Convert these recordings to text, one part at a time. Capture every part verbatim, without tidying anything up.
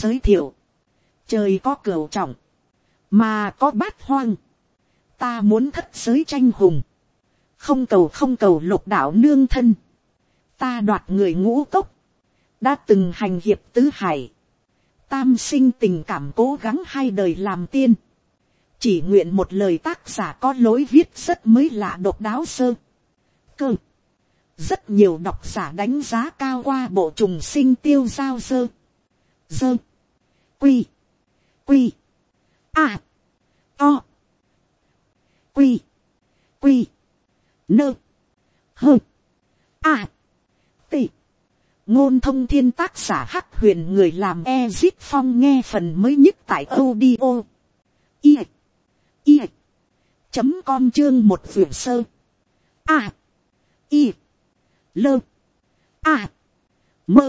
giới thiệu, trời có cửu trọng, mà có bát hoang, ta muốn thất giới tranh hùng, không cầu không cầu lục đạo nương thân, ta đoạt người ngũ cốc, đã từng hành hiệp tứ hải, tam sinh tình cảm cố gắng hai đời làm tiên, chỉ nguyện một lời tác giả có lối viết rất mới lạ độc đáo sơ cơ, rất nhiều độc giả đánh giá cao qua bộ trùng sinh tiêu giao sơ dơ quy quy a to quy quy nơ hơ a tị. Ngôn thông thiên tác giả hắc huyền người làm Ezit Phong nghe phần mới nhất tại audio i i chấm com chương một vượt sơ a i lơ a mơ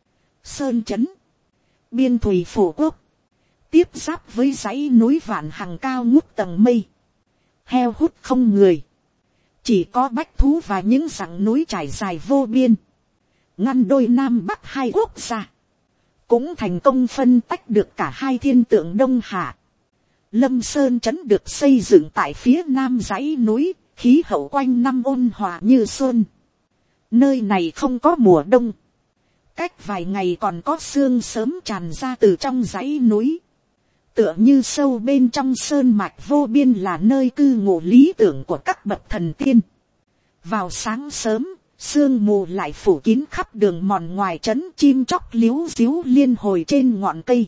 sơn chấn biên thùy phổ quốc, tiếp giáp với dãy núi vạn hằng cao ngút tầng mây, heo hút không người, chỉ có bách thú và những dặng núi trải dài vô biên, ngăn đôi nam bắc hai quốc gia, cũng thành công phân tách được cả hai thiên tượng đông hạ. Lâm sơn trấn được xây dựng tại phía nam dãy núi, khí hậu quanh năm ôn hòa như xuân. Nơi này không có mùa đông, cách vài ngày còn có sương sớm tràn ra từ trong dãy núi, tựa như sâu bên trong sơn mạch vô biên là nơi cư ngụ lý tưởng của các bậc thần tiên. Vào sáng sớm, sương mù lại phủ kín khắp đường mòn ngoài trấn, chim chóc líu díu liên hồi trên ngọn cây.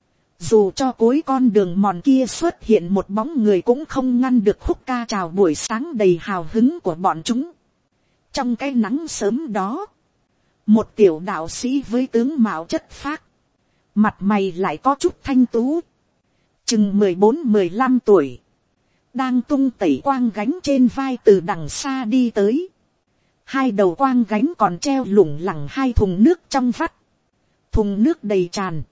Dù cho cuối con đường mòn kia xuất hiện một bóng người cũng không ngăn được khúc ca chào buổi sáng đầy hào hứng của bọn chúng. Trong cái nắng sớm đó, một tiểu đạo sĩ với tướng mạo chất phác, mặt mày lại có chút thanh tú, chừng mười bốn mười lăm tuổi, đang tung tẩy quang gánh trên vai từ đằng xa đi tới. Hai đầu quang gánh còn treo lủng lẳng hai thùng nước trong vắt, thùng nước đầy tràn.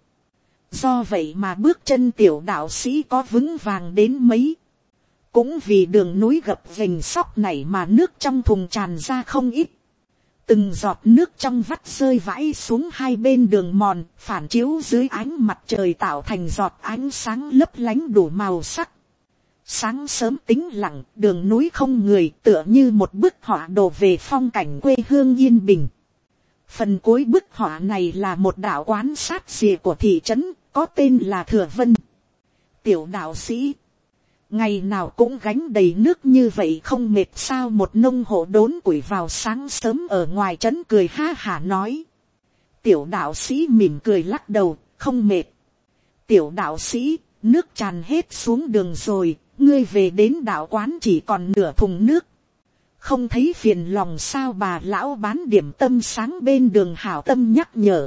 Do vậy mà bước chân tiểu đạo sĩ có vững vàng đến mấy, cũng vì đường núi gập ghềnh sóc này mà nước trong thùng tràn ra không ít. Từng giọt nước trong vắt rơi vãi xuống hai bên đường mòn, phản chiếu dưới ánh mặt trời tạo thành giọt ánh sáng lấp lánh đủ màu sắc. Sáng sớm tĩnh lặng, đường núi không người, tựa như một bức họa đổ về phong cảnh quê hương yên bình. Phần cuối bức họa này là một đạo quán sát rìa của thị trấn, có tên là Thừa Vân. Tiểu đạo sĩ, ngày nào cũng gánh đầy nước như vậy không mệt sao? Một nông hộ đốn củi vào sáng sớm ở ngoài trấn cười ha hả nói. Tiểu đạo sĩ mỉm cười lắc đầu, không mệt. Tiểu đạo sĩ, nước tràn hết xuống đường rồi, ngươi về đến đạo quán chỉ còn nửa thùng nước, không thấy phiền lòng sao? Bà lão bán điểm tâm sáng bên đường hảo tâm nhắc nhở.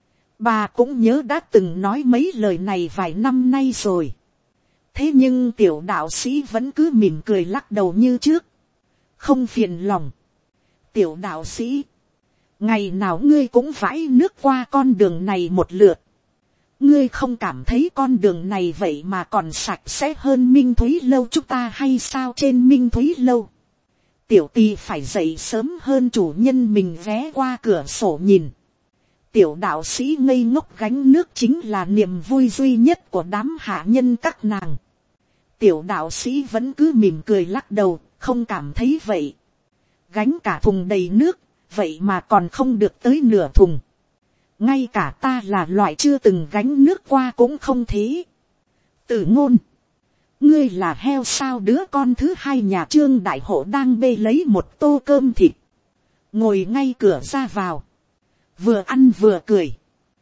Bà cũng nhớ đã từng nói mấy lời này vài năm nay rồi. Thế nhưng tiểu đạo sĩ vẫn cứ mỉm cười lắc đầu như trước, không phiền lòng. Tiểu đạo sĩ, ngày nào ngươi cũng vãi nước qua con đường này một lượt, ngươi không cảm thấy con đường này vậy mà còn sạch sẽ hơn Minh Thúy Lâu chúng ta hay sao? Trên Minh Thúy Lâu, tiểu tỳ phải dậy sớm hơn chủ nhân mình ghé qua cửa sổ nhìn. Tiểu đạo sĩ ngây ngốc gánh nước chính là niềm vui duy nhất của đám hạ nhân các nàng. Tiểu đạo sĩ vẫn cứ mỉm cười lắc đầu, không cảm thấy vậy. Gánh cả thùng đầy nước, vậy mà còn không được tới nửa thùng. Ngay cả ta là loại chưa từng gánh nước qua cũng không thế. Tử Ngôn, ngươi là heo sao? Đứa con thứ hai nhà Trương đại hộ đang bê lấy một tô cơm thịt, ngồi ngay cửa ra vào, vừa ăn vừa cười,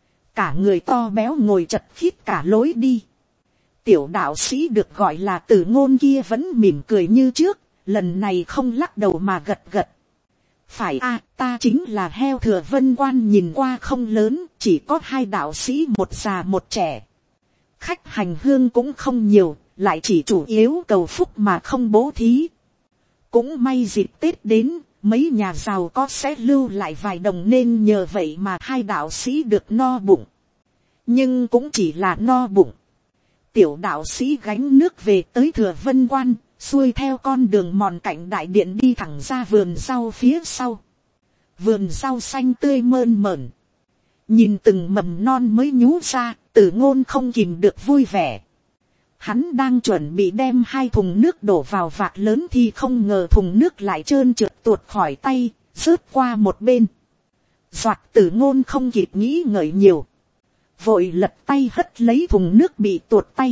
cả người to béo ngồi chật khít cả lối đi. Tiểu đạo sĩ được gọi là Tử Ngôn kia vẫn mỉm cười như trước, lần này không lắc đầu mà gật gật. Phải a, ta chính là heo Thừa Vân Quan. Nhìn qua không lớn, chỉ có hai đạo sĩ, một già một trẻ. Khách hành hương cũng không nhiều, lại chỉ chủ yếu cầu phúc mà không bố thí. Cũng may dịp Tết đến, mấy nhà giàu có sẽ lưu lại vài đồng, nên nhờ vậy mà hai đạo sĩ được no bụng. Nhưng cũng chỉ là no bụng. Tiểu đạo sĩ gánh nước về tới Thừa Vân Quan, xuôi theo con đường mòn cạnh đại điện đi thẳng ra vườn rau phía sau. Vườn rau xanh tươi mơn mởn, nhìn từng mầm non mới nhú ra, Tử Ngôn không kìm được vui vẻ. Hắn đang chuẩn bị đem hai thùng nước đổ vào vạc lớn thì không ngờ thùng nước lại trơn trượt tuột khỏi tay, rớt qua một bên. Doạt Tử Ngôn không kịp nghĩ ngợi nhiều, vội lật tay hất lấy thùng nước bị tuột tay,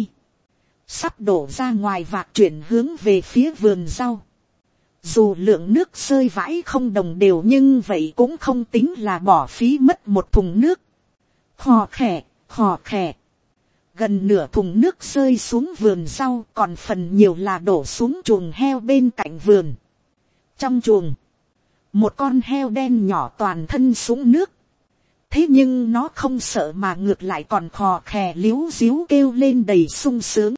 sắp đổ ra ngoài vạc chuyển hướng về phía vườn rau. Dù lượng nước rơi vãi không đồng đều nhưng vậy cũng không tính là bỏ phí mất một thùng nước. Khò khè, khò khè. Gần nửa thùng nước rơi xuống vườn rau, còn phần nhiều là đổ xuống chuồng heo bên cạnh vườn. Trong chuồng, một con heo đen nhỏ toàn thân sũng nước. Thế nhưng nó không sợ mà ngược lại còn khò khè líu díu kêu lên đầy sung sướng.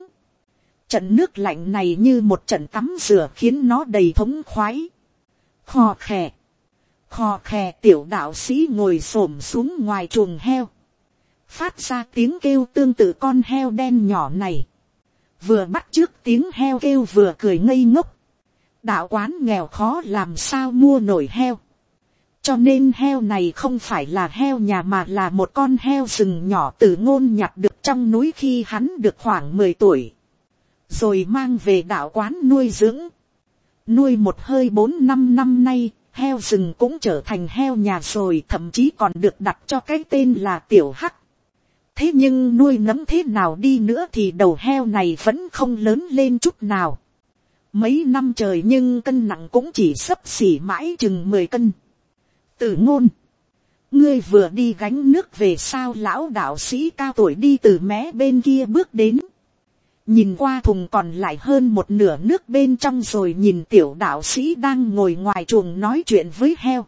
Trận nước lạnh này như một trận tắm rửa khiến nó đầy thống khoái. Khò khè, khò khè. Tiểu đạo sĩ ngồi xổm xuống ngoài chuồng heo, phát ra tiếng kêu tương tự con heo đen nhỏ này. Vừa bắt chước tiếng heo kêu vừa cười ngây ngốc. Đạo quán nghèo khó làm sao mua nổi heo. Cho nên heo này không phải là heo nhà mà là một con heo rừng nhỏ Tử Ngôn nhặt được trong núi khi hắn được khoảng mười tuổi. Rồi mang về đạo quán nuôi dưỡng. Nuôi một hơi bốn năm năm nay, heo rừng cũng trở thành heo nhà rồi, thậm chí còn được đặt cho cái tên là Tiểu Hắc. Thế nhưng nuôi nấng thế nào đi nữa thì đầu heo này vẫn không lớn lên chút nào. Mấy năm trời nhưng cân nặng cũng chỉ xấp xỉ mãi chừng mười cân. Tử Ngôn, ngươi vừa đi gánh nước về sao? Lão đạo sĩ cao tuổi đi từ mé bên kia bước đến. Nhìn qua thùng còn lại hơn một nửa nước bên trong rồi nhìn tiểu đạo sĩ đang ngồi ngoài chuồng nói chuyện với heo.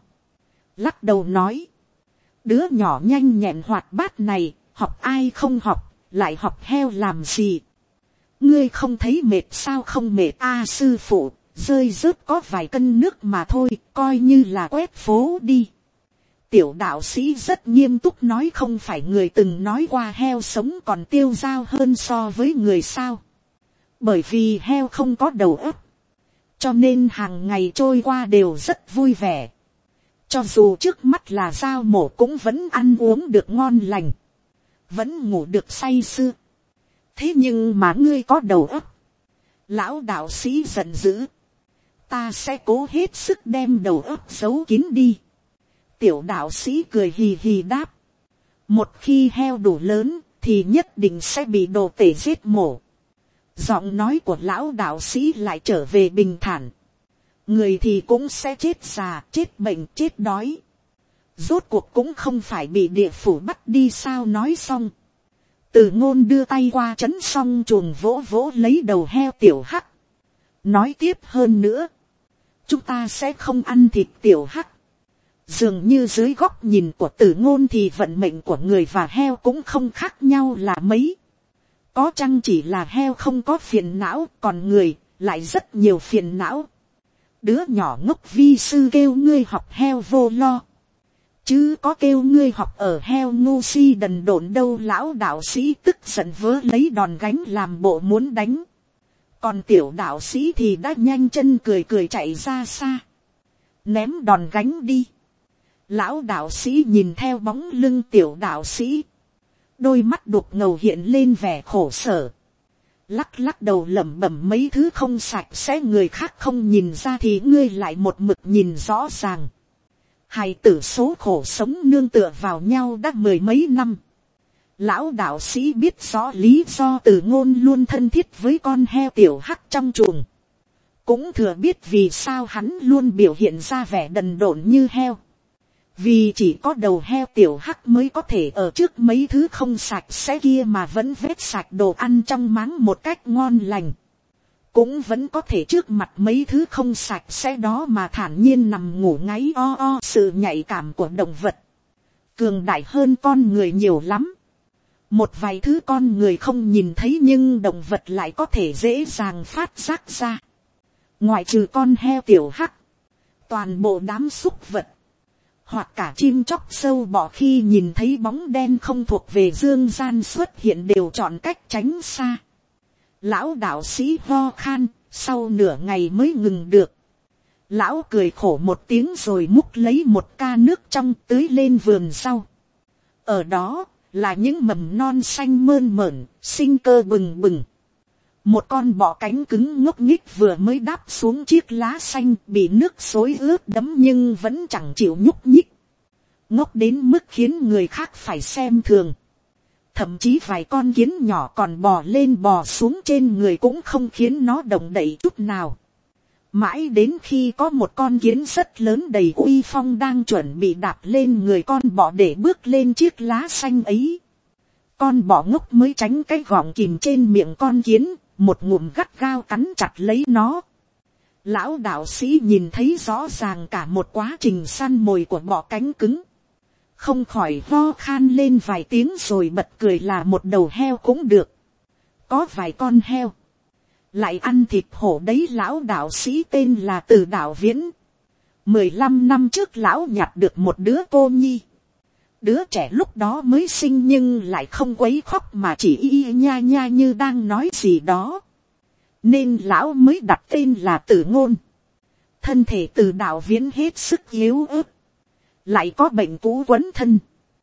Lắc đầu nói, đứa nhỏ nhanh nhẹn hoạt bát này, học ai không học, lại học heo làm gì? Ngươi không thấy mệt sao? Không mệt a sư phụ, rơi rớt có vài cân nước mà thôi, coi như là quét phố đi. Tiểu đạo sĩ rất nghiêm túc nói, không phải người từng nói qua heo sống còn tiêu dao hơn so với người sao? Bởi vì heo không có đầu óc, cho nên hàng ngày trôi qua đều rất vui vẻ. Cho dù trước mắt là dao mổ cũng vẫn ăn uống được ngon lành, vẫn ngủ được say sưa. Thế nhưng mà ngươi có đầu óc. Lão đạo sĩ giận dữ, ta sẽ cố hết sức đem đầu óc giấu kín đi. Tiểu đạo sĩ cười hì hì đáp, một khi heo đủ lớn thì nhất định sẽ bị đồ tể giết mổ. Giọng nói của lão đạo sĩ lại trở về bình thản. Người thì cũng sẽ chết già, chết bệnh, chết đói. Rốt cuộc cũng không phải bị địa phủ bắt đi sao? Nói xong, Tử Ngôn đưa tay qua trấn xong chuồng vỗ vỗ lấy đầu heo Tiểu Hắc. Nói tiếp hơn nữa, chúng ta sẽ không ăn thịt Tiểu Hắc. Dường như dưới góc nhìn của Tử Ngôn thì vận mệnh của người và heo cũng không khác nhau là mấy. Có chăng chỉ là heo không có phiền não, còn người lại rất nhiều phiền não. Đứa nhỏ ngốc, vi sư kêu ngươi học heo vô lo, chứ có kêu ngươi học ở heo ngu si đần độn đâu. Lão đạo sĩ tức giận vớ lấy đòn gánh làm bộ muốn đánh. Còn tiểu đạo sĩ thì đã nhanh chân cười cười chạy ra xa, ném đòn gánh đi. Lão đạo sĩ nhìn theo bóng lưng tiểu đạo sĩ, đôi mắt đục ngầu hiện lên vẻ khổ sở, lắc lắc đầu lẩm bẩm mấy thứ không sạch sẽ người khác không nhìn ra thì ngươi lại một mực nhìn rõ ràng. Hài tử số khổ sống nương tựa vào nhau đã mười mấy năm. Lão đạo sĩ biết rõ lý do Tử Ngôn luôn thân thiết với con heo Tiểu Hắc trong chuồng, cũng thừa biết vì sao hắn luôn biểu hiện ra vẻ đần độn như heo. Vì chỉ có đầu heo Tiểu Hắc mới có thể ở trước mấy thứ không sạch sẽ kia mà vẫn vết sạch đồ ăn trong máng một cách ngon lành. Cũng vẫn có thể trước mặt mấy thứ không sạch sẽ đó mà thản nhiên nằm ngủ ngáy o o. Sự nhạy cảm của động vật cường đại hơn con người nhiều lắm. Một vài thứ con người không nhìn thấy nhưng động vật lại có thể dễ dàng phát giác ra. Ngoại trừ con heo Tiểu Hắc, toàn bộ đám súc vật hoặc cả chim chóc sâu bọ khi nhìn thấy bóng đen không thuộc về dương gian xuất hiện đều chọn cách tránh xa. Lão đạo sĩ ho khan, sau nửa ngày mới ngừng được. Lão cười khổ một tiếng rồi múc lấy một ca nước trong tưới lên vườn rau. Ở đó, là những mầm non xanh mơn mởn, sinh cơ bừng bừng. Một con bọ cánh cứng ngốc nghích vừa mới đáp xuống chiếc lá xanh, bị nước xối ướt đẫm nhưng vẫn chẳng chịu nhúc nhích. Ngốc đến mức khiến người khác phải xem thường. Thậm chí vài con kiến nhỏ còn bò lên bò xuống trên người cũng không khiến nó động đậy chút nào. Mãi đến khi có một con kiến rất lớn đầy uy phong đang chuẩn bị đạp lên người con bọ để bước lên chiếc lá xanh ấy, con bọ ngốc mới tránh cái gọng kìm trên miệng con kiến, một ngụm gắt gao cắn chặt lấy nó. Lão đạo sĩ nhìn thấy rõ ràng cả một quá trình săn mồi của bọ cánh cứng, không khỏi ho khan lên vài tiếng rồi bật cười là một đầu heo cũng được. Có vài con heo lại ăn thịt hổ đấy. Lão đạo sĩ tên là Từ Đạo Viễn. Mười lăm năm trước lão nhặt được một đứa cô nhi. Đứa trẻ lúc đó mới sinh nhưng lại không quấy khóc mà chỉ y nha nha như đang nói gì đó. Nên lão mới đặt tên là Tử Ngôn. Thân thể Từ Đạo Viễn hết sức yếu ớt, lại có bệnh cũ quấn thân.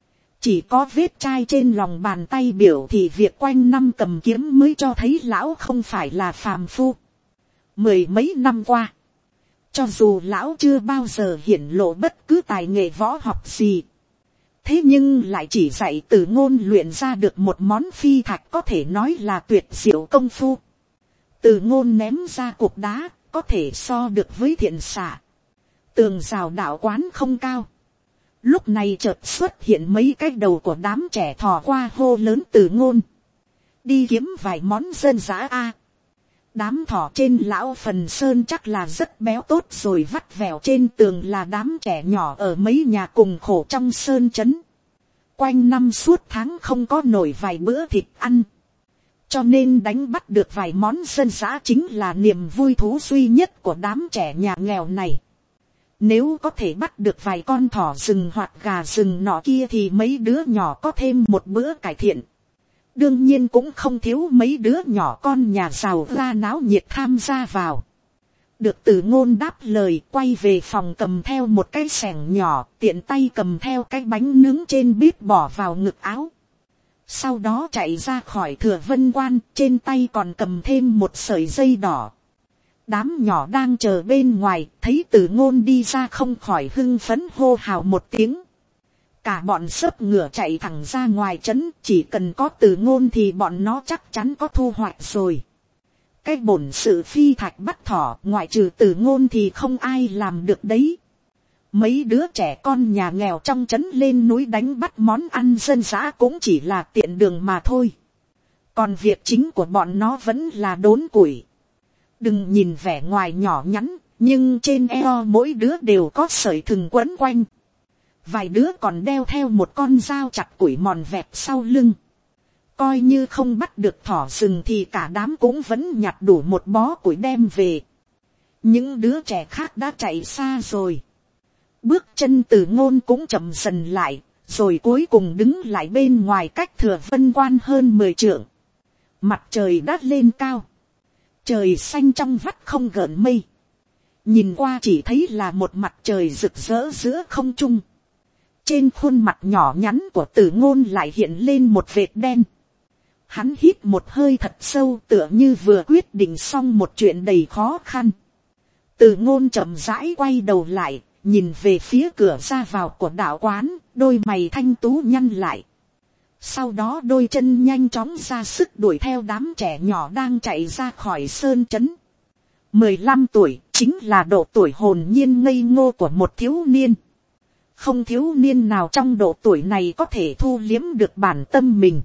Chỉ có vết chai trên lòng bàn tay biểu thì việc quanh năm cầm kiếm mới cho thấy lão không phải là phàm phu. Mười mấy năm qua, cho dù lão chưa bao giờ hiển lộ bất cứ tài nghệ võ học gì, thế nhưng lại chỉ dạy Từ Ngôn luyện ra được một món phi thạch có thể nói là tuyệt diệu công phu. Từ Ngôn ném ra cục đá có thể so được với thiện xạ. Tường rào đạo quán không cao. Lúc này chợt xuất hiện mấy cái đầu của đám trẻ thò qua hô lớn Từ Ngôn, đi kiếm vài món dân dã a. Đám thỏ trên lão phần sơn chắc là rất béo tốt rồi. Vắt vẻo trên tường là đám trẻ nhỏ ở mấy nhà cùng khổ trong sơn trấn. Quanh năm suốt tháng không có nổi vài bữa thịt ăn, cho nên đánh bắt được vài món dân dã chính là niềm vui thú duy nhất của đám trẻ nhà nghèo này. Nếu có thể bắt được vài con thỏ rừng hoặc gà rừng nọ kia thì mấy đứa nhỏ có thêm một bữa cải thiện. Đương nhiên cũng không thiếu mấy đứa nhỏ con nhà giàu ra náo nhiệt tham gia vào. Được Từ Ngôn đáp lời, quay về phòng cầm theo một cái xẻng nhỏ, tiện tay cầm theo cái bánh nướng trên bếp bỏ vào ngực áo. Sau đó chạy ra khỏi Thừa Vân Quan, trên tay còn cầm thêm một sợi dây đỏ. Đám nhỏ đang chờ bên ngoài, thấy Từ Ngôn đi ra không khỏi hưng phấn hô hào một tiếng. Cả bọn xếp ngựa chạy thẳng ra ngoài trấn, chỉ cần có Từ Ngôn thì bọn nó chắc chắn có thu hoạch rồi. Cái bổn sự phi thạch bắt thỏ, ngoại trừ Từ Ngôn thì không ai làm được đấy. Mấy đứa trẻ con nhà nghèo trong trấn lên núi đánh bắt món ăn dân dã cũng chỉ là tiện đường mà thôi. Còn việc chính của bọn nó vẫn là đốn củi. Đừng nhìn vẻ ngoài nhỏ nhắn, nhưng trên eo mỗi đứa đều có sợi thừng quấn quanh. Vài đứa còn đeo theo một con dao chặt củi mòn vẹt sau lưng. Coi như không bắt được thỏ rừng thì cả đám cũng vẫn nhặt đủ một bó củi đem về. Những đứa trẻ khác đã chạy xa rồi. Bước chân Từ Ngôn cũng chậm dần lại, rồi cuối cùng đứng lại bên ngoài cách Thừa Vân Quan hơn mười trượng. Mặt trời đã lên cao. Trời xanh trong vắt không gợn mây. Nhìn qua chỉ thấy là một mặt trời rực rỡ giữa không trung. Trên khuôn mặt nhỏ nhắn của Từ Ngôn lại hiện lên một vệt đen. Hắn hít một hơi thật sâu tựa như vừa quyết định xong một chuyện đầy khó khăn. Từ Ngôn chậm rãi quay đầu lại, nhìn về phía cửa ra vào của đạo quán, đôi mày thanh tú nhăn lại. Sau đó đôi chân nhanh chóng ra sức đuổi theo đám trẻ nhỏ đang chạy ra khỏi sơn trấn. Mười lăm tuổi, chính là độ tuổi hồn nhiên ngây ngô của một thiếu niên. Không thiếu niên nào trong độ tuổi này có thể thu liếm được bản tâm mình.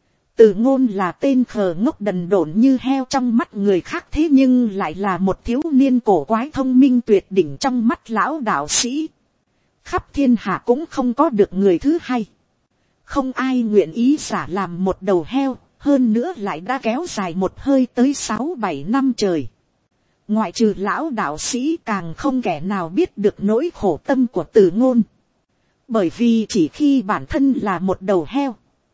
Từ Ngôn là tên khờ ngốc đần độn như heo trong mắt người khác, thế nhưng lại là một thiếu niên cổ quái thông minh tuyệt đỉnh trong mắt lão đạo sĩ. Khắp thiên hạ cũng không có được người thứ hai. Không ai nguyện ý giả làm một đầu heo, hơn nữa lại đã kéo dài một hơi tới sáu bảy năm trời. Ngoại trừ lão đạo sĩ càng không kẻ nào biết được nỗi khổ tâm của Từ Ngôn. Bởi vì chỉ khi bản thân là một đầu heo,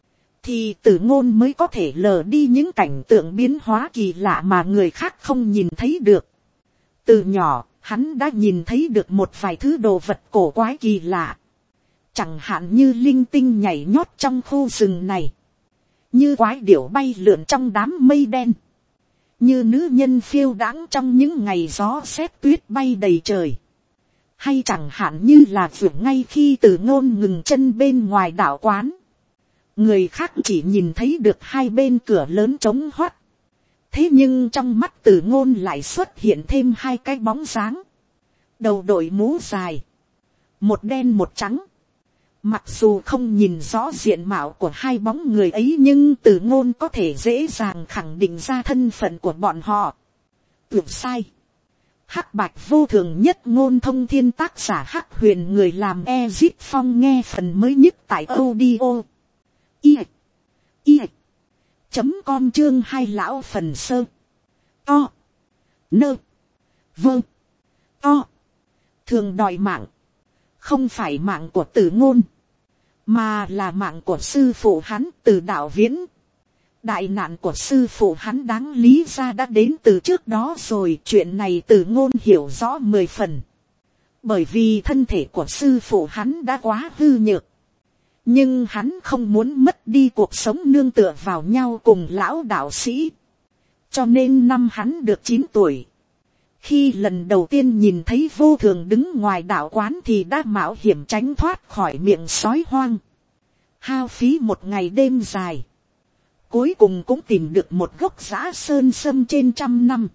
thì Từ Ngôn mới có thể lờ đi những cảnh tượng biến hóa kỳ lạ mà người khác không nhìn thấy được. Từ nhỏ, hắn đã nhìn thấy được một vài thứ đồ vật cổ quái kỳ lạ. Chẳng hạn như linh tinh nhảy nhót trong khu rừng này, như quái điểu bay lượn trong đám mây đen, như nữ nhân phiêu đãng trong những ngày gió sét tuyết bay đầy trời, hay chẳng hạn như là vượt ngay khi Từ Ngôn ngừng chân bên ngoài đạo quán, người khác chỉ nhìn thấy được hai bên cửa lớn trống hoắt, thế nhưng trong mắt Từ Ngôn lại xuất hiện thêm hai cái bóng dáng, đầu đội mũ dài, một đen một trắng. Mặc dù không nhìn rõ diện mạo của hai bóng người ấy, nhưng Từ Ngôn có thể dễ dàng khẳng định ra thân phận của bọn họ. Tưởng sai. Hắc bạch vô thường nhất ngôn thông thiên, tác giả Hắc Huyền, người làm Ezit Phong, nghe phần mới nhất tại audio. I. I. Chấm com chương hai lão phần sơ. To. Nơ. Vơ. To. Thường đòi mạng. Không phải mạng của Từ Ngôn, mà là mạng của sư phụ hắn Từ Đạo Viễn. Đại nạn của sư phụ hắn đáng lý ra đã đến từ trước đó rồi, chuyện này Từ Ngôn hiểu rõ mười phần. Bởi vì thân thể của sư phụ hắn đã quá hư nhược. Nhưng hắn không muốn mất đi cuộc sống nương tựa vào nhau cùng lão đạo sĩ. Cho nên năm hắn được chín tuổi, khi lần đầu tiên nhìn thấy vô thường đứng ngoài đạo quán thì đã mạo hiểm tránh thoát khỏi miệng sói hoang. Hao phí một ngày đêm dài. Cuối cùng cũng tìm được một gốc dã sơn sâm trên trăm năm.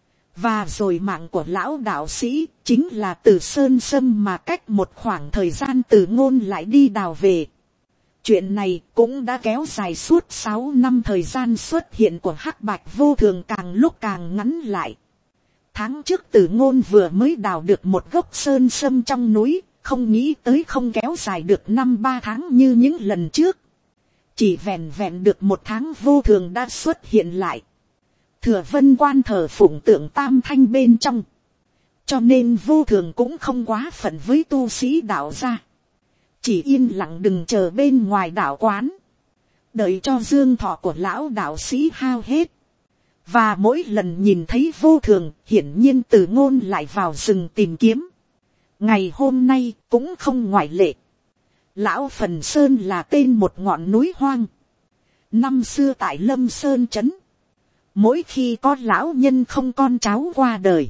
Và rồi mạng của lão đạo sĩ chính là từ sơn sâm mà cách một khoảng thời gian Từ Ngôn lại đi đào về. Chuyện này cũng đã kéo dài suốt sáu năm, thời gian xuất hiện của hắc bạch vô thường càng lúc càng ngắn lại. Tháng trước Từ Ngôn vừa mới đào được một gốc sơn sâm trong núi, không nghĩ tới không kéo dài được năm ba tháng như những lần trước. Chỉ vẹn vẹn được một tháng vô thường đã xuất hiện lại. Thừa Vân Quan thờ phụng tượng Tam Thanh bên trong. Cho nên vô thường cũng không quá phận với tu sĩ đạo gia. Chỉ yên lặng đừng chờ bên ngoài đạo quán. Đợi cho dương thọ của lão đạo sĩ hao hết. Và mỗi lần nhìn thấy vô thường, hiển nhiên Từ Ngôn lại vào rừng tìm kiếm. Ngày hôm nay cũng không ngoại lệ. Lão Phần Sơn là tên một ngọn núi hoang. Năm xưa tại Lâm Sơn Trấn, mỗi khi có lão nhân không con cháu qua đời,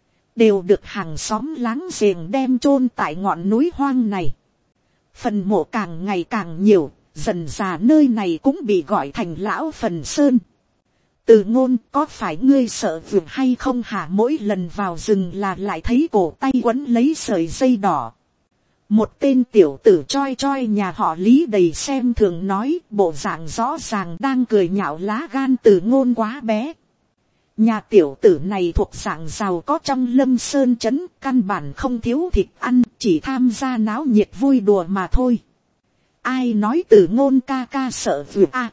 đều được hàng xóm láng giềng đem chôn tại ngọn núi hoang này. Phần mộ càng ngày càng nhiều, dần dà nơi này cũng bị gọi thành Lão Phần Sơn. Từ Ngôn, có phải ngươi sợ vượt hay không hả? Mỗi lần vào rừng là lại thấy cổ tay quấn lấy sợi dây đỏ. Một tên tiểu tử choi choi nhà họ Lý đầy xem thường nói, bộ dạng rõ ràng đang cười nhạo lá gan Từ Ngôn quá bé. Nhà tiểu tử này thuộc dạng giàu có trong Lâm Sơn Trấn, căn bản không thiếu thịt ăn, chỉ tham gia náo nhiệt vui đùa mà thôi. Ai nói Từ Ngôn ca ca sợ vượt à?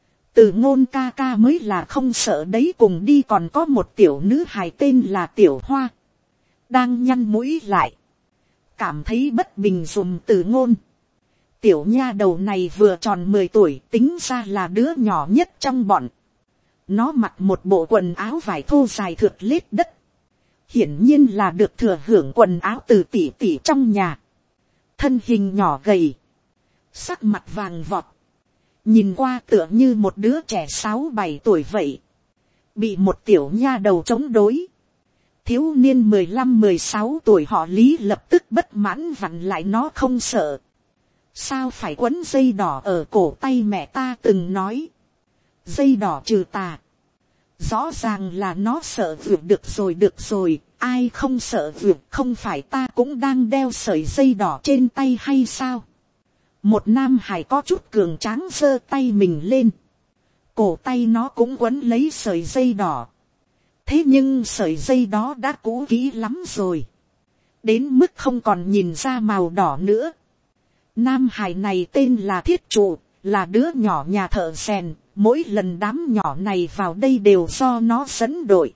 Từ Ngôn ca ca mới là không sợ đấy. Cùng đi còn có một tiểu nữ hài tên là Tiểu Hoa, đang nhăn mũi lại, cảm thấy bất bình dùm Từ Ngôn. Tiểu nha đầu này vừa tròn mười tuổi, tính ra là đứa nhỏ nhất trong bọn. Nó mặc một bộ quần áo vải thô dài thượt lết đất, hiển nhiên là được thừa hưởng quần áo từ tỷ tỷ trong nhà. Thân hình nhỏ gầy, sắc mặt vàng vọt, nhìn qua tựa như một đứa trẻ sáu bảy tuổi vậy. Bị một tiểu nha đầu chống đối. Thiếu niên mười lăm mười sáu tuổi họ Lý lập tức bất mãn vặn lại nó không sợ. Sao phải quấn dây đỏ ở cổ tay? Mẹ ta từng nói, dây đỏ trừ tà. Rõ ràng là nó sợ vượt. Được rồi được rồi, ai không sợ vượt? Không phải ta cũng đang đeo sợi dây đỏ trên tay hay sao? Một nam hải có chút cường tráng giơ tay mình lên, cổ tay nó cũng quấn lấy sợi dây đỏ. Thế nhưng sợi dây đó đã cũ kỹ lắm rồi, đến mức không còn nhìn ra màu đỏ nữa. Nam hải này tên là Thiết Trụ, là đứa nhỏ nhà thợ rèn. Mỗi lần đám nhỏ này vào đây đều do nó dẫn đội.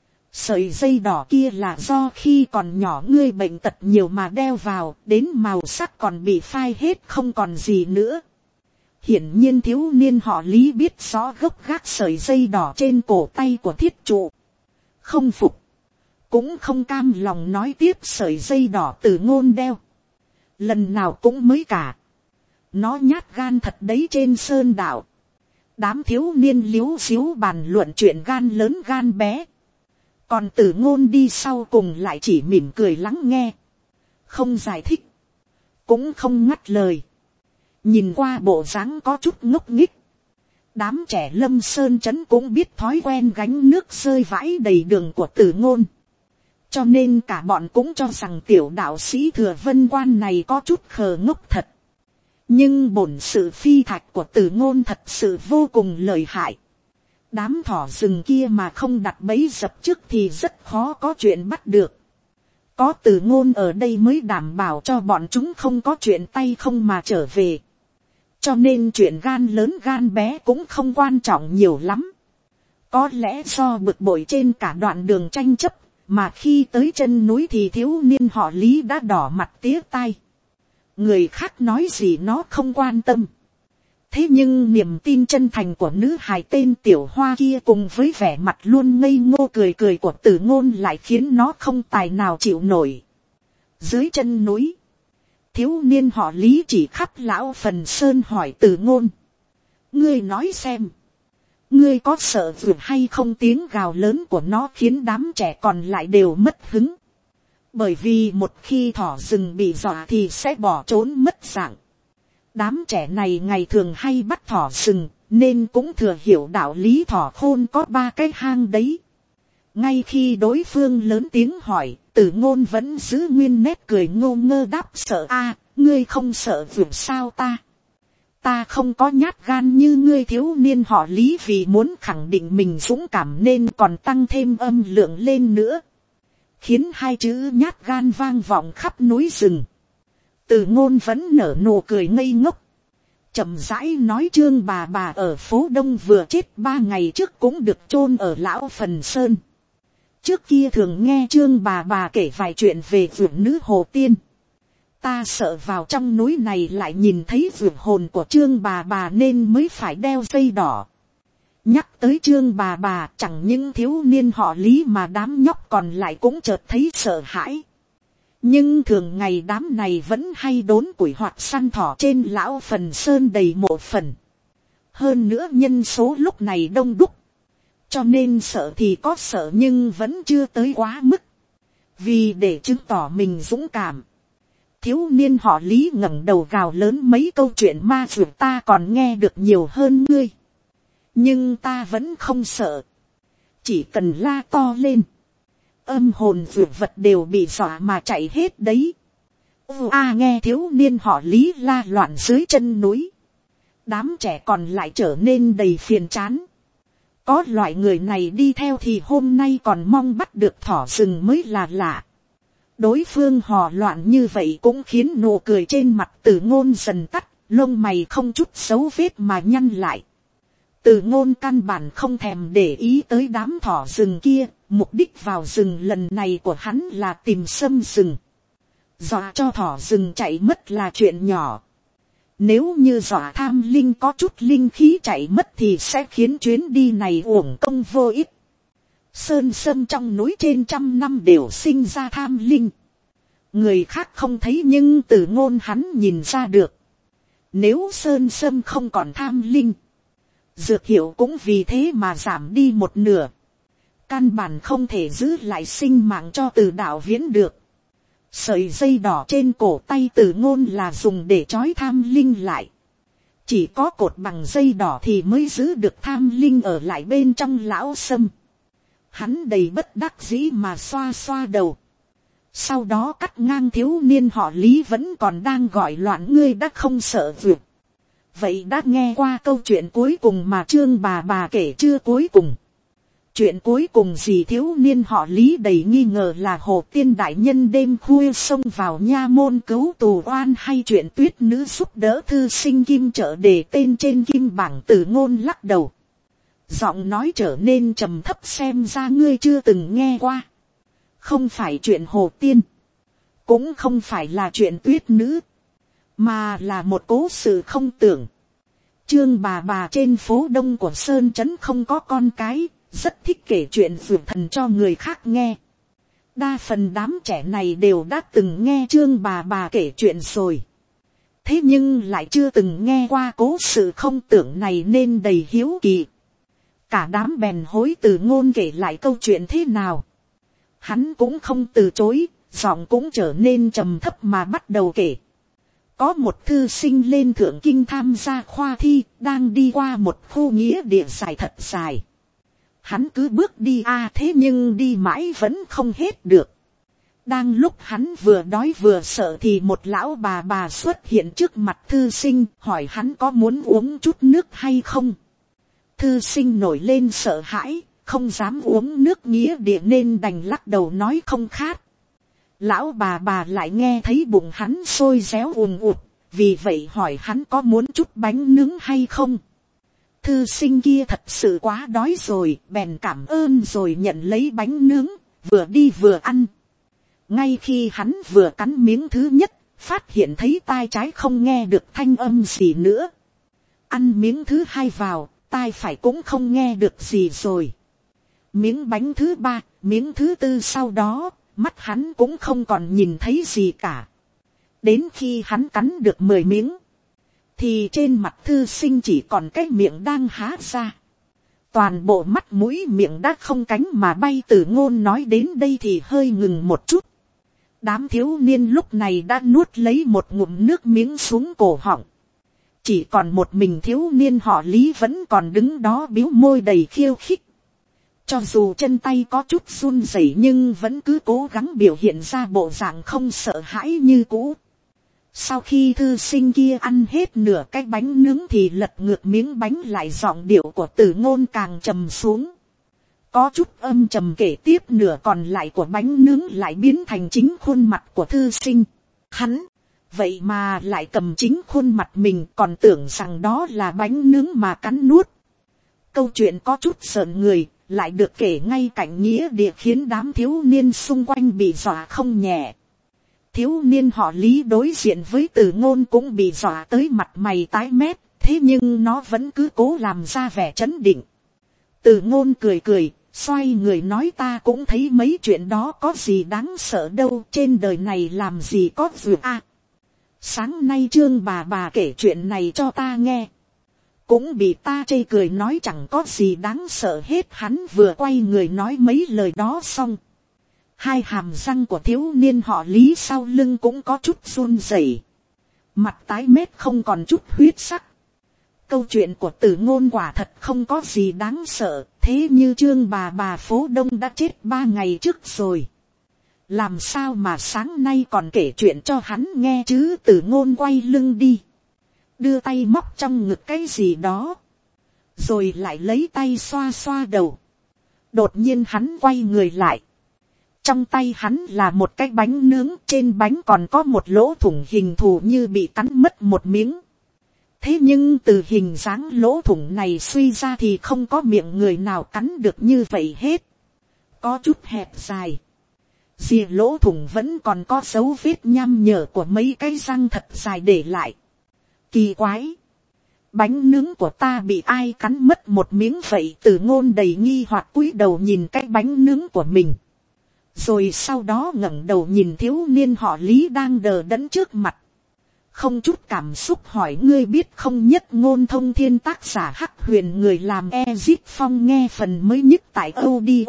Sợi dây đỏ kia là do khi còn nhỏ ngươi bệnh tật nhiều mà đeo vào, đến màu sắc còn bị phai hết không còn gì nữa. Hiển nhiên thiếu niên họ Lý biết rõ gốc gác sợi dây đỏ trên cổ tay của Thiết Trụ. Không phục, cũng không cam lòng nói tiếp, sợi dây đỏ Từ Ngôn đeo lần nào cũng mới cả, nó nhát gan thật đấy. Trên sơn đạo, đám thiếu niên liếu xíu bàn luận chuyện gan lớn gan bé, còn Tử Ngôn đi sau cùng lại chỉ mỉm cười lắng nghe, không giải thích, cũng không ngắt lời, nhìn qua bộ dáng có chút ngốc nghích. Đám trẻ Lâm Sơn trấn cũng biết thói quen gánh nước rơi vãi đầy đường của Tử Ngôn, cho nên cả bọn cũng cho rằng tiểu đạo sĩ Thừa Vân Quan này có chút khờ ngốc thật. Nhưng bổn sự phi thạch của Tử Ngôn thật sự vô cùng lợi hại. Đám thỏ rừng kia mà không đặt bẫy dập trước thì rất khó có chuyện bắt được. Có Tử Ngôn ở đây mới đảm bảo cho bọn chúng không có chuyện tay không mà trở về. Cho nên chuyện gan lớn gan bé cũng không quan trọng nhiều lắm. Có lẽ do bực bội trên cả đoạn đường tranh chấp, mà khi tới chân núi thì thiếu niên họ Lý đã đỏ mặt tía tai. Người khác nói gì nó không quan tâm. Thế nhưng niềm tin chân thành của nữ hài tên Tiểu Hoa kia cùng với vẻ mặt luôn ngây ngô cười cười của Tử Ngôn lại khiến nó không tài nào chịu nổi. Dưới chân núi, thiếu niên họ Lý chỉ khắp lão phần sơn hỏi Tử Ngôn: ngươi nói xem, ngươi có sợ vượt hay không? Tiếng gào lớn của nó khiến đám trẻ còn lại đều mất hứng. Bởi vì một khi thỏ rừng bị dọa thì sẽ bỏ trốn mất dạng. Đám trẻ này ngày thường hay bắt thỏ rừng, nên cũng thừa hiểu đạo lý thỏ khôn có ba cái hang đấy. Ngay khi đối phương lớn tiếng hỏi, Tử Ngôn vẫn giữ nguyên nét cười ngô ngơ đáp: sợ a, ngươi không sợ vượt sao ta? Ta không có nhát gan như ngươi. Thiếu niên họ Lý vì muốn khẳng định mình dũng cảm nên còn tăng thêm âm lượng lên nữa, khiến hai chữ nhát gan vang vọng khắp núi rừng. Tử Ngôn vẫn nở nụ cười ngây ngốc, chậm rãi nói: Trương bà bà ở phố Đông vừa chết ba ngày trước cũng được chôn ở lão phần sơn. Trước kia thường nghe Trương bà bà kể vài chuyện về vượn nữ hồ tiên. Ta sợ vào trong núi này lại nhìn thấy vượn hồn của Trương bà bà nên mới phải đeo dây đỏ. Nhắc tới Trương bà bà, chẳng những thiếu niên họ Lý mà đám nhóc còn lại cũng chợt thấy sợ hãi. Nhưng thường ngày đám này vẫn hay đốn củi hoặc săn thỏ trên lão phần sơn đầy mộ phần. Hơn nữa nhân số lúc này đông đúc, cho nên sợ thì có sợ nhưng vẫn chưa tới quá mức. Vì để chứng tỏ mình dũng cảm, thiếu niên họ Lý ngẩng đầu gào lớn mấy câu chuyện ma dược ta còn nghe được nhiều hơn ngươi. Nhưng ta vẫn không sợ. Chỉ cần la to lên, âm hồn vượt vật đều bị dọa mà chạy hết đấy. A nghe thiếu niên họ Lý la loạn dưới chân núi, đám trẻ còn lại trở nên đầy phiền chán. Có loại người này đi theo thì hôm nay còn mong bắt được thỏ rừng mới là lạ. Đối phương hò loạn như vậy cũng khiến nụ cười trên mặt Tử Ngôn dần tắt, lông mày không chút dấu vết mà nhăn lại. Tử Ngôn căn bản không thèm để ý tới đám thỏ rừng kia, mục đích vào rừng lần này của hắn là tìm sâm rừng. Dọa cho thỏ rừng chạy mất là chuyện nhỏ. Nếu như dọa tham linh có chút linh khí chạy mất thì sẽ khiến chuyến đi này uổng công vô ích. Sơn sâm trong núi trên trăm năm đều sinh ra tham linh. Người khác không thấy nhưng Tử Ngôn hắn nhìn ra được. Nếu sơn sâm không còn tham linh, dược hiệu cũng vì thế mà giảm đi một nửa. Căn bản không thể giữ lại sinh mạng cho Từ Đạo Viễn được. Sợi dây đỏ trên cổ tay Tử Ngôn là dùng để trói tham linh lại. Chỉ có cột bằng dây đỏ thì mới giữ được tham linh ở lại bên trong lão sâm. Hắn đầy bất đắc dĩ mà xoa xoa đầu. Sau đó cắt ngang thiếu niên họ Lý vẫn còn đang gọi loạn: ngươi đã không sợ vượt. Vậy đã nghe qua câu chuyện cuối cùng mà Trương bà bà kể chưa? Cuối cùng, chuyện cuối cùng gì? Thiếu niên họ Lý đầy nghi ngờ là Hồ Tiên đại nhân đêm khuya xông vào nha môn cứu tù oan, hay chuyện tuyết nữ giúp đỡ thư sinh kim trợ để tên trên kim bảng. Tử Ngôn lắc đầu, giọng nói trở nên trầm thấp: xem ra ngươi chưa từng nghe qua. Không phải chuyện Hồ Tiên, cũng không phải là chuyện tuyết nữ, mà là một cố sự không tưởng. Trương bà bà trên phố Đông của Sơn Trấn không có con cái, rất thích kể chuyện vượt thần cho người khác nghe. Đa phần đám trẻ này đều đã từng nghe Trương bà bà kể chuyện rồi. Thế nhưng lại chưa từng nghe qua cố sự không tưởng này nên đầy hiếu kỳ. Cả đám bèn hối Từ Ngôn kể lại câu chuyện thế nào. Hắn cũng không từ chối, giọng cũng trở nên trầm thấp mà bắt đầu kể. Có một thư sinh lên Thượng Kinh tham gia khoa thi, đang đi qua một khu nghĩa địa dài thật dài. Hắn cứ bước đi a à, thế nhưng đi mãi vẫn không hết được. Đang lúc hắn vừa đói vừa sợ thì một lão bà bà xuất hiện trước mặt thư sinh, hỏi hắn có muốn uống chút nước hay không. Thư sinh nổi lên sợ hãi, không dám uống nước nghĩa địa nên đành lắc đầu nói không khát. Lão bà bà lại nghe thấy bụng hắn sôi réo ùn ụt, vì vậy hỏi hắn có muốn chút bánh nướng hay không. Thư sinh kia thật sự quá đói rồi, bèn cảm ơn rồi nhận lấy bánh nướng, vừa đi vừa ăn. Ngay khi hắn vừa cắn miếng thứ nhất, phát hiện thấy tai trái không nghe được thanh âm gì nữa. Ăn miếng thứ hai vào, tai phải cũng không nghe được gì rồi. Miếng bánh thứ ba, miếng thứ tư sau đó, mắt hắn cũng không còn nhìn thấy gì cả. Đến khi hắn cắn được mười miếng, thì trên mặt thư sinh chỉ còn cái miệng đang há ra. Toàn bộ mắt mũi miệng đã không cánh mà bay. Từ Ngôn nói đến đây thì hơi ngừng một chút. Đám thiếu niên lúc này đã nuốt lấy một ngụm nước miếng xuống cổ họng. Chỉ còn một mình thiếu niên họ Lý vẫn còn đứng đó biếu môi đầy khiêu khích. Cho dù chân tay có chút run rẩy nhưng vẫn cứ cố gắng biểu hiện ra bộ dạng không sợ hãi như cũ. Sau khi thư sinh kia ăn hết nửa cái bánh nướng thì lật ngược miếng bánh lại, giọng điệu của Từ Ngôn càng trầm xuống. Có chút âm trầm kể tiếp, nửa còn lại của bánh nướng lại biến thành chính khuôn mặt của thư sinh. Hắn, vậy mà lại cầm chính khuôn mặt mình, còn tưởng rằng đó là bánh nướng mà cắn nuốt. Câu chuyện có chút sợn người, lại được kể ngay cạnh nghĩa địa khiến đám thiếu niên xung quanh bị dọa không nhẹ. Thiếu niên họ Lý đối diện với Từ Ngôn cũng bị dọa tới mặt mày tái mét, thế nhưng nó vẫn cứ cố làm ra vẻ trấn định. Từ Ngôn cười cười, xoay người nói ta cũng thấy mấy chuyện đó có gì đáng sợ đâu, trên đời này làm gì có dược a. Sáng nay Trương bà bà kể chuyện này cho ta nghe, cũng bị ta chê cười nói chẳng có gì đáng sợ hết. Hắn vừa quay người nói mấy lời đó xong, hai hàm răng của thiếu niên họ Lý sau lưng cũng có chút run rẩy, mặt tái mét không còn chút huyết sắc. Câu chuyện của Từ Ngôn quả thật không có gì đáng sợ, thế như Trương bà bà phố Đông đã chết ba ngày trước rồi, làm sao mà sáng nay còn kể chuyện cho hắn nghe chứ. Từ Ngôn quay lưng đi, đưa tay móc trong ngực cái gì đó, rồi lại lấy tay xoa xoa đầu. Đột nhiên hắn quay người lại, trong tay hắn là một cái bánh nướng, trên bánh còn có một lỗ thủng hình thù như bị cắn mất một miếng. Thế nhưng từ hình dáng lỗ thủng này suy ra thì không có miệng người nào cắn được như vậy hết. Có chút hẹp dài, rìa lỗ thủng vẫn còn có dấu vết nham nhở của mấy cái răng thật dài để lại. Kỳ quái, bánh nướng của ta bị ai cắn mất một miếng vậy? Từ Ngôn đầy nghi hoặc cúi đầu nhìn cái bánh nướng của mình, rồi sau đó ngẩng đầu nhìn thiếu niên họ Lý đang đờ đẫn trước mặt, không chút cảm xúc hỏi ngươi biết không Nhất Ngôn Thông Thiên, tác giả Hắc Huyền, người làm Ezit Phong. Nghe phần mới nhất tại audio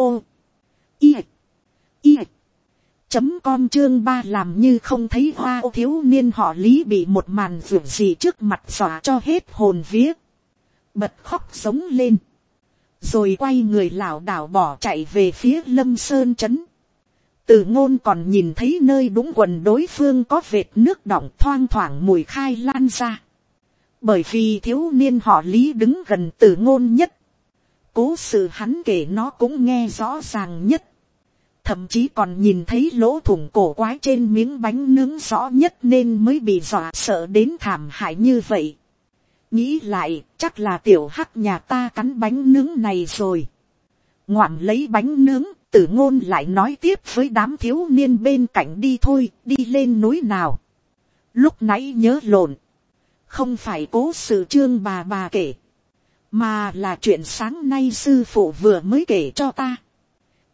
i i chấm com chương ba. Làm như không thấy hoa, thiếu niên họ Lý bị một màn vượt gì trước mặt dọa cho hết hồn vía, bật khóc sống lên, rồi quay người lảo đảo bỏ chạy về phía Lâm Sơn trấn. Từ Ngôn còn nhìn thấy nơi đũng quần đối phương có vệt nước đọng thoang thoảng mùi khai lan ra, bởi vì thiếu niên họ Lý đứng gần Từ Ngôn nhất, cố sự hắn kể nó cũng nghe rõ ràng nhất, thậm chí còn nhìn thấy lỗ thủng cổ quái trên miếng bánh nướng rõ nhất nên mới bị dọa sợ đến thảm hại như vậy. Nghĩ lại, chắc là tiểu Hắc nhà ta cắn bánh nướng này rồi. Ngoạm lấy bánh nướng, Từ Ngôn lại nói tiếp với đám thiếu niên bên cạnh đi thôi, đi lên núi nào. Lúc nãy nhớ lộn, không phải cố sự Trương bà bà kể, mà là chuyện sáng nay sư phụ vừa mới kể cho ta.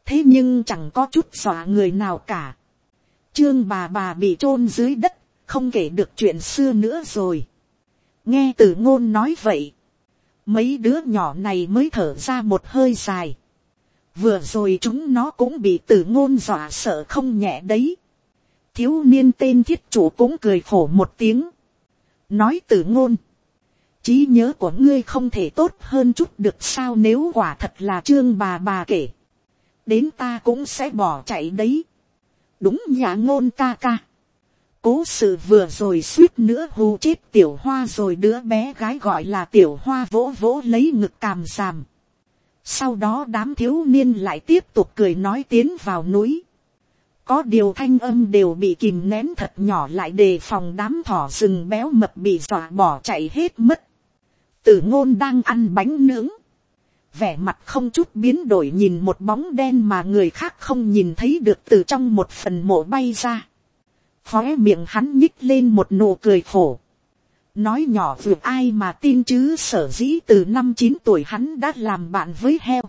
thế nhưng chẳng có chút dọa người nào cả. Trương bà bà bị chôn dưới đất, không kể được chuyện xưa nữa rồi. Nghe Tử Ngôn nói vậy, mấy đứa nhỏ này mới thở ra một hơi dài. Vừa rồi chúng nó cũng bị Tử Ngôn dọa sợ không nhẹ đấy. Thiếu niên tên Thiết Chủ cũng cười khổ một tiếng, nói: Tử Ngôn, trí nhớ của ngươi không thể tốt hơn chút được sao? Nếu quả thật là Trương bà bà kể, đến ta cũng sẽ bỏ chạy đấy. Đúng nhà Ngôn ca ca, cố sự vừa rồi suýt nữa hù chết Tiểu Hoa rồi. Đứa bé gái gọi là Tiểu Hoa vỗ vỗ lấy ngực càm ràm. Sau đó đám thiếu niên lại tiếp tục cười nói tiến vào núi. Có điều thanh âm đều bị kìm nén thật nhỏ lại, đề phòng đám thỏ rừng béo mập bị dọa bỏ chạy hết mất. Tử Ngôn đang ăn bánh nướng, vẻ mặt không chút biến đổi nhìn một bóng đen mà người khác không nhìn thấy được từ trong một phần mộ bay ra. Khóe miệng hắn nhích lên một nụ cười khổ, nói nhỏ: vượt ai mà tin chứ. Sở dĩ từ năm chín tuổi hắn đã làm bạn với heo,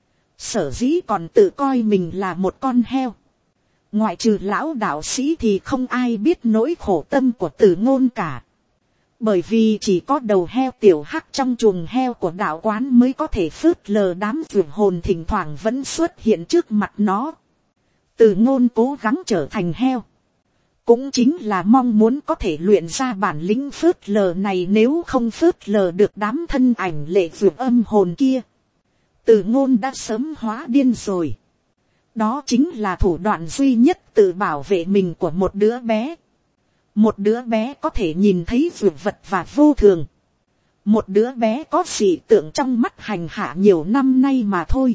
sở dĩ còn tự coi mình là một con heo. Ngoại trừ lão đạo sĩ thì không ai biết nỗi khổ tâm của Tử Ngôn cả. Bởi vì chỉ có đầu heo tiểu hắc trong chuồng heo của đạo quán mới có thể phớt lờ đám vượt hồn thỉnh thoảng vẫn xuất hiện trước mặt nó. Tử Ngôn cố gắng trở thành heo, cũng chính là mong muốn có thể luyện ra bản lĩnh phớt lờ này. Nếu không phớt lờ được đám thân ảnh lệ vượt âm hồn kia, Tử Ngôn đã sớm hóa điên rồi. Đó chính là thủ đoạn duy nhất tự bảo vệ mình của một đứa bé. Một đứa bé có thể nhìn thấy vượt vật và vô thường. Một đứa bé có dị tượng trong mắt hành hạ nhiều năm nay mà thôi.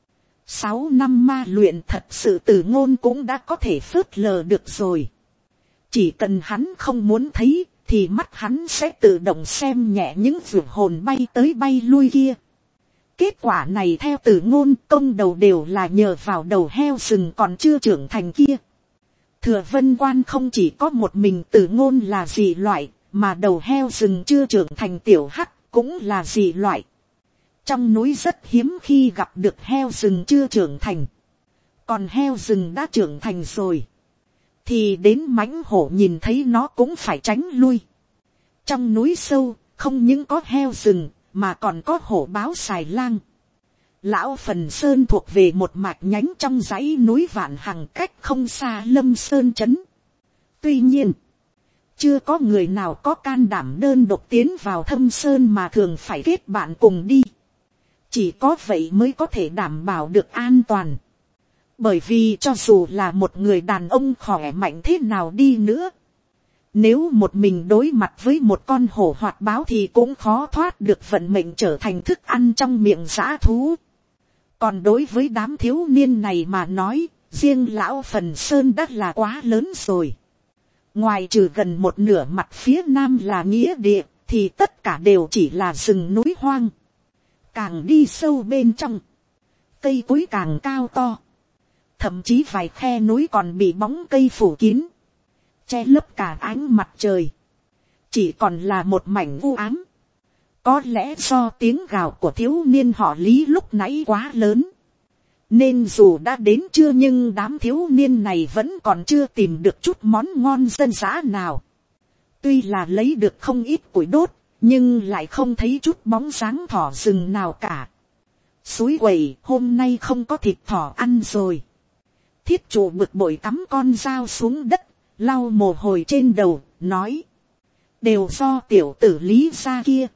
Sáu năm ma luyện thật sự Tử Ngôn cũng đã có thể phớt lờ được rồi. Chỉ cần hắn không muốn thấy, thì mắt hắn sẽ tự động xem nhẹ những vượt hồn bay tới bay lui kia. Kết quả này theo Tử Ngôn, công đầu đều là nhờ vào đầu heo rừng còn chưa trưởng thành kia. Thừa Vân Quan không chỉ có một mình Tử Ngôn là dị loại, mà đầu heo rừng chưa trưởng thành tiểu hắc cũng là dị loại. Trong núi rất hiếm khi gặp được heo rừng chưa trưởng thành. Còn heo rừng đã trưởng thành rồi, thì đến mãnh hổ nhìn thấy nó cũng phải tránh lui. Trong núi sâu, không những có heo rừng, mà còn có hổ báo xài lang. Lão Phần Sơn thuộc về một mạch nhánh trong dãy núi Vạn Hằng, cách không xa Lâm Sơn trấn. Tuy nhiên, chưa có người nào có can đảm đơn độc tiến vào Thâm Sơn, mà thường phải kết bạn cùng đi. Chỉ có vậy mới có thể đảm bảo được an toàn. Bởi vì cho dù là một người đàn ông khỏe mạnh thế nào đi nữa, nếu một mình đối mặt với một con hổ hoạt báo thì cũng khó thoát được vận mệnh trở thành thức ăn trong miệng dã thú. Còn đối với đám thiếu niên này mà nói, riêng lão Phần Sơn đã là quá lớn rồi. Ngoài trừ gần một nửa mặt phía nam là nghĩa địa, thì tất cả đều chỉ là rừng núi hoang. Càng đi sâu bên trong, cây cối càng cao to. Thậm chí vài khe núi còn bị bóng cây phủ kín, che lấp cả ánh mặt trời. Chỉ còn là một mảnh u ám. Có lẽ do tiếng gào của thiếu niên họ Lý lúc nãy quá lớn, nên dù đã đến trưa nhưng đám thiếu niên này vẫn còn chưa tìm được chút món ngon dân dã nào. Tuy là lấy được không ít củi đốt, nhưng lại không thấy chút bóng dáng thỏ rừng nào cả. Suối quẩy, hôm nay không có thịt thỏ ăn rồi. Thiết Chủ bực bội cắm con dao xuống đất, lau mồ hôi trên đầu, nói: đều do tiểu tử Lý gia kia.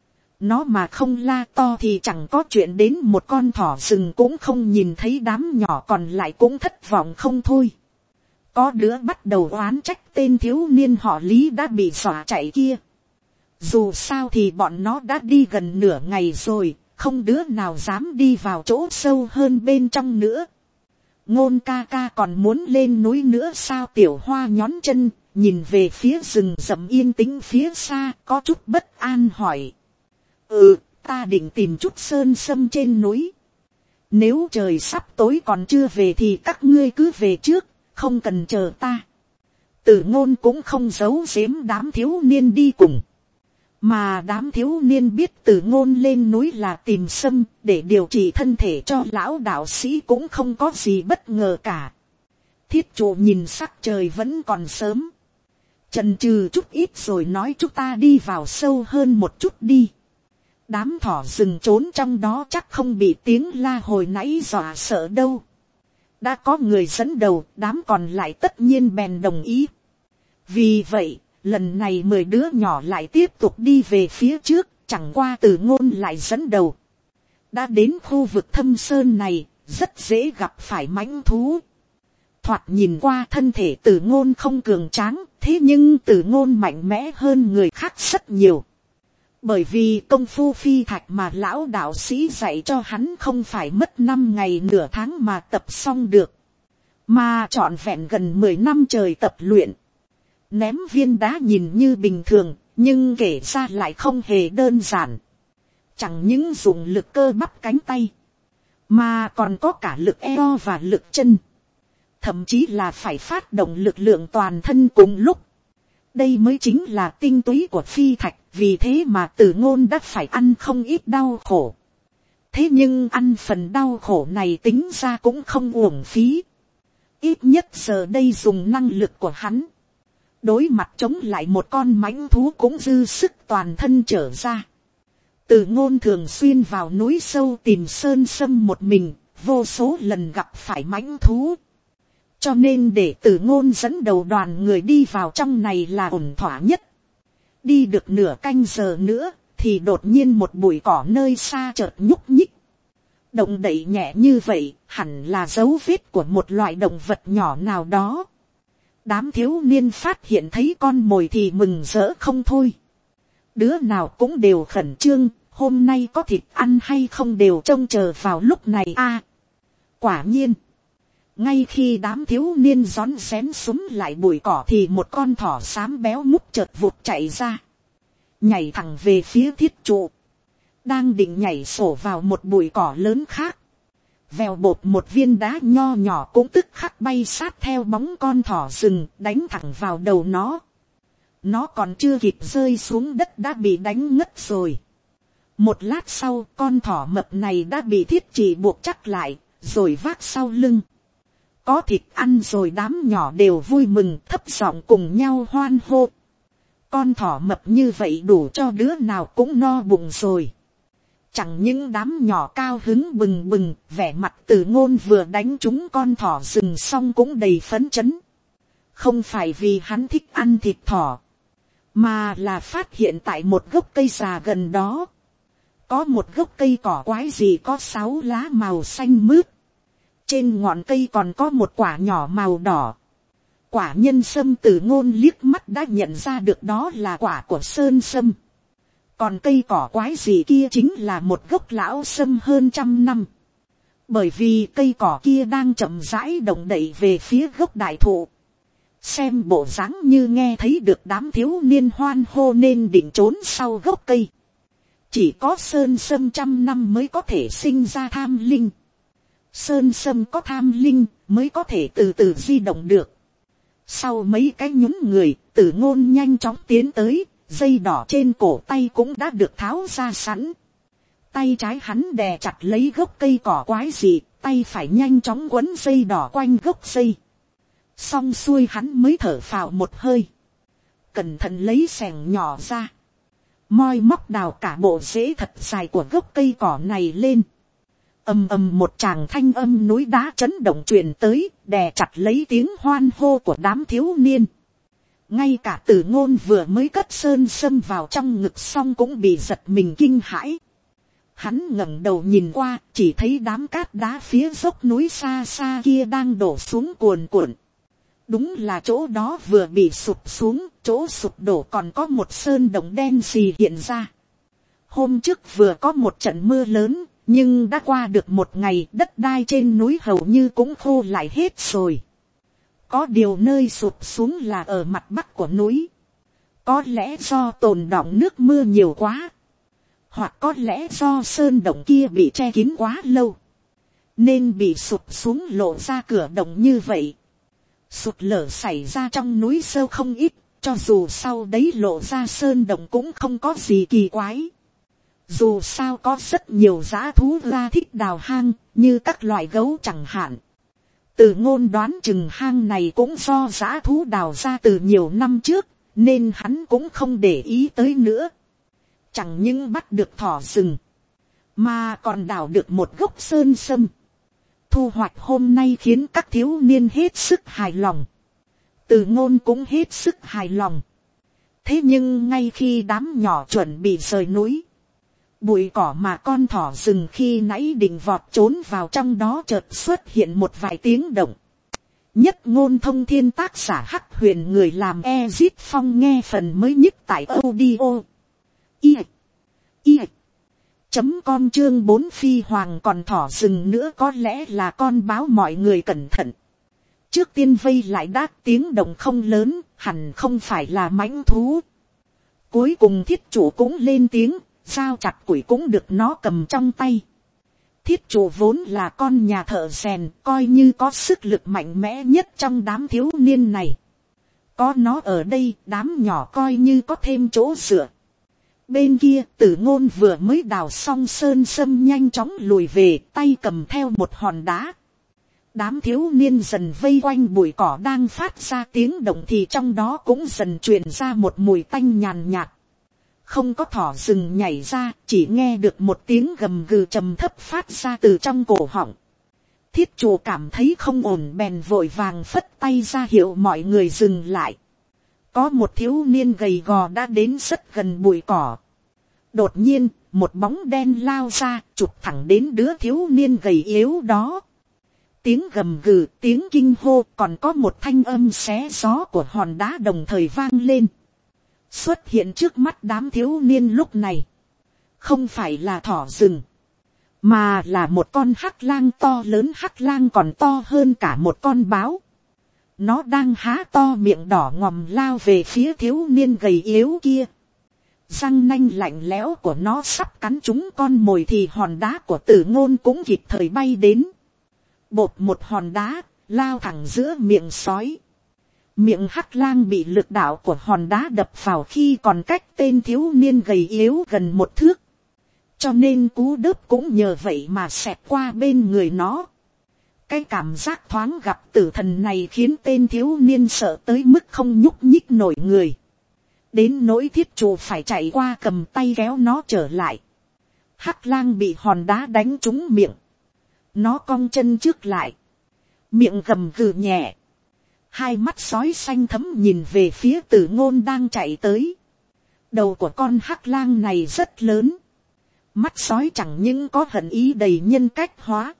Nó mà không la to thì chẳng có chuyện đến một con thỏ rừng cũng không nhìn thấy. Đám nhỏ còn lại cũng thất vọng không thôi. Có đứa bắt đầu oán trách tên thiếu niên họ Lý đã bị dọa chạy kia. Dù sao thì bọn nó đã đi gần nửa ngày rồi, không đứa nào dám đi vào chỗ sâu hơn bên trong nữa. Ngôn ca ca còn muốn lên núi nữa sao? Tiểu Hoa nhón chân, nhìn về phía rừng rậm yên tĩnh phía xa, có chút bất an hỏi. Ừ, ta định tìm chút sơn sâm trên núi. Nếu trời sắp tối còn chưa về thì các ngươi cứ về trước, không cần chờ ta. Tử Ngôn cũng không giấu giếm đám thiếu niên đi cùng, Mà đám thiếu niên biết Từ Ngôn lên núi là tìm sâm để điều trị thân thể cho lão đạo sĩ cũng không có gì bất ngờ cả. Thiết Trụ nhìn sắc trời vẫn còn sớm, chần chừ chút ít rồi nói chúng ta đi vào sâu hơn một chút đi. Đám thỏ rừng trốn trong đó chắc không bị tiếng la hồi nãy dọa sợ đâu. Đã có người dẫn đầu, đám còn lại tất nhiên bèn đồng ý. Vì vậy, lần này mười đứa nhỏ lại tiếp tục đi về phía trước, chẳng qua Từ Ngôn lại dẫn đầu. Đã đến khu vực thâm sơn này, rất dễ gặp phải mãnh thú. Thoạt nhìn qua thân thể Từ Ngôn không cường tráng, thế nhưng Từ Ngôn mạnh mẽ hơn người khác rất nhiều. Bởi vì công phu phi thạch mà lão đạo sĩ dạy cho hắn không phải mất năm ngày nửa tháng mà tập xong được, mà trọn vẹn gần mười năm trời tập luyện. Ném viên đá nhìn như bình thường, nhưng kể ra lại không hề đơn giản. Chẳng những dùng lực cơ bắp cánh tay, mà còn có cả lực eo và lực chân. Thậm chí là phải phát động lực lượng toàn thân cùng lúc. Đây mới chính là tinh túy của phi thạch, vì thế mà Từ Ngôn đã phải ăn không ít đau khổ. Thế nhưng ăn phần đau khổ này tính ra cũng không uổng phí. Ít nhất giờ đây dùng năng lực của hắn, đối mặt chống lại một con mãnh thú cũng dư sức toàn thân trở ra. Từ Ngôn thường xuyên vào núi sâu tìm sơn sâm một mình, vô số lần gặp phải mãnh thú. Cho nên để Từ Ngôn dẫn đầu đoàn người đi vào trong này là ổn thỏa nhất. Đi được nửa canh giờ nữa, thì đột nhiên một bụi cỏ nơi xa chợt nhúc nhích. Động đậy nhẹ như vậy, hẳn là dấu vết của một loại động vật nhỏ nào đó. Đám thiếu niên phát hiện thấy con mồi thì mừng rỡ không thôi. Đứa nào cũng đều khẩn trương, hôm nay có thịt ăn hay không đều trông chờ vào lúc này a. À, quả nhiên, ngay khi đám thiếu niên rón rén xúm lại bụi cỏ thì một con thỏ xám béo múp chợt vụt chạy ra, nhảy thẳng về phía Thiết Trụ, đang định nhảy sổ vào một bụi cỏ lớn khác. Vèo bột một viên đá nho nhỏ cũng tức khắc bay sát theo bóng con thỏ rừng, đánh thẳng vào đầu nó. Nó còn chưa kịp rơi xuống đất đã bị đánh ngất rồi. Một lát sau, con thỏ mập này đã bị Thiết Chỉ buộc chắc lại, rồi vác sau lưng. Có thịt ăn rồi, đám nhỏ đều vui mừng thấp giọng cùng nhau hoan hô. Con thỏ mập như vậy đủ cho đứa nào cũng no bụng rồi. Chẳng những đám nhỏ cao hứng bừng bừng, vẻ mặt Từ Ngôn vừa đánh trúng con thỏ rừng xong cũng đầy phấn chấn. Không phải vì hắn thích ăn thịt thỏ, mà là phát hiện tại một gốc cây già gần đó, có một gốc cây cỏ quái gì có sáu lá màu xanh mướt. Trên ngọn cây còn có một quả nhỏ màu đỏ. Quả nhân sâm. Từ Ngôn liếc mắt đã nhận ra được đó là quả của sơn sâm. Còn cây cỏ quái gì kia chính là một gốc lão sâm hơn trăm năm. Bởi vì cây cỏ kia đang chậm rãi động đậy về phía gốc đại thụ. Xem bộ dáng như nghe thấy được đám thiếu niên hoan hô nên định trốn sau gốc cây. Chỉ có sơn sâm trăm năm mới có thể sinh ra tham linh. Sơn sâm có tham linh mới có thể từ từ di động được. Sau mấy cái nhún người, Từ Ngôn nhanh chóng tiến tới, dây đỏ trên cổ tay cũng đã được tháo ra sẵn. Tay trái hắn đè chặt lấy gốc cây cỏ quái dị, tay phải nhanh chóng quấn dây đỏ quanh gốc dây. Xong xuôi hắn mới thở phào một hơi, cẩn thận lấy xẻng nhỏ ra, moi móc đào cả bộ rễ thật dài của gốc cây cỏ này lên. Ầm ầm một tràng thanh âm núi đá chấn động truyền tới, đè chặt lấy tiếng hoan hô của đám thiếu niên. Ngay cả Từ Ngôn vừa mới cất sơn sâm vào trong ngực xong cũng bị giật mình kinh hãi. Hắn ngẩng đầu nhìn qua, chỉ thấy đám cát đá phía dốc núi xa xa kia đang đổ xuống cuồn cuộn. Đúng là chỗ đó vừa bị sụp xuống, chỗ sụp đổ còn có một sơn động đen xì hiện ra. Hôm trước vừa có một trận mưa lớn, nhưng đã qua được một ngày, đất đai trên núi hầu như cũng khô lại hết rồi. Có điều nơi sụp xuống là ở mặt bắc của núi. Có lẽ do tồn đọng nước mưa nhiều quá, hoặc có lẽ do sơn động kia bị che kín quá lâu, nên bị sụp xuống lộ ra cửa động như vậy. Sụt lở xảy ra trong núi sâu không ít, Cho dù sau đấy lộ ra sơn động cũng không có gì kỳ quái. Dù sao có rất nhiều dã thú ra thích đào hang, như các loại gấu chẳng hạn. Từ Ngôn đoán chừng hang này cũng do dã thú đào ra từ nhiều năm trước, nên hắn cũng không để ý tới nữa. Chẳng những bắt được thỏ rừng, mà còn đào được một gốc sơn sâm. Thu hoạch hôm nay khiến các thiếu niên hết sức hài lòng. Từ Ngôn cũng hết sức hài lòng. Thế nhưng ngay khi đám nhỏ chuẩn bị rời núi, bụi cỏ mà con thỏ rừng khi nãy định vọt trốn vào trong đó chợt xuất hiện một vài tiếng động. Nhất Ngôn Thông Thiên tác giả Hắc Huyền, người làm Ezit Phong, nghe phần mới nhất tại audio i i chấm com chương bốn phi hoàng còn thỏ rừng nữa, có lẽ là con báo, mọi người cẩn thận. Trước tiên vây lại đã, tiếng động không lớn, hẳn không phải là mãnh thú. Cuối cùng thiết chủ cũng lên tiếng, dao chặt củi cũng được nó cầm trong tay. Thiết chủ vốn là con nhà thợ rèn, coi như có sức lực mạnh mẽ nhất trong đám thiếu niên này. Có nó ở đây, đám nhỏ coi như có thêm chỗ dựa. Bên kia, Tử Ngôn vừa mới đào xong sơn sâm nhanh chóng lùi về, tay cầm theo một hòn đá. Đám thiếu niên dần vây quanh bụi cỏ đang phát ra tiếng động thì trong đó cũng dần truyền ra một mùi tanh nhàn nhạt. Không có thỏ rừng nhảy ra, chỉ nghe được một tiếng gầm gừ trầm thấp phát ra từ trong cổ họng. Thiết chủ cảm thấy không ổn bèn vội vàng phất tay ra hiệu mọi người dừng lại. Có một thiếu niên gầy gò đã đến rất gần bụi cỏ. Đột nhiên, một bóng đen lao ra, chụp thẳng đến đứa thiếu niên gầy yếu đó. Tiếng gầm gừ, tiếng kinh hô, còn có một thanh âm xé gió của hòn đá đồng thời vang lên. Xuất hiện trước mắt đám thiếu niên lúc này, không phải là thỏ rừng, mà là một con hắc lang to lớn. Hắc lang còn to hơn cả một con báo. Nó đang há to miệng đỏ ngòm lao về phía thiếu niên gầy yếu kia. Răng nanh lạnh lẽo của nó sắp cắn trúng con mồi thì hòn đá của Tử Ngôn cũng kịp thời bay đến. Bột một hòn đá, lao thẳng giữa miệng sói. Miệng hắc lang bị lực đạo của hòn đá đập vào khi còn cách tên thiếu niên gầy yếu gần một thước. Cho nên cú đớp cũng nhờ vậy mà xẹt qua bên người nó. Cái cảm giác thoáng gặp tử thần này khiến tên thiếu niên sợ tới mức không nhúc nhích nổi người. Đến nỗi thiết chủ phải chạy qua cầm tay kéo nó trở lại. Hắc lang bị hòn đá đánh trúng miệng. Nó cong chân trước lại. Miệng gầm gừ nhẹ. Hai mắt sói xanh thẫm nhìn về phía Tử Ngôn đang chạy tới. Đầu của con hắc lang này rất lớn. Mắt sói chẳng những có hận ý đầy nhân cách hóa,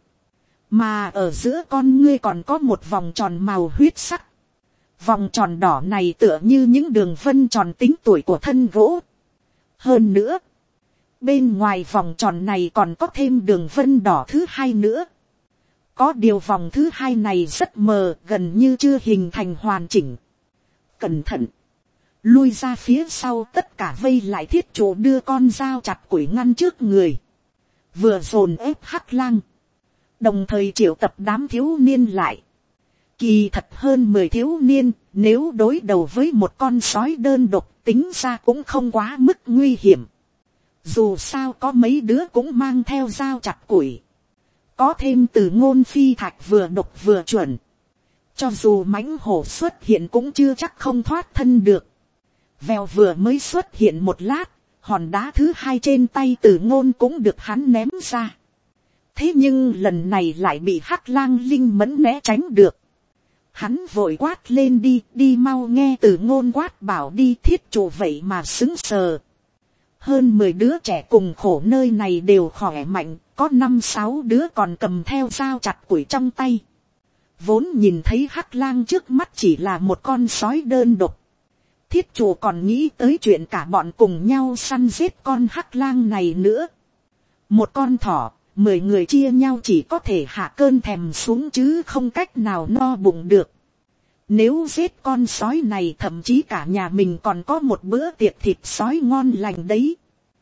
mà ở giữa con ngươi còn có một vòng tròn màu huyết sắc. Vòng tròn đỏ này tựa như những đường vân tròn tính tuổi của thân gỗ. Hơn nữa, bên ngoài vòng tròn này còn có thêm đường vân đỏ thứ hai nữa. Có điều vòng thứ hai này rất mờ, gần như chưa hình thành hoàn chỉnh. Cẩn thận! Lui ra phía sau, tất cả vây lại thiết chủ đưa con dao chặt củi ngăn trước người. Vừa dồn ép hắc lang, đồng thời triệu tập đám thiếu niên lại. Kỳ thật hơn mười thiếu niên, nếu đối đầu với một con sói đơn độc tính ra cũng không quá mức nguy hiểm. Dù sao có mấy đứa cũng mang theo dao chặt củi. Có thêm Tử Ngôn phi thạch vừa độc vừa chuẩn. Cho dù mãnh hổ xuất hiện cũng chưa chắc không thoát thân được. Vèo vừa mới xuất hiện một lát, hòn đá thứ hai trên tay Tử Ngôn cũng được hắn ném ra. Thế nhưng lần này lại bị hắc lang linh mẫn né tránh được. Hắn vội quát lên đi, đi mau, nghe Tử Ngôn quát bảo đi. Thiết chủ vậy mà sững sờ. Hơn mười đứa trẻ cùng khổ nơi này đều khỏe mạnh, có năm sáu đứa còn cầm theo dao chặt củi trong tay. Vốn nhìn thấy hắc lang trước mắt chỉ là một con sói đơn độc. Thiết chủ còn nghĩ tới chuyện cả bọn cùng nhau săn giết con hắc lang này nữa. Một con thỏ, mười người chia nhau chỉ có thể hạ cơn thèm xuống chứ không cách nào no bụng được. Nếu giết con sói này thậm chí cả nhà mình còn có một bữa tiệc thịt sói ngon lành đấy.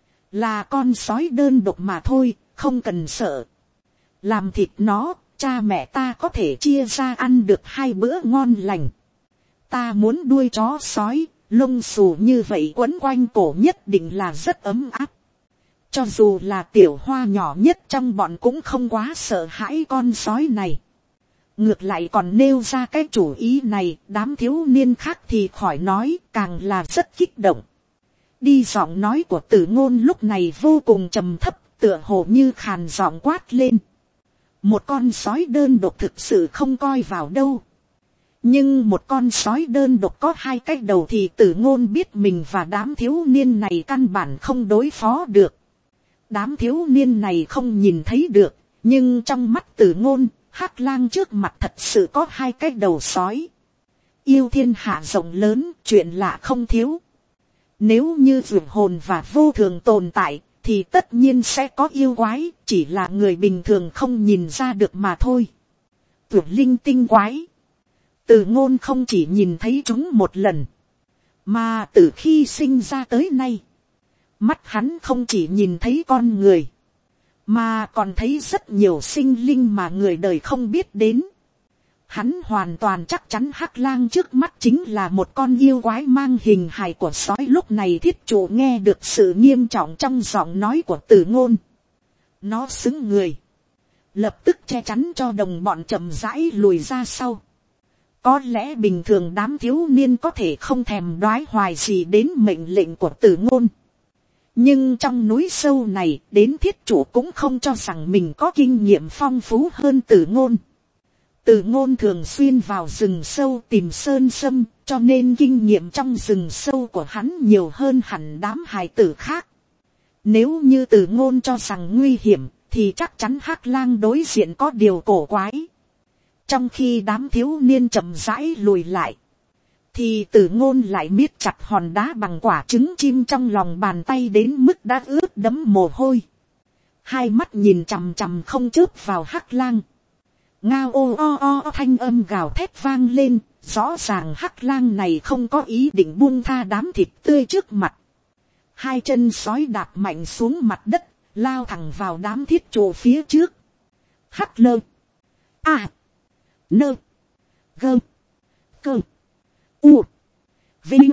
Là con sói đơn độc mà thôi, không cần sợ. Làm thịt nó, cha mẹ ta có thể chia ra ăn được hai bữa ngon lành. Ta muốn đuôi chó sói, Lông xù như vậy quấn quanh cổ nhất định là rất ấm áp. Cho dù là tiểu hoa nhỏ nhất trong bọn cũng không quá sợ hãi con sói này. Ngược lại còn nêu ra cái chủ ý này, đám thiếu niên khác thì khỏi nói, càng là rất kích động. Đi giọng nói của Tử Ngôn lúc này vô cùng trầm thấp, tựa hồ như khàn giọng quát lên. Một con sói đơn độc thực sự không coi vào đâu. Nhưng một con sói đơn độc có hai cái đầu thì Tử Ngôn biết mình và đám thiếu niên này căn bản không đối phó được. Đám thiếu niên này không nhìn thấy được, nhưng trong mắt Tử Ngôn, Hắc Lang trước mặt thật sự có hai cái đầu sói. Yêu thiên hạ rộng lớn, chuyện lạ không thiếu. Nếu như vượt hồn và vô thường tồn tại, thì tất nhiên sẽ có yêu quái, chỉ là người bình thường không nhìn ra được mà thôi. Tuyệt linh tinh quái. Tử Ngôn không chỉ nhìn thấy chúng một lần, mà từ khi sinh ra tới nay, mắt hắn không chỉ nhìn thấy con người, mà còn thấy rất nhiều sinh linh mà người đời không biết đến. Hắn hoàn toàn chắc chắn Hắc Lang trước mắt chính là một con yêu quái mang hình hài của sói. Lúc này Thiết Trụ nghe được sự nghiêm trọng trong giọng nói của Tử Ngôn. Nó xứng người, lập tức che chắn cho đồng bọn chậm rãi lùi ra sau. Có lẽ bình thường đám thiếu niên có thể không thèm đoái hoài gì đến mệnh lệnh của Tử Ngôn. Nhưng trong núi sâu này, đến Thiết Trụ cũng không cho rằng mình có kinh nghiệm phong phú hơn Tử Ngôn. Tử Ngôn thường xuyên vào rừng sâu tìm sơn sâm, cho nên kinh nghiệm trong rừng sâu của hắn nhiều hơn hẳn đám hài tử khác. Nếu như Tử Ngôn cho rằng nguy hiểm, thì chắc chắn Hắc Lang đối diện có điều cổ quái. Trong khi đám thiếu niên chậm rãi lùi lại, thì Tử Ngôn lại miết chặt hòn đá bằng quả trứng chim trong lòng bàn tay đến mức đã ướt đẫm mồ hôi. Hai mắt nhìn chằm chằm không chớp vào Hắc Lang. Ngao ô o o thanh âm gào thét vang lên, rõ ràng Hắc Lang này không có ý định buông tha đám thịt tươi trước mặt. Hai chân sói đạp mạnh xuống mặt đất, lao thẳng vào đám Thiết Trụ phía trước. Hắc lơ, a, nơ, gơ, cơ, u, vinh,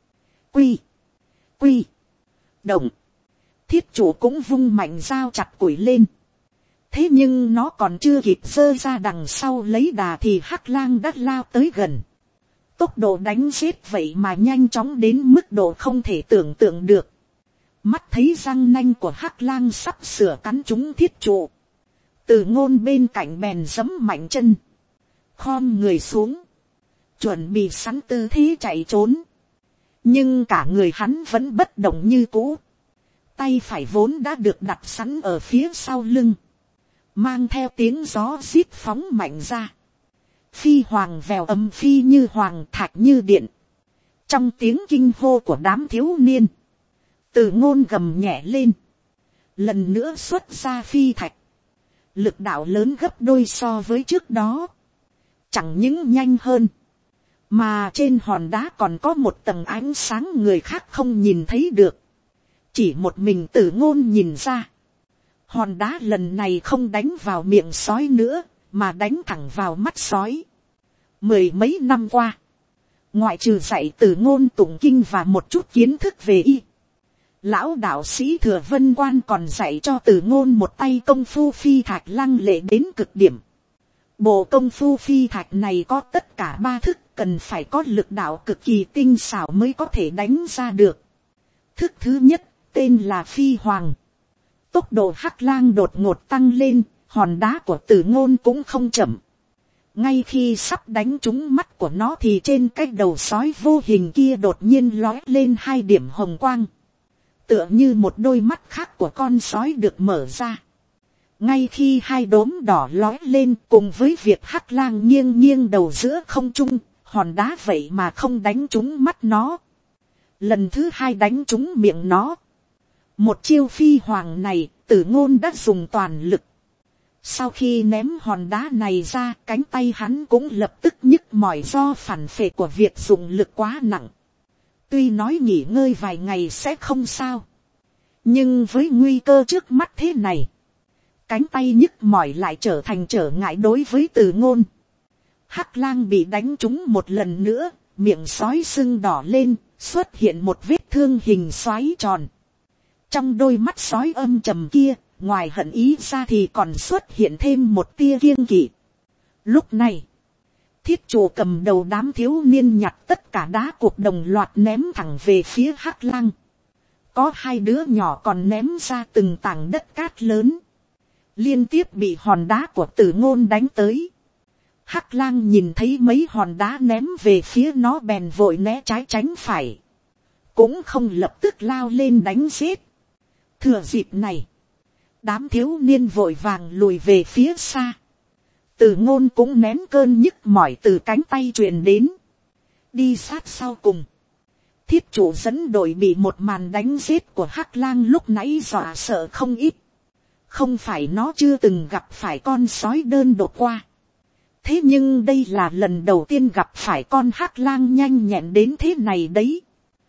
quy, quy, động. Thiết Trụ cũng vung mạnh dao chặt củi lên. Thế nhưng nó còn chưa kịp giơ ra đằng sau lấy đà thì Hắc Lang đã lao tới gần. Tốc độ đánh giết vậy mà nhanh chóng đến mức độ không thể tưởng tượng được. Mắt thấy răng nanh của Hắc Lang sắp sửa cắn trúng Thiết Trụ, Tử Ngôn bên cạnh bèn giẫm mạnh chân, khom người xuống, chuẩn bị sẵn tư thế chạy trốn. Nhưng cả người hắn vẫn bất động như cũ. Tay phải vốn đã được đặt sẵn ở phía sau lưng, mang theo tiếng gió rít phóng mạnh ra. Phi hoàng vèo âm phi như hoàng, thạch như điện. Trong tiếng kinh hô của đám thiếu niên, Tử Ngôn gầm nhẹ lên, lần nữa xuất ra phi thạch. Lực đạo lớn gấp đôi so với trước đó. Chẳng những nhanh hơn, mà trên hòn đá còn có một tầng ánh sáng người khác không nhìn thấy được. Chỉ một mình Tử Ngôn nhìn ra. Hòn đá lần này không đánh vào miệng sói nữa, mà đánh thẳng vào mắt sói. Mười mấy năm qua, ngoại trừ dạy Tử Ngôn tụng kinh và một chút kiến thức về y, lão đạo sĩ Thừa Vân Quan còn dạy cho Tử Ngôn một tay công phu phi thạch lăng lệ đến cực điểm. Bộ công phu phi thạch này có tất cả ba thức, cần phải có lực đạo cực kỳ tinh xảo mới có thể đánh ra được. Thức thứ nhất, tên là phi hoàng. Tốc độ Hắc Lang đột ngột tăng lên, hòn đá của Tử Ngôn cũng không chậm. Ngay khi sắp đánh trúng mắt của nó thì trên cái đầu sói vô hình kia đột nhiên lóe lên hai điểm hồng quang. Tựa như một đôi mắt khác của con sói được mở ra. Ngay khi hai đốm đỏ lóe lên cùng với việc Hắc Lang nghiêng nghiêng đầu giữa không trung, hòn đá vậy mà không đánh trúng mắt nó. Lần thứ hai đánh trúng miệng nó. Một chiêu phi hoàng này, Tử Ngôn đã dùng toàn lực. Sau khi ném hòn đá này ra, cánh tay hắn cũng lập tức nhức mỏi do phản phệ của việc dùng lực quá nặng. Tuy nói nghỉ ngơi vài ngày sẽ không sao, nhưng với nguy cơ trước mắt thế này, cánh tay nhức mỏi lại trở thành trở ngại đối với Tử Ngôn. Hắc Lang bị đánh trúng một lần nữa, miệng sói sưng đỏ lên, xuất hiện một vết thương hình xoáy tròn. Trong đôi mắt sói âm trầm kia, ngoài hận ý ra thì còn xuất hiện thêm một tia kiêng kỵ. Lúc này, thiết chủ cầm đầu đám thiếu niên nhặt tất cả đá cuộc đồng loạt ném thẳng về phía Hắc Lang. Có hai đứa nhỏ còn ném ra từng tảng đất cát lớn, liên tiếp bị hòn đá của Tử Ngôn đánh tới. Hắc Lang nhìn thấy mấy hòn đá ném về phía nó bèn vội né trái tránh phải, cũng không lập tức lao lên đánh giết. Thừa dịp này, đám thiếu niên vội vàng lùi về phía xa. Tử Ngôn cũng nén cơn nhức mỏi từ cánh tay truyền đến, đi sát sau cùng. Thiết chủ dẫn đội bị một màn đánh giết của Hắc Lang lúc nãy dọa sợ không ít. Không phải nó chưa từng gặp phải con sói đơn độc qua, thế nhưng đây là lần đầu tiên gặp phải con Hắc Lang nhanh nhẹn đến thế này đấy.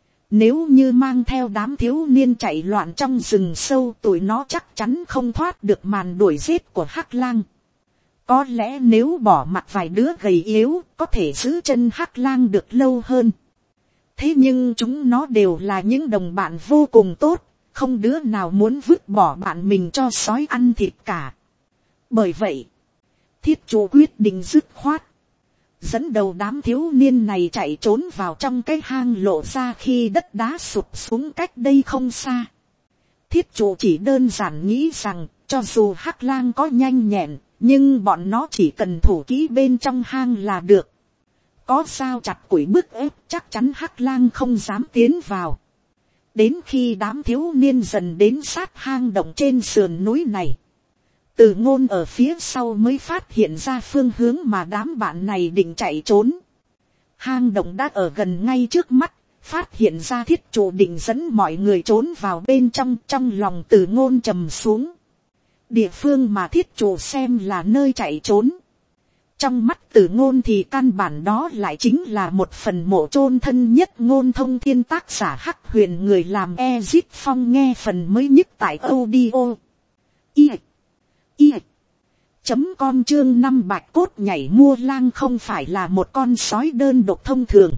Nếu như mang theo đám thiếu niên chạy loạn trong rừng sâu, tụi nó chắc chắn không thoát được màn đuổi giết của Hắc Lang. Có lẽ nếu bỏ mặc vài đứa gầy yếu, có thể giữ chân Hắc Lang được lâu hơn. Thế nhưng chúng nó đều là những đồng bạn vô cùng tốt, không đứa nào muốn vứt bỏ bạn mình cho sói ăn thịt cả. Bởi vậy, thiết chủ quyết định dứt khoát, dẫn đầu đám thiếu niên này chạy trốn vào trong cái hang lộ ra khi đất đá sụp xuống cách đây không xa. Thiết chủ chỉ đơn giản nghĩ rằng, cho dù Hắc Lang có nhanh nhẹn, nhưng bọn nó chỉ cần thủ kỹ bên trong hang là được. Có sao chặt củi bức ép, chắc chắn Hắc Lang không dám tiến vào. Đến khi đám thiếu niên dần đến sát hang động trên sườn núi này, Tử Ngôn ở phía sau mới phát hiện ra phương hướng mà đám bạn này định chạy trốn. Hang động đã ở gần ngay trước mắt, phát hiện ra thiết chủ định dẫn mọi người trốn vào bên trong. Trong lòng Tử Ngôn trầm xuống. Địa phương mà thiết chủ xem là nơi chạy trốn, trong mắt Tử Ngôn thì căn bản đó lại chính là một phần mộ chôn thân nhất Ngôn Thông Thiên tác giả Hắc Huyền người làm Ezit Phong nghe phần mới nhất tại audio i i chấm com chương năm bạch cốt nhảy mua lang không phải là một con sói đơn độc thông thường,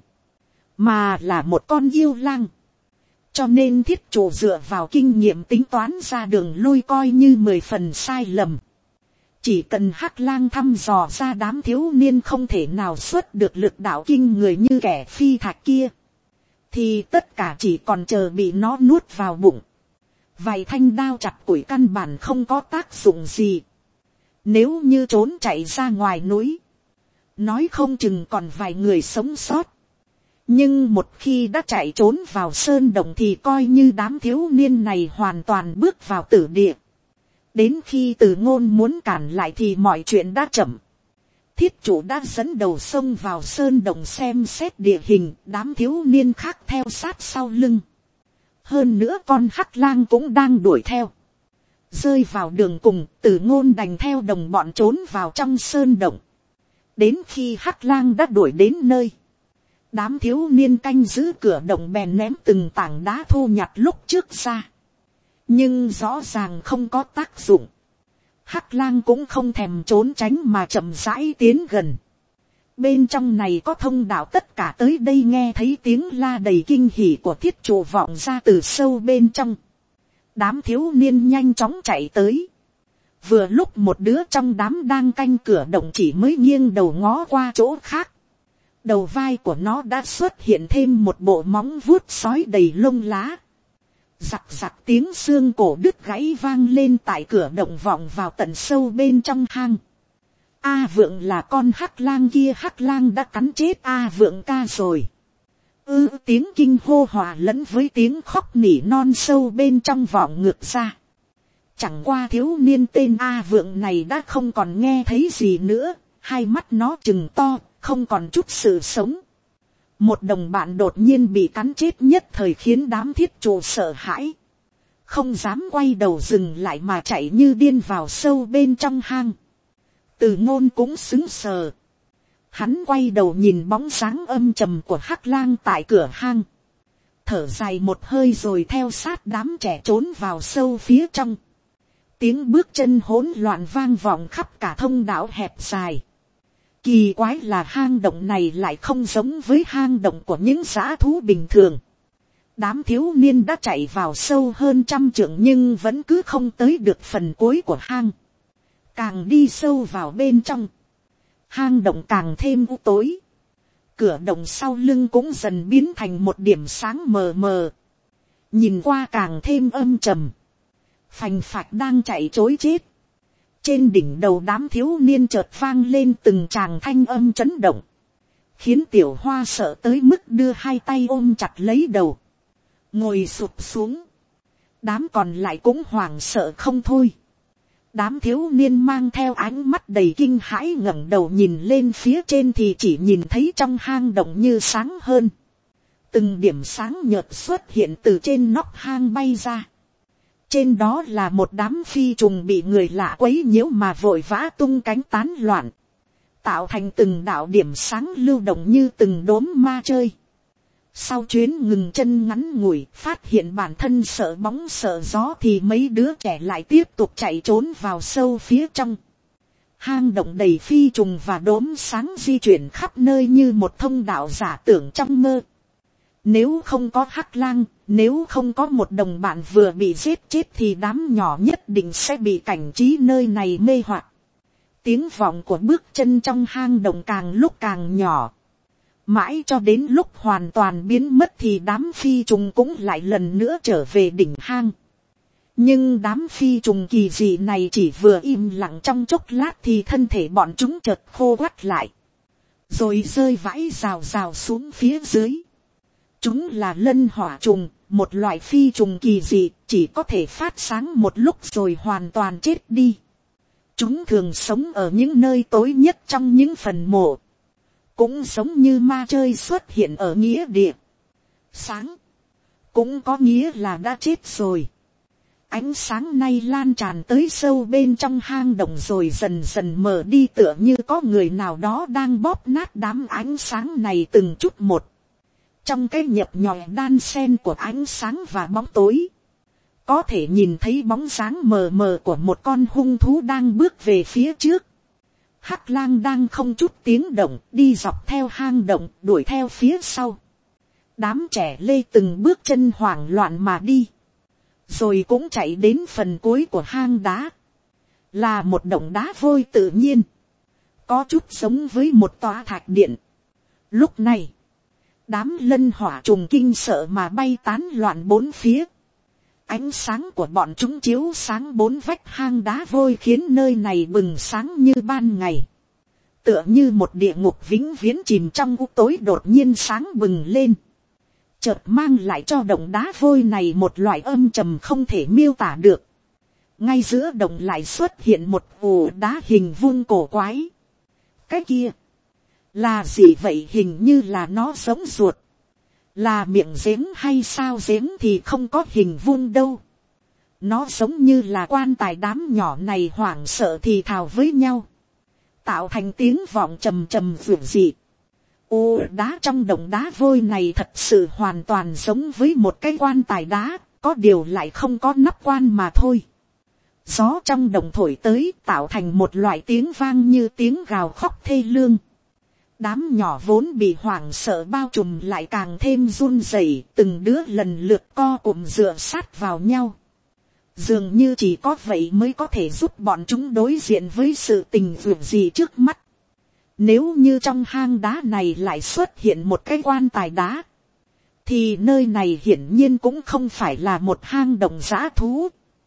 mà là một con yêu lang. Cho nên thiết chủ dựa vào kinh nghiệm tính toán ra đường lui coi như mười phần sai lầm. Chỉ cần Hắc Lang thăm dò ra đám thiếu niên không thể nào xuất được lực đạo kinh người như kẻ phi thạch kia, thì tất cả chỉ còn chờ bị nó nuốt vào bụng. Vài thanh đao chặt củi căn bản không có tác dụng gì. Nếu như trốn chạy ra ngoài núi, nói không chừng còn vài người sống sót. Nhưng một khi đã chạy trốn vào sơn động thì coi như đám thiếu niên này hoàn toàn bước vào tử địa. Đến khi Tử Ngôn muốn cản lại thì mọi chuyện đã chậm. Thiết chủ đã dẫn đầu xông vào sơn động xem xét địa hình, đám thiếu niên khác theo sát sau lưng. Hơn nữa con Hắc Lang cũng đang đuổi theo. Rơi vào đường cùng, Tử Ngôn đành theo đồng bọn trốn vào trong sơn động. Đến khi Hắc Lang đã đuổi đến nơi, đám thiếu niên canh giữ cửa động bèn ném từng tảng đá thu nhặt lúc trước ra. Nhưng rõ ràng không có tác dụng. Hắc Lang cũng không thèm trốn tránh mà chậm rãi tiến gần. Bên trong này có thông đạo, tất cả tới đây nghe thấy tiếng la đầy kinh hỉ của thiết chủ vọng ra từ sâu bên trong. Đám thiếu niên nhanh chóng chạy tới. Vừa lúc một đứa trong đám đang canh cửa động chỉ mới nghiêng đầu ngó qua chỗ khác. Đầu vai của nó đã xuất hiện thêm một bộ móng vuốt sói đầy lông lá. Giặc giặc tiếng xương cổ đứt gãy vang lên tại cửa động vọng vào tận sâu bên trong hang. A Vượng là con Hắc Lang kia, Hắc Lang đã cắn chết A Vượng ca rồi. Ư ừ, tiếng kinh hô hòa lẫn với tiếng khóc nỉ non sâu bên trong vọng ngược ra. Chẳng qua thiếu niên tên A Vượng này đã không còn nghe thấy gì nữa, hai mắt nó trừng to, không còn chút sự sống. Một đồng bạn đột nhiên bị cắn chết nhất thời khiến đám thiết chủ sợ hãi. Không dám quay đầu dừng lại mà chạy như điên vào sâu bên trong hang. Tử Ngôn cũng sững sờ. Hắn quay đầu nhìn bóng dáng âm trầm của Hắc Lang tại cửa hang. Thở dài một hơi rồi theo sát đám trẻ trốn vào sâu phía trong. Tiếng bước chân hỗn loạn vang vọng khắp cả thông đạo hẹp dài. Kỳ quái là hang động này lại không giống với hang động của những dã thú bình thường. Đám thiếu niên đã chạy vào sâu hơn trăm trượng nhưng vẫn cứ không tới được phần cuối của hang. Càng đi sâu vào bên trong, hang động càng thêm u tối. Cửa động sau lưng cũng dần biến thành một điểm sáng mờ mờ. Nhìn qua càng thêm âm trầm. Phành phạch đang chạy trối chết. Trên đỉnh đầu đám thiếu niên chợt vang lên từng tràng thanh âm chấn động. Khiến tiểu hoa sợ tới mức đưa hai tay ôm chặt lấy đầu. Ngồi sụp xuống. Đám còn lại cũng hoảng sợ không thôi. Đám thiếu niên mang theo ánh mắt đầy kinh hãi ngẩng đầu nhìn lên phía trên thì chỉ nhìn thấy trong hang động như sáng hơn. Từng điểm sáng nhợt xuất hiện từ trên nóc hang bay ra. Trên đó là một đám phi trùng bị người lạ quấy nhiễu mà vội vã tung cánh tán loạn. Tạo thành từng đạo điểm sáng lưu động như từng đốm ma chơi. Sau chuyến ngừng chân ngắn ngủi phát hiện bản thân sợ bóng sợ gió thì mấy đứa trẻ lại tiếp tục chạy trốn vào sâu phía trong. Hang động đầy phi trùng và đốm sáng di chuyển khắp nơi như một thông đạo giả tưởng trong mơ. Nếu không có Hắc Lang, nếu không có một đồng bạn vừa bị giết chết thì đám nhỏ nhất định sẽ bị cảnh trí nơi này mê hoặc. Tiếng vọng của bước chân trong hang động càng lúc càng nhỏ. Mãi cho đến lúc hoàn toàn biến mất thì đám phi trùng cũng lại lần nữa trở về đỉnh hang. Nhưng đám phi trùng kỳ dị này chỉ vừa im lặng trong chốc lát thì thân thể bọn chúng chợt khô quắt lại. Rồi rơi vãi rào rào xuống phía dưới. Chúng là lân hỏa trùng, một loại phi trùng kỳ dị, chỉ có thể phát sáng một lúc rồi hoàn toàn chết đi. Chúng thường sống ở những nơi tối nhất trong những phần mộ. Cũng giống như ma chơi xuất hiện ở nghĩa địa. Sáng cũng có nghĩa là đã chết rồi. Ánh sáng nay lan tràn tới sâu bên trong hang động rồi dần dần mờ đi, tựa như có người nào đó đang bóp nát đám ánh sáng này từng chút một. Trong cái nhập nhòe đan xen của ánh sáng và bóng tối, có thể nhìn thấy bóng dáng mờ mờ của một con hung thú đang bước về phía trước. Hắc Lang đang không chút tiếng động đi dọc theo hang động đuổi theo phía sau. Đám trẻ lê từng bước chân hoảng loạn mà đi. Rồi cũng chạy đến phần cuối của hang đá. Là một động đá vôi tự nhiên. Có chút giống với một tòa thạch điện. Lúc này, đám lân hỏa trùng kinh sợ mà bay tán loạn bốn phía. Ánh sáng của bọn chúng chiếu sáng bốn vách hang đá vôi khiến nơi này bừng sáng như ban ngày. Tựa như một địa ngục vĩnh viễn chìm trong u tối đột nhiên sáng bừng lên. Chợt mang lại cho động đá vôi này một loại âm trầm không thể miêu tả được. Ngay giữa động lại xuất hiện một ổ đá hình vuông cổ quái. Cái kia là gì vậy? Hình như là nó giống ruột. Là miệng giếng hay sao? Giếng thì không có hình vuông đâu. Nó giống như là quan tài. Đám nhỏ này hoảng sợ thì thào với nhau, tạo thành tiếng vọng trầm trầm vượt dị. Ô đá trong động đá vôi này thật sự hoàn toàn giống với một cái quan tài đá, có điều lại không có nắp quan mà thôi. Gió trong động thổi tới tạo thành một loại tiếng vang như tiếng gào khóc thê lương. Đám nhỏ vốn bị hoảng sợ bao trùm lại càng thêm run rẩy, từng đứa lần lượt co cụm dựa sát vào nhau. Dường như chỉ có vậy mới có thể giúp bọn chúng đối diện với sự tình vượt gì trước mắt. Nếu như trong hang đá này lại xuất hiện một cái quan tài đá, thì nơi này hiển nhiên cũng không phải là một hang động dã thú,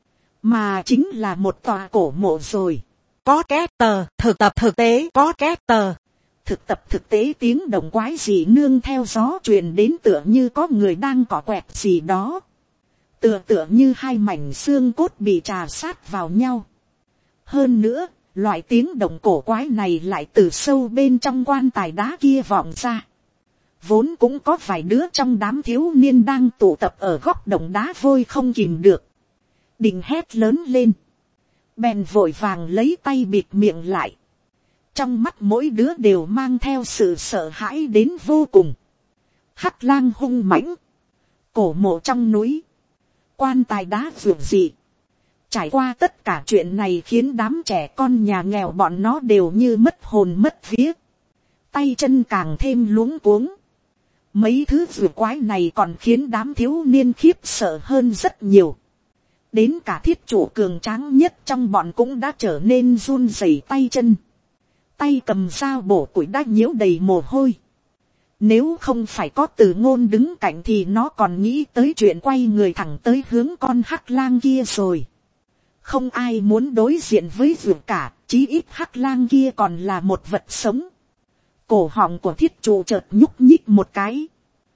mà chính là một tòa cổ mộ rồi. Có két tờ, thực tập thực tế, có két tờ. Thực tập thực tế tiếng động quái gì nương theo gió truyền đến, tựa như có người đang cọ quẹt gì đó. Tựa tựa như hai mảnh xương cốt bị trà sát vào nhau. Hơn nữa, loại tiếng động cổ quái này lại từ sâu bên trong quan tài đá kia vọng ra. Vốn cũng có vài đứa trong đám thiếu niên đang tụ tập ở góc động đá vôi không kìm được. Định hét lớn lên. Bèn vội vàng lấy tay bịt miệng lại. Trong mắt mỗi đứa đều mang theo sự sợ hãi đến vô cùng. Hắc Lang hung mãnh. Cổ mộ trong núi. Quan tài đá vượt dị. Trải qua tất cả chuyện này khiến đám trẻ con nhà nghèo bọn nó đều như mất hồn mất vía. tay chân càng thêm luống cuống. Mấy thứ rùa quái này còn khiến đám thiếu niên khiếp sợ hơn rất nhiều. Đến cả thiết chủ cường tráng nhất trong bọn cũng đã trở nên run rẩy tay chân. Tay cầm dao bổ củi đã nhiễu đầy mồ hôi. Nếu không phải có Từ Ngôn đứng cạnh thì nó còn nghĩ tới chuyện quay người thẳng tới hướng con hắc lang kia rồi. Không ai muốn đối diện với rùa cả, chí ít hắc lang kia còn là một vật sống. Cổ họng của thiết trụ chợt nhúc nhích một cái.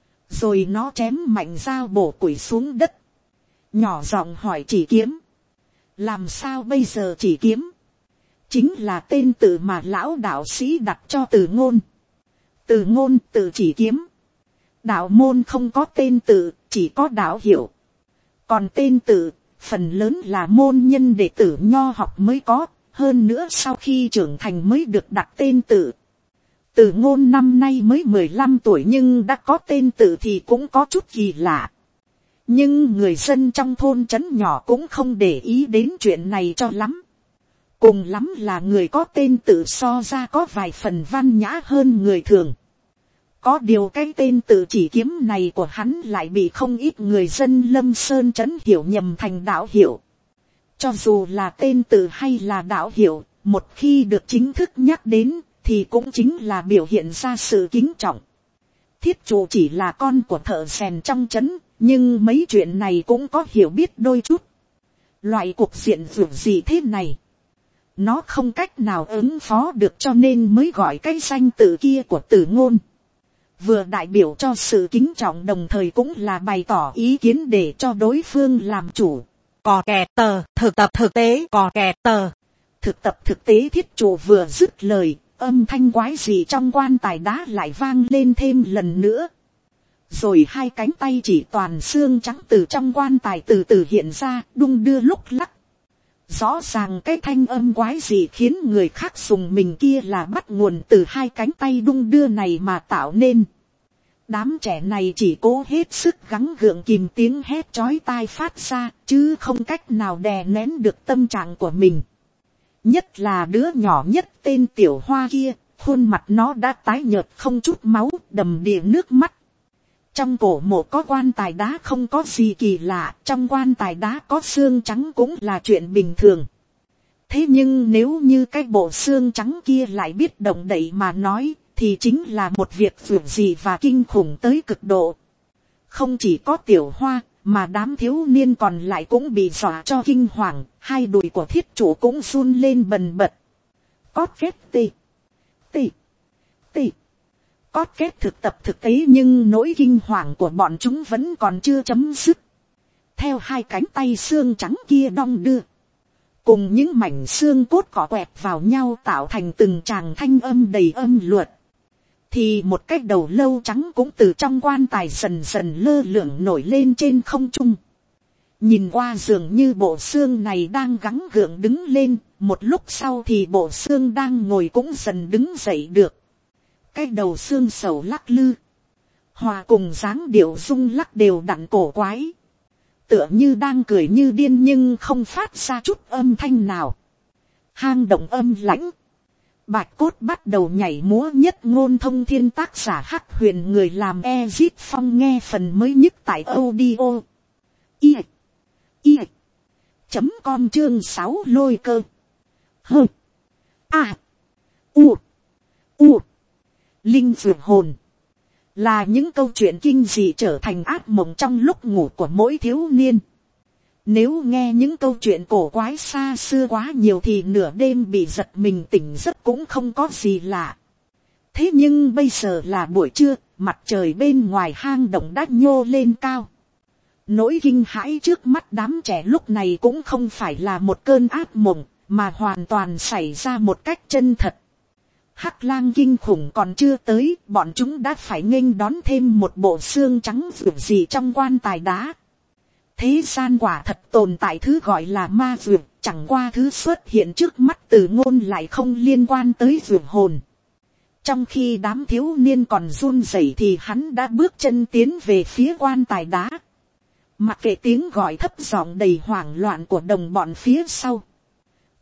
Rồi nó chém mạnh dao bổ củi xuống đất. Nhỏ giọng hỏi Chỉ Kiếm. Làm sao bây giờ Chỉ Kiếm? Chính là tên tự mà lão đạo sĩ đặt cho Từ Ngôn. Từ Ngôn tự Chỉ Kiếm. Đạo môn không có tên tự, chỉ có đạo hiệu. Còn tên tự, phần lớn là môn nhân đệ tử nho học mới có. Hơn nữa sau khi trưởng thành mới được đặt tên tự. Từ Ngôn năm nay mới mười lăm tuổi nhưng đã có tên tự thì cũng có chút kỳ lạ. Nhưng người dân trong thôn trấn nhỏ cũng không để ý đến chuyện này cho lắm. Cùng lắm là người có tên tự so ra có vài phần văn nhã hơn người thường. Có điều cái tên tự Chỉ Kiếm này của hắn lại bị không ít người dân Lâm Sơn trấn hiểu nhầm thành đạo hiệu. Cho dù là tên tự hay là đạo hiệu, một khi được chính thức nhắc đến thì cũng chính là biểu hiện ra sự kính trọng. Thiết chủ chỉ là con của thợ rèn trong trấn, nhưng mấy chuyện này cũng có hiểu biết đôi chút. Loại cuộc diện dù gì thế này, nó không cách nào ứng phó được cho nên mới gọi cái danh tự kia của Từ Ngôn. Vừa đại biểu cho sự kính trọng đồng thời cũng là bày tỏ ý kiến để cho đối phương làm chủ. Cò kẹt tờ, thực tập thực tế, cò kẹt tờ. Thực tập thực tế thiết chủ vừa dứt lời, âm thanh quái dị trong quan tài đá lại vang lên thêm lần nữa. Rồi hai cánh tay chỉ toàn xương trắng từ trong quan tài từ từ hiện ra, đung đưa lúc lắc. Rõ ràng cái thanh âm quái dị khiến người khác dùng mình kia là bắt nguồn từ hai cánh tay đung đưa này mà tạo nên. Đám trẻ này chỉ cố hết sức gắng gượng kìm tiếng hét chói tai phát ra, chứ không cách nào đè nén được tâm trạng của mình. Nhất là đứa nhỏ nhất tên Tiểu Hoa kia, khuôn mặt nó đã tái nhợt không chút máu, đầm đìa nước mắt. Trong cổ mộ có quan tài đá không có gì kỳ lạ, trong quan tài đá có xương trắng cũng là chuyện bình thường. Thế nhưng nếu như cái bộ xương trắng kia lại biết động đậy mà nói, thì chính là một việc vượt gì và kinh khủng tới cực độ. Không chỉ có Tiểu Hoa, mà đám thiếu niên còn lại cũng bị dọa cho kinh hoàng, hai đùi của thiết chủ cũng run lên bần bật. Cót két tê, tê, tê. Cót két thực tập thực tế nhưng nỗi kinh hoàng của bọn chúng vẫn còn chưa chấm dứt. Theo hai cánh tay xương trắng kia đong đưa, cùng những mảnh xương cốt cọ quẹt vào nhau tạo thành từng tràng thanh âm đầy âm luật, thì một cái đầu lâu trắng cũng từ trong quan tài dần dần lơ lửng nổi lên trên không trung. Nhìn qua dường như bộ xương này đang gắng gượng đứng lên, một lúc sau thì bộ xương đang ngồi cũng dần đứng dậy được. Cái đầu xương sầu lắc lư, hòa cùng dáng điệu rung lắc đều đặn cổ quái, tựa như đang cười như điên nhưng không phát ra chút âm thanh nào. Hang động âm lãnh, bạch cốt bắt đầu nhảy múa. Nhất Ngôn Thông Thiên tác giả Hắc Huyền, người làm Ezit Phong, nghe phần mới nhất tại audio i i chấm com chương sáu lôi cơ hơ a u u linh vượt hồn, là những câu chuyện kinh dị trở thành ác mộng trong lúc ngủ của mỗi thiếu niên. Nếu nghe những câu chuyện cổ quái xa xưa quá nhiều thì nửa đêm bị giật mình tỉnh giấc cũng không có gì lạ. Thế nhưng bây giờ là buổi trưa, mặt trời bên ngoài hang động đã nhô lên cao. Nỗi kinh hãi trước mắt đám trẻ lúc này cũng không phải là một cơn ác mộng, mà hoàn toàn xảy ra một cách chân thật. Hắc lang kinh khủng còn chưa tới, bọn chúng đã phải nghênh đón thêm một bộ xương trắng vượt gì trong quan tài đá. Thế gian quả thật tồn tại thứ gọi là ma vượt, chẳng qua thứ xuất hiện trước mắt Từ Ngôn lại không liên quan tới vượt hồn. Trong khi đám thiếu niên còn run rẩy thì hắn đã bước chân tiến về phía quan tài đá. Mặc kệ tiếng gọi thấp giọng đầy hoảng loạn của đồng bọn phía sau,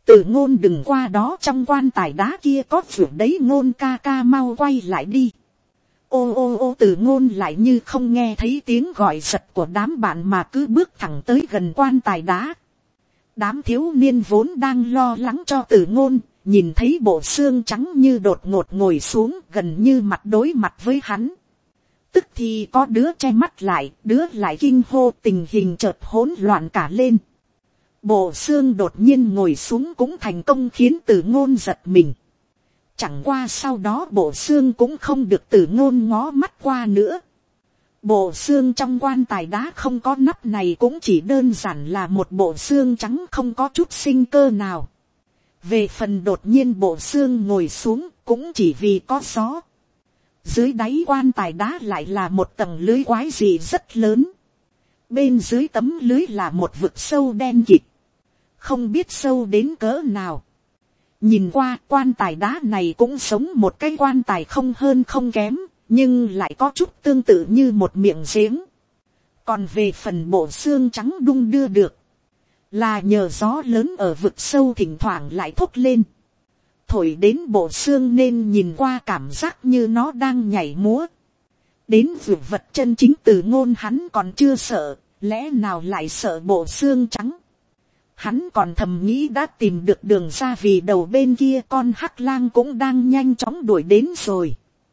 Từ ngôn đừng qua đó, trong quan tài đá kia có vượt đấy, ngôn ca ca mau quay lại đi. Ô ô ô, từ ngôn lại như không nghe thấy tiếng gọi giật của đám bạn mà cứ bước thẳng tới gần quan tài đá. Đám thiếu niên vốn đang lo lắng cho từ ngôn, nhìn thấy bộ xương trắng như đột ngột ngồi xuống gần như mặt đối mặt với hắn. Tức thì có đứa che mắt lại, đứa lại kinh hô, tình hình chợt hỗn loạn cả lên. Bộ xương đột nhiên ngồi xuống cũng thành công khiến từ ngôn giật mình. Chẳng qua sau đó bộ xương cũng không được từ ngôn ngó mắt qua nữa. Bộ xương trong quan tài đá không có nắp này cũng chỉ đơn giản là một bộ xương trắng không có chút sinh cơ nào. Về phần đột nhiên bộ xương ngồi xuống cũng chỉ vì có gió. Dưới đáy quan tài đá lại là một tầng lưới quái dị rất lớn. Bên dưới tấm lưới là một vực sâu đen kịt. Không biết sâu đến cỡ nào. Nhìn qua quan tài đá này cũng giống một cái quan tài không hơn không kém. Nhưng lại có chút tương tự như một miệng giếng. Còn về phần bộ xương trắng đung đưa được. Là nhờ gió lớn ở vực sâu thỉnh thoảng lại thúc lên. Thổi đến bộ xương nên nhìn qua cảm giác như nó đang nhảy múa. Đến vượt vật chân chính từ ngôn hắn còn chưa sợ. Lẽ nào lại sợ bộ xương trắng. Hắn còn thầm nghĩ đã tìm được đường ra vì đầu bên kia con hắc lang cũng đang nhanh chóng đuổi đến rồi.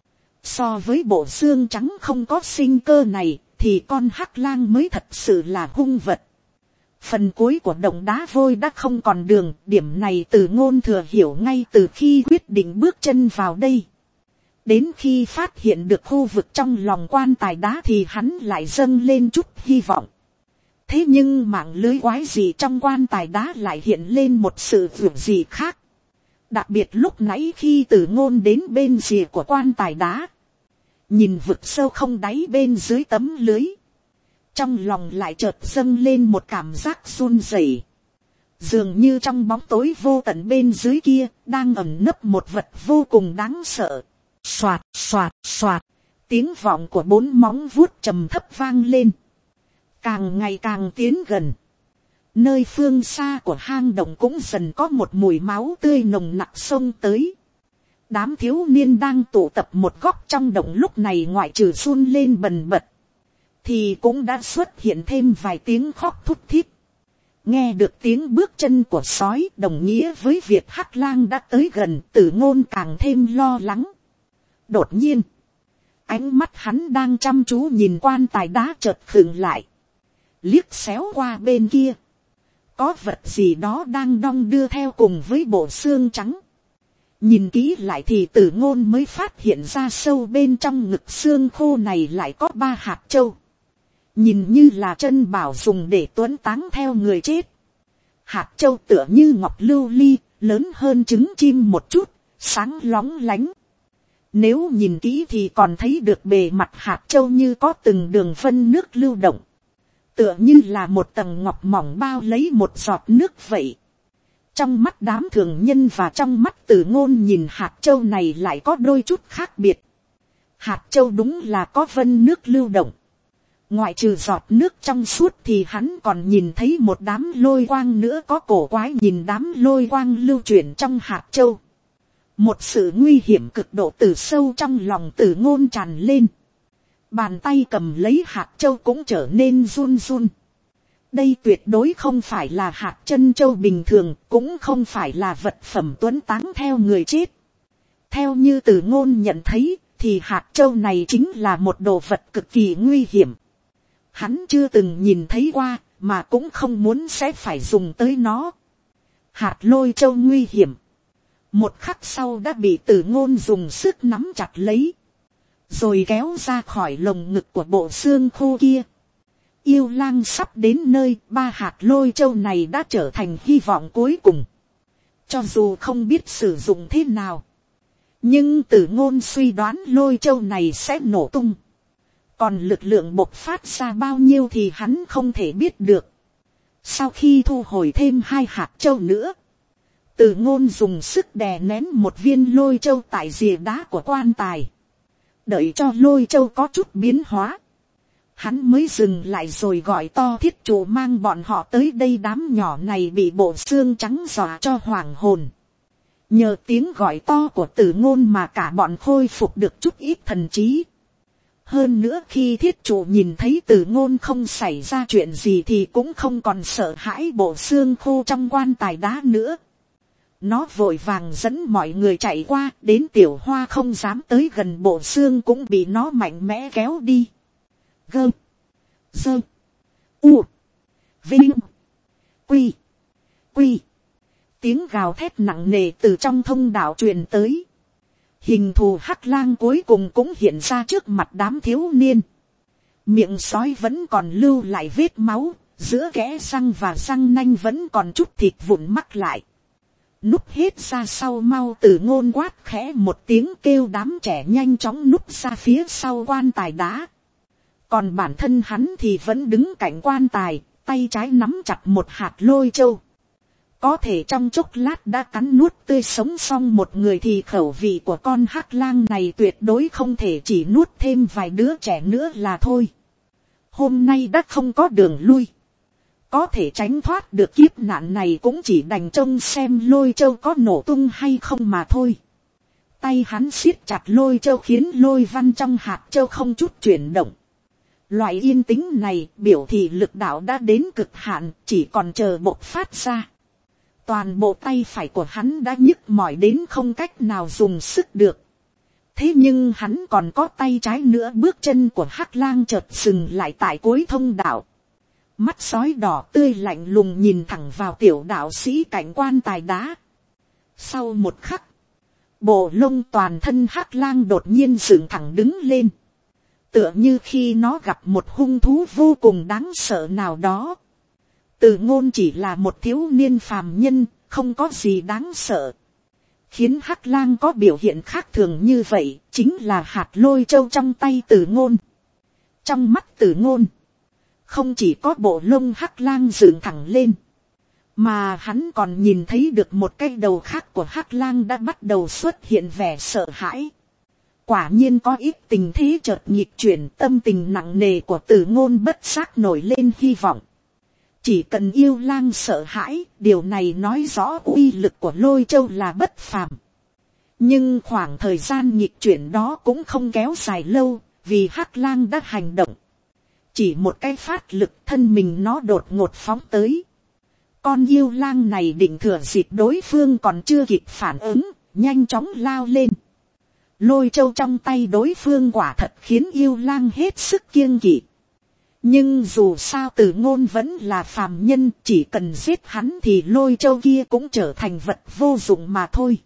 So với bộ xương trắng không có sinh cơ này, thì con hắc lang mới thật sự là hung vật. Phần cuối của động đá vôi đã không còn đường, điểm này từ ngôn thừa hiểu ngay từ khi quyết định bước chân vào đây. Đến khi phát hiện được khu vực trong lòng quan tài đá thì hắn lại dâng lên chút hy vọng. Thế nhưng mạng lưới quái gì trong quan tài đá lại hiện lên một sự vượt gì khác. Đặc biệt lúc nãy khi từ ngôn đến bên rìa của quan tài đá. Nhìn vực sâu không đáy bên dưới tấm lưới. Trong lòng lại chợt dâng lên một cảm giác run rẩy. Dường như trong bóng tối vô tận bên dưới kia đang ẩn nấp một vật vô cùng đáng sợ. Xoạt xoạt xoạt. Tiếng vọng của bốn móng vuốt trầm thấp vang lên. Càng ngày càng tiến gần. Nơi phương xa của hang động cũng dần có một mùi máu tươi nồng nặc xông tới. Đám thiếu niên đang tụ tập một góc trong động lúc này ngoại trừ run lên bần bật. Thì cũng đã xuất hiện thêm vài tiếng khóc thút thít. Nghe được tiếng bước chân của sói đồng nghĩa với việc hắc lang đã tới gần, Tử Ngôn càng thêm lo lắng. Đột nhiên, ánh mắt hắn đang chăm chú nhìn quan tài đá chợt khựng lại. Liếc xéo qua bên kia. Có vật gì đó đang đong đưa theo cùng với bộ xương trắng. Nhìn kỹ lại thì Tử Ngôn mới phát hiện ra sâu bên trong ngực xương khô này lại có ba hạt châu. Nhìn như là chân bảo dùng để tuấn táng theo người chết. Hạt châu tựa như ngọc lưu ly, lớn hơn trứng chim một chút, sáng lóng lánh. Nếu nhìn kỹ thì còn thấy được bề mặt hạt châu như có từng đường vân nước lưu động. Tựa như là một tầng ngọc mỏng bao lấy một giọt nước vậy. Trong mắt đám thường nhân và trong mắt Tử Ngôn nhìn hạt châu này lại có đôi chút khác biệt. Hạt châu đúng là có vân nước lưu động. Ngoại trừ giọt nước trong suốt thì hắn còn nhìn thấy một đám lôi quang nữa có cổ quái, nhìn đám lôi quang lưu chuyển trong hạt châu. Một sự nguy hiểm cực độ từ sâu trong lòng Tử Ngôn tràn lên. Bàn tay cầm lấy hạt châu cũng trở nên run run. Đây tuyệt đối không phải là hạt chân châu bình thường, cũng không phải là vật phẩm tuấn táng theo người chết. Theo như Tử Ngôn nhận thấy, thì hạt châu này chính là một đồ vật cực kỳ nguy hiểm. Hắn chưa từng nhìn thấy qua, mà cũng không muốn sẽ phải dùng tới nó. Hạt lôi châu nguy hiểm. Một khắc sau đã bị Tử Ngôn dùng sức nắm chặt lấy. Rồi kéo ra khỏi lồng ngực của bộ xương khô kia. Yêu lang sắp đến nơi, ba hạt lôi châu này đã trở thành hy vọng cuối cùng. Cho dù không biết sử dụng thế nào. Nhưng Tử Ngôn suy đoán lôi châu này sẽ nổ tung. Còn lực lượng bộc phát ra bao nhiêu thì hắn không thể biết được. Sau khi thu hồi thêm hai hạt châu nữa. Tử Ngôn dùng sức đè nén một viên lôi châu tại rìa đá của quan tài. Đợi cho lôi châu có chút biến hóa. hắn mới dừng lại rồi gọi to thiết trụ mang bọn họ tới đây. Đám nhỏ này bị bộ xương trắng dọa cho hoảng hồn. Nhờ tiếng gọi to của Tử Ngôn mà cả bọn khôi phục được chút ít thần trí. Hơn nữa khi thiết trụ nhìn thấy Tử Ngôn không xảy ra chuyện gì thì cũng không còn sợ hãi bộ xương khô trong quan tài đá nữa. Nó vội vàng dẫn mọi người chạy qua, đến Tiểu Hoa không dám tới gần bộ xương cũng bị nó mạnh mẽ kéo đi. Gơ, dơ, u, vinh, quy, quy. Tiếng gào thét nặng nề từ trong thông đạo truyền tới. Hình thù hắc lang cuối cùng cũng hiện ra trước mặt đám thiếu niên. Miệng sói vẫn còn lưu lại vết máu, giữa kẽ răng và răng nanh vẫn còn chút thịt vụn mắc lại. Núp hết ra sau mau. Tử Ngôn quát khẽ một tiếng kêu đám trẻ nhanh chóng núp ra phía sau quan tài đá. Còn bản thân hắn thì vẫn đứng cạnh quan tài, tay trái nắm chặt một hạt lôi châu. Có thể trong chốc lát đã cắn nuốt tươi sống xong một người thì khẩu vị của con hắc lang này tuyệt đối không thể chỉ nuốt thêm vài đứa trẻ nữa là thôi. Hôm nay đã không có đường lui. Có thể tránh thoát được kiếp nạn này cũng chỉ đành trông xem lôi châu có nổ tung hay không mà thôi. Tay hắn siết chặt lôi châu khiến lôi văn trong hạt châu không chút chuyển động. Loại yên tĩnh này biểu thị lực đạo đã đến cực hạn, chỉ còn chờ bộc phát ra. Toàn bộ tay phải của hắn đã nhức mỏi đến không cách nào dùng sức được. Thế nhưng hắn còn có tay trái nữa. Bước chân của hắc lang chợt dừng lại tại cuối thông đạo. Mắt sói đỏ tươi lạnh lùng nhìn thẳng vào tiểu đạo sĩ cạnh quan tài đá. Sau một khắc, bộ lông toàn thân hắc lang đột nhiên dựng thẳng đứng lên. Tựa như khi nó gặp một hung thú vô cùng đáng sợ nào đó. Tử Ngôn chỉ là một thiếu niên phàm nhân, không có gì đáng sợ. Khiến hắc lang có biểu hiện khác thường như vậy, chính là hạt lôi châu trong tay Tử Ngôn. Trong mắt Tử Ngôn, không chỉ có bộ lông hắc lang dựng thẳng lên, mà hắn còn nhìn thấy được một cái đầu khác của hắc lang đã bắt đầu xuất hiện vẻ sợ hãi. Quả nhiên có ít tình thế chợt nhịp chuyển, tâm tình nặng nề của Tử Ngôn bất giác nổi lên hy vọng. Chỉ cần yêu lang sợ hãi, điều này nói rõ uy lực của lôi châu là bất phàm. Nhưng khoảng thời gian nhịp chuyển đó cũng không kéo dài lâu, vì hắc lang đã hành động. Chỉ một cái phát lực thân mình nó đột ngột phóng tới. Con yêu lang này định thừa dịp đối phương còn chưa kịp phản ứng, nhanh chóng lao lên. Lôi châu trong tay đối phương quả thật khiến yêu lang hết sức kiêng kỵ. Nhưng dù sao Tử Ngôn vẫn là phàm nhân, chỉ cần giết hắn thì lôi châu kia cũng trở thành vật vô dụng mà thôi.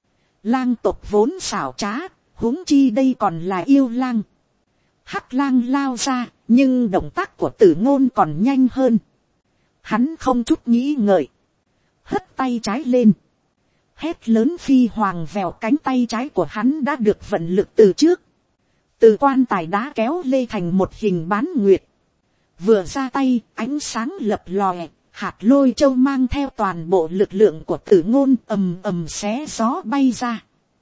Lang tộc vốn xảo trá, huống chi đây còn là yêu lang. Hắc lang lao ra, nhưng động tác của Tử Ngôn còn nhanh hơn. Hắn không chút nghĩ ngợi, hất tay trái lên. Hét lớn phi hoàng vèo, cánh tay trái của hắn đã được vận lực từ trước. Từ quan tài đá kéo lê thành một hình bán nguyệt. Vừa ra tay, ánh sáng lập lòe, hạt lôi châu mang theo toàn bộ lực lượng của Tử Ngôn ầm ầm xé gió bay ra.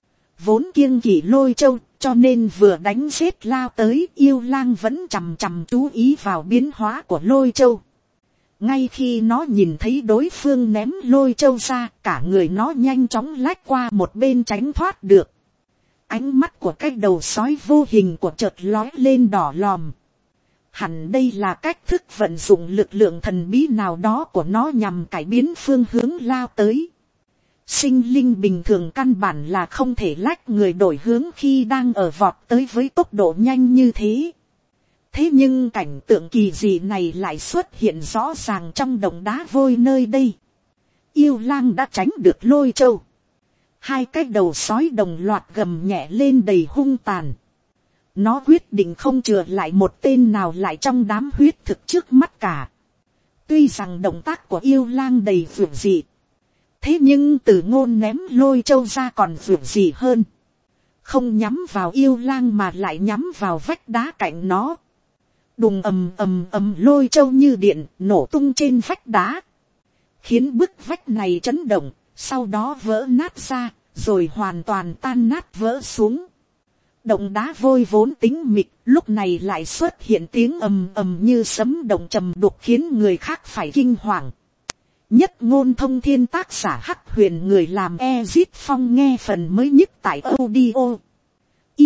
Vốn kiêng kỵ lôi châu, cho nên vừa đánh giết lao tới, yêu lang vẫn chằm chằm chú ý vào biến hóa của lôi châu. Ngay khi nó nhìn thấy đối phương ném lôi châu ra, cả người nó nhanh chóng lách qua một bên tránh thoát được. Ánh mắt của cái đầu sói vô hình của chợt lói lên đỏ lòm. Hẳn đây là cách thức vận dụng lực lượng thần bí nào đó của nó nhằm cải biến phương hướng lao tới. Sinh linh bình thường căn bản là không thể lách người đổi hướng khi đang ở vọt tới với tốc độ nhanh như thế. Thế nhưng cảnh tượng kỳ dị này lại xuất hiện rõ ràng trong đồng đá vôi nơi đây. Yêu lang đã tránh được lôi châu. Hai cái đầu sói đồng loạt gầm nhẹ lên đầy hung tàn. Nó quyết định không chừa lại một tên nào lại trong đám huyết thực trước mắt cả. Tuy rằng động tác của yêu lang đầy vượt dị. Thế nhưng Tử Ngôn ném lôi châu ra còn vượt dị hơn. Không nhắm vào yêu lang mà lại nhắm vào vách đá cạnh nó. Đùng ầm ầm ầm, lôi châu như điện nổ tung trên vách đá. Khiến bức vách này chấn động, sau đó vỡ nát ra, rồi hoàn toàn tan nát vỡ xuống. Động đá vôi vốn tính mịt, lúc này lại xuất hiện tiếng ầm ầm như sấm động trầm đục khiến người khác phải kinh hoàng. Nhất ngôn thông thiên tác giả Hắc Huyền, người làm Ezit Phong, nghe phần mới nhất tại audio i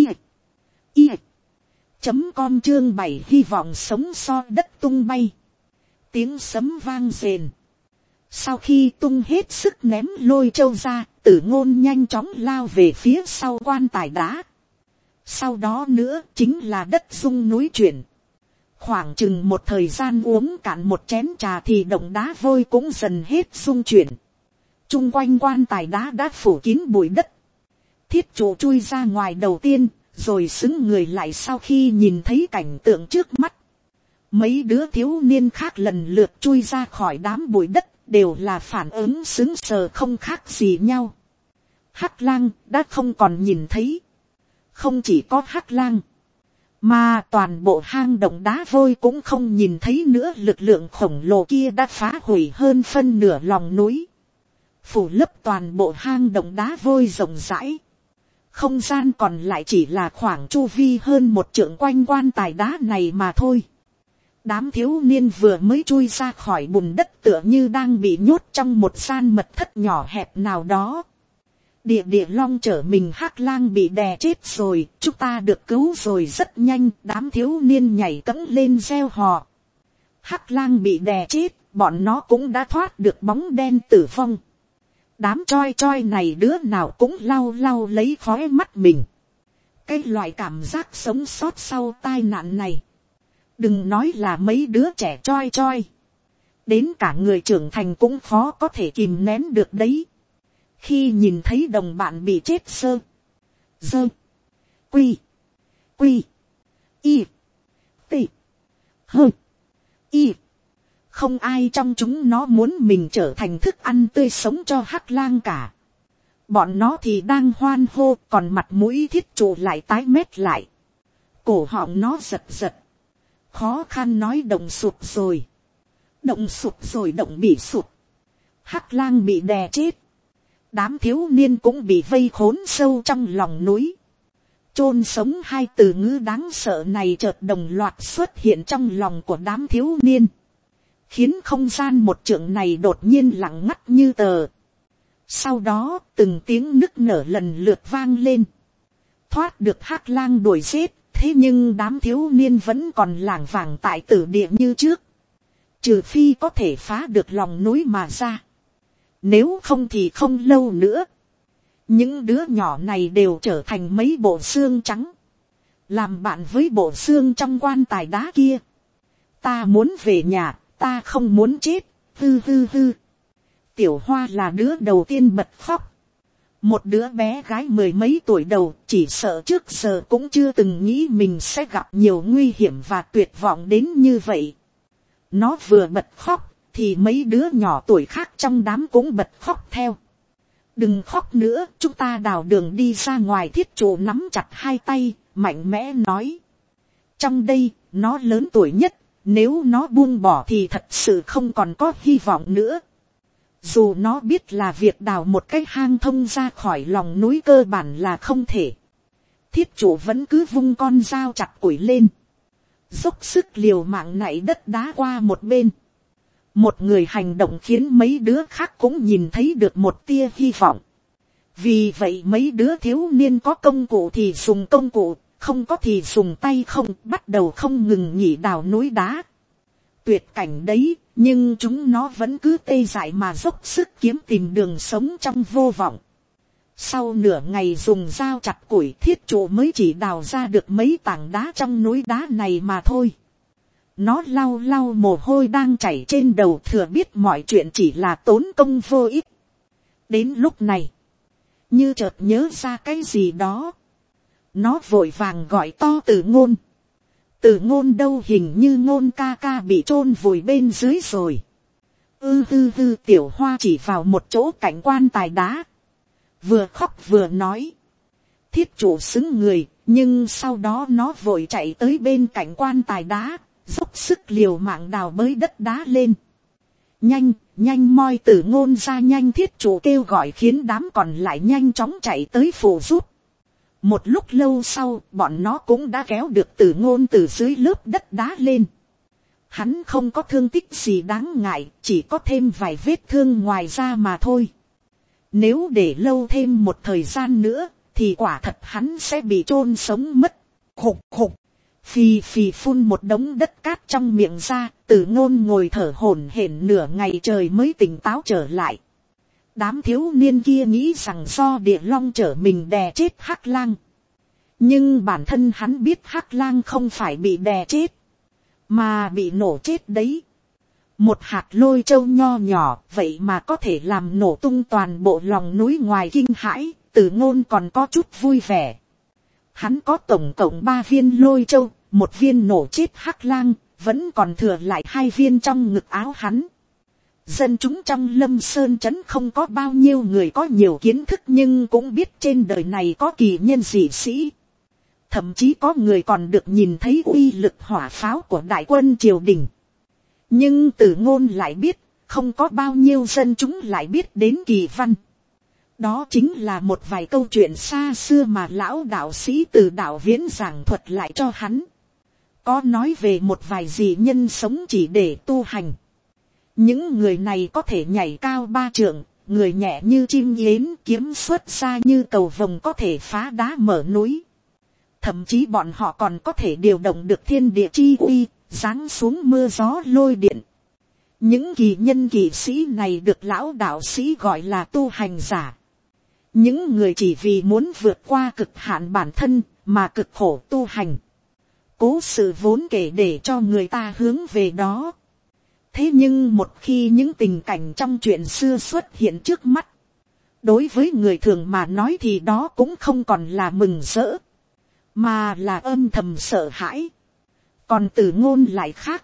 i chấm com chương bảy hy vọng sống so đất tung bay. Tiếng sấm vang rền. Sau khi tung hết sức ném lôi châu ra, Tử Ngôn nhanh chóng lao về phía sau quan tài đá. Sau đó nữa chính là đất rung núi chuyển. Khoảng chừng một thời gian uống cạn một chén trà thì động đá vôi cũng dần hết rung chuyển. Trung quanh quan tài đá đã phủ kín bụi đất. Thiết Trụ chui ra ngoài đầu tiên, rồi xứng người lại sau khi nhìn thấy cảnh tượng trước mắt. Mấy đứa thiếu niên khác lần lượt chui ra khỏi đám bụi đất, đều là phản ứng sững sờ không khác gì nhau. Hắc Lang đã không còn nhìn thấy. Không chỉ có Hắc Lang, mà toàn bộ hang động đá vôi cũng không nhìn thấy nữa. Lực lượng khổng lồ kia đã phá hủy hơn phân nửa lòng núi, phủ lấp toàn bộ hang động đá vôi rộng rãi. Không gian còn lại chỉ là khoảng chu vi hơn một trượng quanh quan tài đá này mà thôi. Đám thiếu niên vừa mới chui ra khỏi bùn đất tựa như đang bị nhốt trong một gian mật thất nhỏ hẹp nào đó. Địa địa long trở mình Hắc Lang bị đè chết rồi, chúng ta được cứu rồi. Rất nhanh, đám thiếu niên nhảy cẫng lên reo hò. Hắc Lang bị đè chết, bọn nó cũng đã thoát được bóng đen tử vong. Đám choi choi này đứa nào cũng lau lau lấy khóe mắt mình. Cái loại cảm giác sống sót sau tai nạn này, đừng nói là mấy đứa trẻ choi choi, đến cả người trưởng thành cũng khó có thể kìm nén được đấy. Khi nhìn thấy đồng bạn bị chết sơ, dơ, quy, quy, y, tị, hơ, y, không ai trong chúng nó muốn mình trở thành thức ăn tươi sống cho Hắc Lang cả. Bọn nó thì đang hoan hô, còn mặt mũi Thiết Trụ lại tái mét lại. Cổ họng nó giật giật, khó khăn nói động sụp rồi, động sụp rồi, động bị sụp. Hắc Lang bị đè chết, đám thiếu niên cũng bị vây khốn sâu trong lòng núi. Chôn sống hai từ ngữ đáng sợ này chợt đồng loạt xuất hiện trong lòng của đám thiếu niên, khiến không gian một trượng này đột nhiên lặng ngắt như tờ. Sau đó từng tiếng nức nở lần lượt vang lên. Thoát được Hắc Lang đuổi giết, thế nhưng đám thiếu niên vẫn còn lảng vảng tại tử địa như trước. Trừ phi có thể phá được lòng núi mà ra, nếu không thì không lâu nữa, những đứa nhỏ này đều trở thành mấy bộ xương trắng, làm bạn với bộ xương trong quan tài đá kia. Ta muốn về nhà, ta không muốn chết, hư hư hư. Tiểu Hoa là đứa đầu tiên bật khóc. Một đứa bé gái mười mấy tuổi đầu, chỉ sợ trước giờ cũng chưa từng nghĩ mình sẽ gặp nhiều nguy hiểm và tuyệt vọng đến như vậy. Nó vừa bật khóc, thì mấy đứa nhỏ tuổi khác trong đám cũng bật khóc theo. Đừng khóc nữa, chúng ta đào đường đi ra ngoài. Thiết Trụ nắm chặt hai tay, mạnh mẽ nói. Trong đây, nó lớn tuổi nhất, nếu nó buông bỏ thì thật sự không còn có hy vọng nữa. Dù nó biết là việc đào một cái hang thông ra khỏi lòng núi cơ bản là không thể, Thiết Trụ vẫn cứ vung con dao chặt củi lên, dốc sức liều mạng nạy đất đá qua một bên. Một người hành động khiến mấy đứa khác cũng nhìn thấy được một tia hy vọng. Vì vậy mấy đứa thiếu niên có công cụ thì dùng công cụ, không có thì dùng tay không, bắt đầu không ngừng nghỉ đào núi đá. Tuyệt cảnh đấy, nhưng chúng nó vẫn cứ tê dại mà dốc sức kiếm tìm đường sống trong vô vọng. Sau nửa ngày dùng dao chặt củi, Thiết Trụ mới chỉ đào ra được mấy tảng đá trong núi đá này mà thôi. Nó lau lau mồ hôi đang chảy trên đầu, thừa biết mọi chuyện chỉ là tốn công vô ích. Đến lúc này, như chợt nhớ ra cái gì đó, nó vội vàng gọi to Tử Ngôn. Tử Ngôn đâu, hình như Ngôn ca ca bị chôn vùi bên dưới rồi. Ư hư hư. Tiểu Hoa chỉ vào một chỗ cạnh quan tài đá, vừa khóc vừa nói. Thiết Trụ xứng người, nhưng sau đó nó vội chạy tới bên cạnh quan tài đá, dốc sức liều mạng đào bới đất đá lên. Nhanh, nhanh moi Tử Ngôn ra nhanh. Thiết Trụ kêu gọi khiến đám còn lại nhanh chóng chạy tới phụ giúp. Một lúc lâu sau, bọn nó cũng đã kéo được Tử Ngôn từ dưới lớp đất đá lên. Hắn không có thương tích gì đáng ngại, chỉ có thêm vài vết thương ngoài ra mà thôi. Nếu để lâu thêm một thời gian nữa, thì quả thật hắn sẽ bị chôn sống mất. Khục khục, phì phì phun một đống đất cát trong miệng ra, Tử Ngôn ngồi thở hổn hển nửa ngày trời mới tỉnh táo trở lại. Đám thiếu niên kia nghĩ rằng do địa long chở mình đè chết Hắc Lang. Nhưng bản thân hắn biết Hắc Lang không phải bị đè chết, mà bị nổ chết đấy. Một hạt lôi châu nho nhỏ vậy mà có thể làm nổ tung toàn bộ lòng núi ngoài kinh hãi, Tử Ngôn còn có chút vui vẻ. Hắn có tổng cộng ba viên lôi châu, một viên nổ chết Hắc Lang, vẫn còn thừa lại hai viên trong ngực áo hắn. Dân chúng trong Lâm Sơn trấn không có bao nhiêu người có nhiều kiến thức, nhưng cũng biết trên đời này có kỳ nhân dị sĩ. Thậm chí có người còn được nhìn thấy uy lực hỏa pháo của đại quân triều đình. Nhưng Tử Ngôn lại biết, không có bao nhiêu dân chúng lại biết đến kỳ văn. Đó chính là một vài câu chuyện xa xưa mà lão đạo sĩ Từ Đạo Viễn giảng thuật lại cho hắn. Có nói về một vài dị nhân sống chỉ để tu hành. Những người này có thể nhảy cao ba trượng, người nhẹ như chim yến, kiếm xuất ra như cầu vồng có thể phá đá mở núi. Thậm chí bọn họ còn có thể điều động được thiên địa chi uy, giáng xuống mưa gió lôi điện. Những kỳ nhân kỳ sĩ này được lão đạo sĩ gọi là tu hành giả. Những người chỉ vì muốn vượt qua cực hạn bản thân mà cực khổ tu hành. Cố sự vốn kể để cho người ta hướng về đó. Thế nhưng một khi những tình cảnh trong chuyện xưa xuất hiện trước mắt, đối với người thường mà nói thì đó cũng không còn là mừng rỡ, mà là âm thầm sợ hãi. Còn Tử Ngôn lại khác.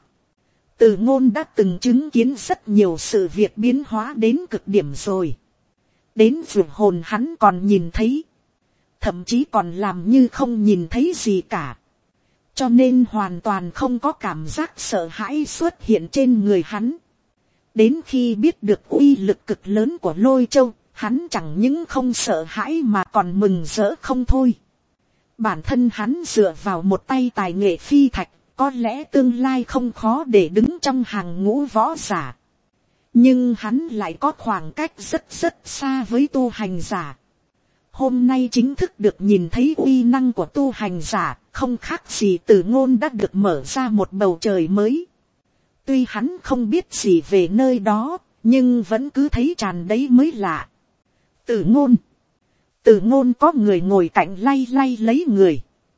Tử Ngôn đã từng chứng kiến rất nhiều sự việc biến hóa đến cực điểm rồi. Đến vượt hồn hắn còn nhìn thấy, thậm chí còn làm như không nhìn thấy gì cả. Cho nên hoàn toàn không có cảm giác sợ hãi xuất hiện trên người hắn. Đến khi biết được uy lực cực lớn của lôi châu, hắn chẳng những không sợ hãi mà còn mừng rỡ không thôi. Bản thân hắn dựa vào một tay tài nghệ phi thạch, có lẽ tương lai không khó để đứng trong hàng ngũ võ giả. Nhưng hắn lại có khoảng cách rất rất xa với tu hành giả. Hôm nay chính thức được nhìn thấy uy năng của tu hành giả, không khác gì Tử Ngôn đã được mở ra một bầu trời mới. Tuy hắn không biết gì về nơi đó, nhưng vẫn cứ thấy tràn đấy mới lạ. Tử Ngôn. Tử Ngôn có người ngồi cạnh lay lay lấy người.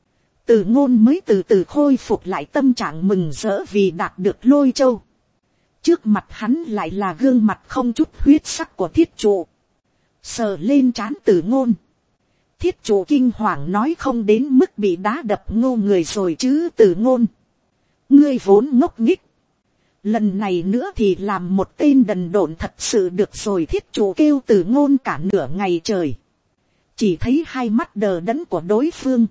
Tử Ngôn mới từ từ khôi phục lại tâm trạng mừng rỡ vì đạt được lôi châu. Trước mặt hắn lại là gương mặt không chút huyết sắc của Thiết Trụ. Sờ lên trán Tử Ngôn. Thiết Trụ kinh hoàng nói không đến mức bị đá đập ngô người rồi chứ Tử Ngôn. Ngươi vốn ngốc nghích. Lần này nữa thì làm một tên đần độn thật sự được rồi. Thiết Trụ kêu Tử Ngôn cả nửa ngày trời. Chỉ thấy hai mắt đờ đẫn của đối phương.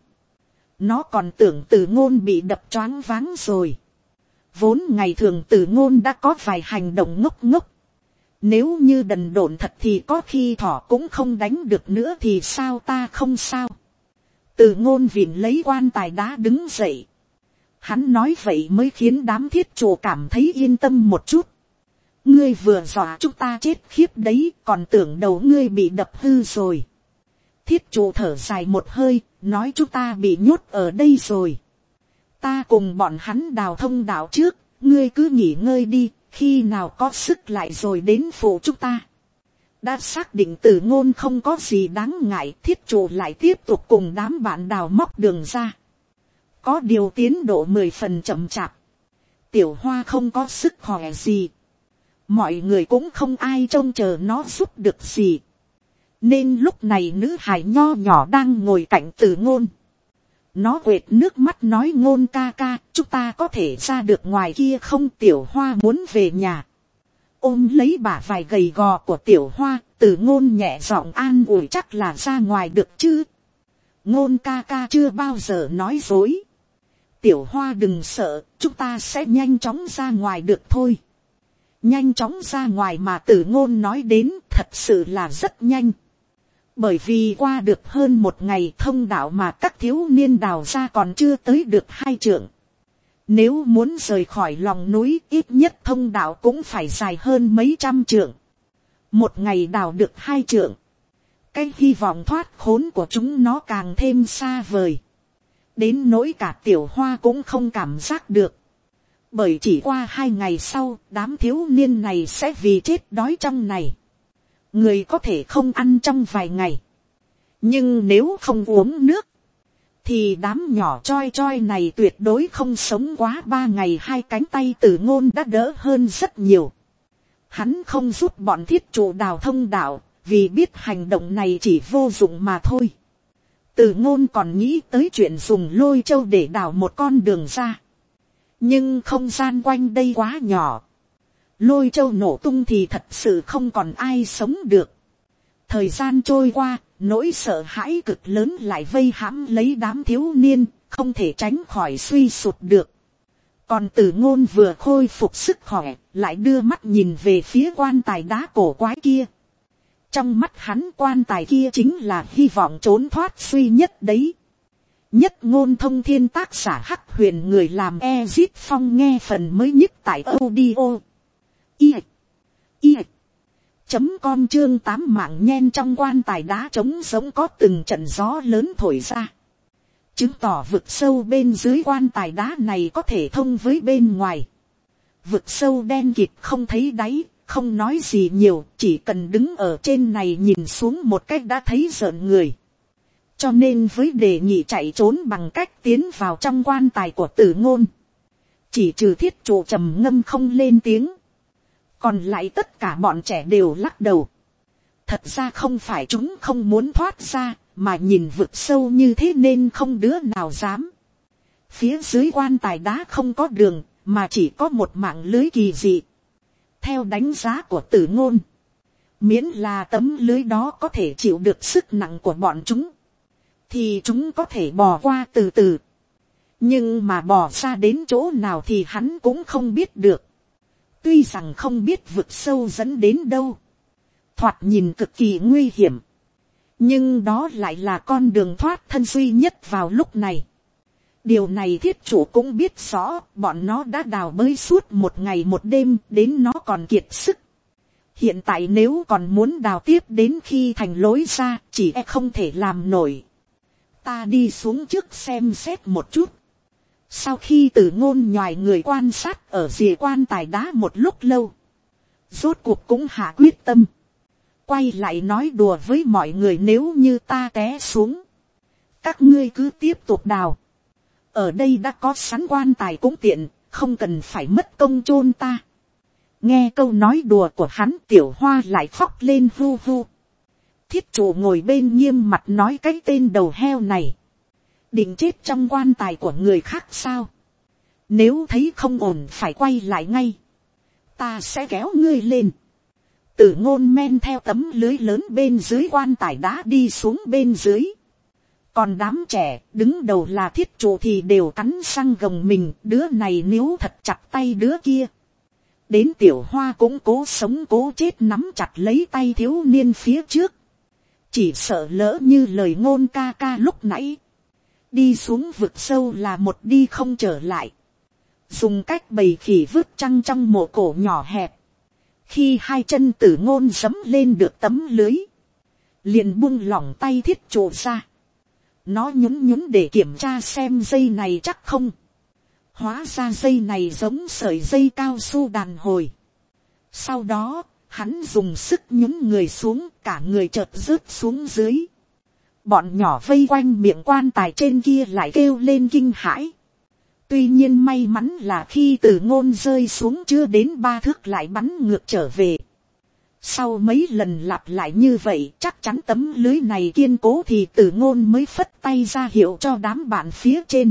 Nó còn tưởng Tử Ngôn bị đập choáng váng rồi. Vốn ngày thường Tử Ngôn đã có vài hành động ngốc ngốc. Nếu như đần độn thật thì có khi thỏ cũng không đánh được nữa thì sao ta không sao. Tử Ngôn vịn lấy quan tài đá đứng dậy. Hắn nói vậy mới khiến đám Thiết Trụ cảm thấy yên tâm một chút. Ngươi vừa dọa chúng ta chết khiếp đấy, còn tưởng đầu ngươi bị đập hư rồi. Thiết Trụ thở dài một hơi, nói chúng ta bị nhốt ở đây rồi. Ta cùng bọn hắn đào thông đạo trước, ngươi cứ nghỉ ngơi đi, khi nào có sức lại rồi đến phụ chúng ta. Đã xác định Tử Ngôn không có gì đáng ngại, Thiết Trụ lại tiếp tục cùng đám bạn đào móc đường ra. Có điều tiến độ mười phần chậm chạp. Tiểu Hoa không có sức khỏe gì. Mọi người cũng không ai trông chờ nó giúp được gì. Nên lúc này nữ hài nho nhỏ đang ngồi cạnh Tử Ngôn. Nó quệt nước mắt nói Ngôn ca ca, chúng ta có thể ra được ngoài kia không? Tiểu Hoa muốn về nhà. Ôm lấy bả vai gầy gò của Tiểu Hoa, Tử Ngôn nhẹ giọng an ủi chắc là ra ngoài được chứ. Ngôn ca ca chưa bao giờ nói dối. Tiểu Hoa đừng sợ, chúng ta sẽ nhanh chóng ra ngoài được thôi. Nhanh chóng ra ngoài mà Tử Ngôn nói đến thật sự là rất nhanh. Bởi vì qua được hơn một ngày thông đạo mà các thiếu niên đào ra còn chưa tới được hai trượng. Nếu muốn rời khỏi lòng núi ít nhất thông đạo cũng phải dài hơn mấy trăm trượng. Một ngày đào được hai trượng. Cái hy vọng thoát khốn của chúng nó càng thêm xa vời. Đến nỗi cả Tiểu Hoa cũng không cảm giác được. Bởi chỉ qua hai ngày sau, đám thiếu niên này sẽ vì chết đói trong này. Người có thể không ăn trong vài ngày. Nhưng nếu không uống nước, thì đám nhỏ choi choi này tuyệt đối không sống quá ba ngày. Hai cánh tay Tử Ngôn đã đỡ hơn rất nhiều. Hắn không giúp bọn thiết trụ đào thông đạo, vì biết hành động này chỉ vô dụng mà thôi. Tử Ngôn còn nghĩ tới chuyện dùng lôi châu để đào một con đường ra. Nhưng không gian quanh đây quá nhỏ. Lôi châu nổ tung thì thật sự không còn ai sống được. Thời gian trôi qua, nỗi sợ hãi cực lớn lại vây hãm lấy đám thiếu niên, không thể tránh khỏi suy sụp được. Còn Tử Ngôn vừa khôi phục sức khỏe, lại đưa mắt nhìn về phía quan tài đá cổ quái kia. Trong mắt hắn quan tài kia chính là hy vọng trốn thoát duy nhất đấy. Nhất Ngôn Thông Thiên tác giả Hắc Huyền, người làm Ezit Phong, nghe phần mới nhất tại audio i i chấm com chương tám mạng nhen. Trong quan tài đá trống giống có từng trận gió lớn thổi ra, chứng tỏ vực sâu bên dưới quan tài đá này có thể thông với bên ngoài. Vực sâu đen kịt không thấy đáy, không nói gì nhiều, chỉ cần đứng ở trên này nhìn xuống một cách đã thấy rợn người. Cho nên với đề nghị chạy trốn bằng cách tiến vào trong quan tài của Tử Ngôn, chỉ trừ thiết trụ trầm ngâm không lên tiếng, còn lại tất cả bọn trẻ đều lắc đầu. Thật ra không phải chúng không muốn thoát ra, mà nhìn vực sâu như thế nên không đứa nào dám. Phía dưới quan tài đá không có đường, mà chỉ có một mạng lưới kỳ dị. Theo đánh giá của Tử Ngôn, miễn là tấm lưới đó có thể chịu được sức nặng của bọn chúng, thì chúng có thể bò qua từ từ. Nhưng mà bò ra đến chỗ nào thì hắn cũng không biết được. Tuy rằng không biết vực sâu dẫn đến đâu, thoạt nhìn cực kỳ nguy hiểm, nhưng đó lại là con đường thoát thân duy nhất vào lúc này. Điều này thiết chủ cũng biết rõ, bọn nó đã đào bới suốt một ngày một đêm, đến nó còn kiệt sức. Hiện tại nếu còn muốn đào tiếp đến khi thành lối ra, chỉ e không thể làm nổi. Ta đi xuống trước xem xét một chút. Sau khi Tử Ngôn nhoài người quan sát ở rìa quan tài đá một lúc lâu, rốt cuộc cũng hạ quyết tâm, quay lại nói đùa với mọi người, nếu như ta té xuống, các ngươi cứ tiếp tục đào. Ở đây đã có sẵn quan tài cũng tiện, không cần phải mất công chôn ta. Nghe câu nói đùa của hắn, Tiểu Hoa lại khóc lên hu hu. Thiết chủ ngồi bên nghiêm mặt nói, cái tên đầu heo này định chết trong quan tài của người khác sao? Nếu thấy không ổn phải quay lại ngay, ta sẽ kéo ngươi lên. Tử Ngôn men theo tấm lưới lớn bên dưới quan tài đá đi xuống bên dưới. Còn đám trẻ đứng đầu là thiết trụ thì đều cắn răng gồng mình, đứa này nếu thật chặt tay đứa kia. Đến Tiểu Hoa cũng cố sống cố chết nắm chặt lấy tay thiếu niên phía trước. Chỉ sợ lỡ như lời Ngôn ca ca lúc nãy, đi xuống vực sâu là một đi không trở lại. Dùng cách bầy khỉ vứt trăng trong mộ cổ nhỏ hẹp. Khi hai chân Tử Ngôn giẫm lên được tấm lưới, liền buông lỏng tay thiết trụ ra. Nó nhún nhún để kiểm tra xem dây này chắc không. Hóa ra dây này giống sợi dây cao su đàn hồi. Sau đó, hắn dùng sức nhún người xuống, cả người chợt rớt xuống dưới. Bọn nhỏ vây quanh miệng quan tài trên kia lại kêu lên kinh hãi. Tuy nhiên may mắn là khi Tử Ngôn rơi xuống chưa đến ba thước lại bắn ngược trở về. Sau mấy lần lặp lại như vậy, chắc chắn tấm lưới này kiên cố thì Tử Ngôn mới phất tay ra hiệu cho đám bạn phía trên.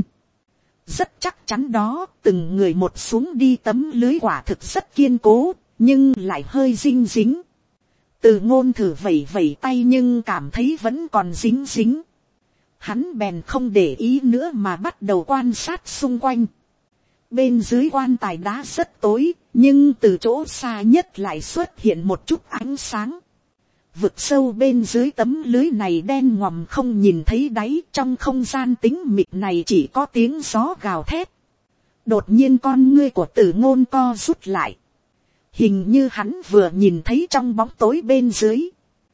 Rất chắc chắn đó, từng người một xuống đi, tấm lưới quả thực rất kiên cố, nhưng lại hơi dinh dính. Tử Ngôn thử vẩy vẩy tay nhưng cảm thấy vẫn còn dính dính. Hắn bèn không để ý nữa mà bắt đầu quan sát xung quanh. Bên dưới quan tài đá rất tối, nhưng từ chỗ xa nhất lại xuất hiện một chút ánh sáng. vực sâu bên dưới tấm lưới này đen ngòm không nhìn thấy đáy, trong không gian tĩnh mịch này chỉ có tiếng gió gào thét. Đột nhiên con ngươi của Tử Ngôn co rút lại. Hình như hắn vừa nhìn thấy trong bóng tối bên dưới.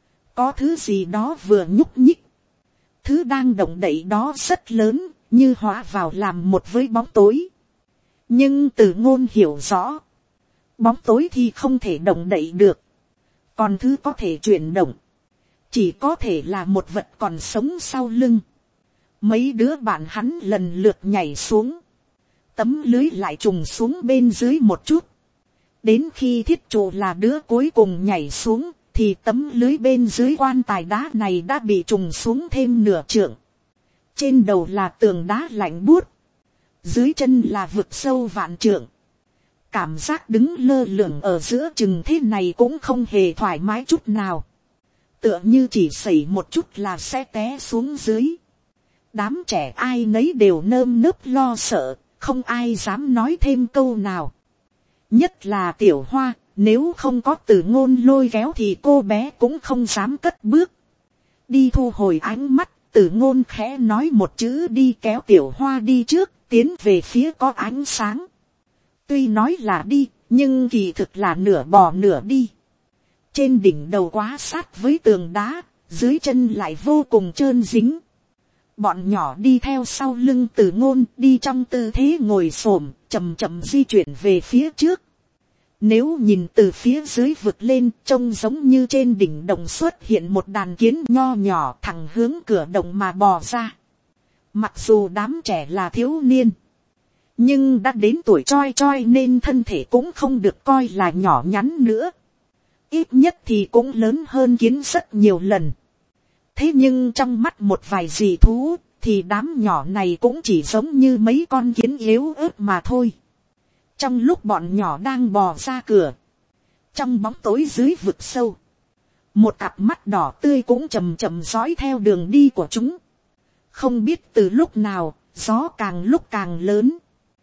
Có thứ gì đó vừa nhúc nhích. Thứ đang động đậy đó rất lớn, như hóa vào làm một với bóng tối. Nhưng Tử Ngôn hiểu rõ. Bóng tối thì không thể động đậy được. Còn thứ có thể chuyển động. Chỉ có thể là một vật còn sống sau lưng. Mấy đứa bạn hắn lần lượt nhảy xuống. Tấm lưới lại trùng xuống bên dưới một chút. Đến khi Thiết Trụ là đứa cuối cùng nhảy xuống, thì tấm lưới bên dưới quan tài đá này đã bị trùng xuống thêm nửa trượng. Trên đầu là tường đá lạnh buốt. Dưới chân là vực sâu vạn trượng. Cảm giác đứng lơ lửng ở giữa chừng thế này cũng không hề thoải mái chút nào. Tựa như chỉ sẩy một chút là sẽ té xuống dưới. Đám trẻ ai nấy đều nơm nớp lo sợ, không ai dám nói thêm câu nào. Nhất là Tiểu Hoa, nếu không có Tử Ngôn lôi kéo thì cô bé cũng không dám cất bước. Đi thu hồi ánh mắt, Tử Ngôn khẽ nói một chữ đi kéo Tiểu Hoa đi trước, tiến về phía có ánh sáng. Tuy nói là đi, nhưng kỳ thực là nửa bò nửa đi. Trên đỉnh đầu quá sát với tường đá, dưới chân lại vô cùng trơn dính. Bọn nhỏ đi theo sau lưng Tử Ngôn, đi trong tư thế ngồi xổm, chậm chậm di chuyển về phía trước. Nếu nhìn từ phía dưới vực lên, trông giống như trên đỉnh động xuất hiện một đàn kiến nho nhỏ thẳng hướng cửa động mà bò ra. Mặc dù đám trẻ là thiếu niên, nhưng đã đến tuổi choi choi nên thân thể cũng không được coi là nhỏ nhắn nữa. Ít nhất thì cũng lớn hơn kiến rất nhiều lần. Thế nhưng trong mắt một vài dị thú, thì đám nhỏ này cũng chỉ giống như mấy con kiến yếu ớt mà thôi. Trong lúc bọn nhỏ đang bò ra cửa, trong bóng tối dưới vực sâu, một cặp mắt đỏ tươi cũng chầm chậm dõi theo đường đi của chúng. Không biết từ lúc nào, gió càng lúc càng lớn.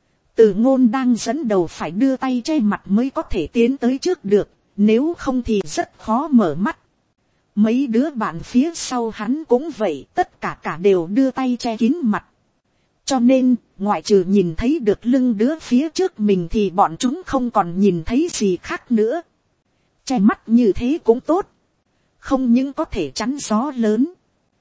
Tử Ngôn đang dẫn đầu phải đưa tay che mặt mới có thể tiến tới trước được, nếu không thì rất khó mở mắt. Mấy đứa bạn phía sau hắn cũng vậy, tất cả cả đều đưa tay che kín mặt. Cho nên, ngoại trừ nhìn thấy được lưng đứa phía trước mình thì bọn chúng không còn nhìn thấy gì khác nữa. Che mắt như thế cũng tốt. Không những có thể chắn gió lớn,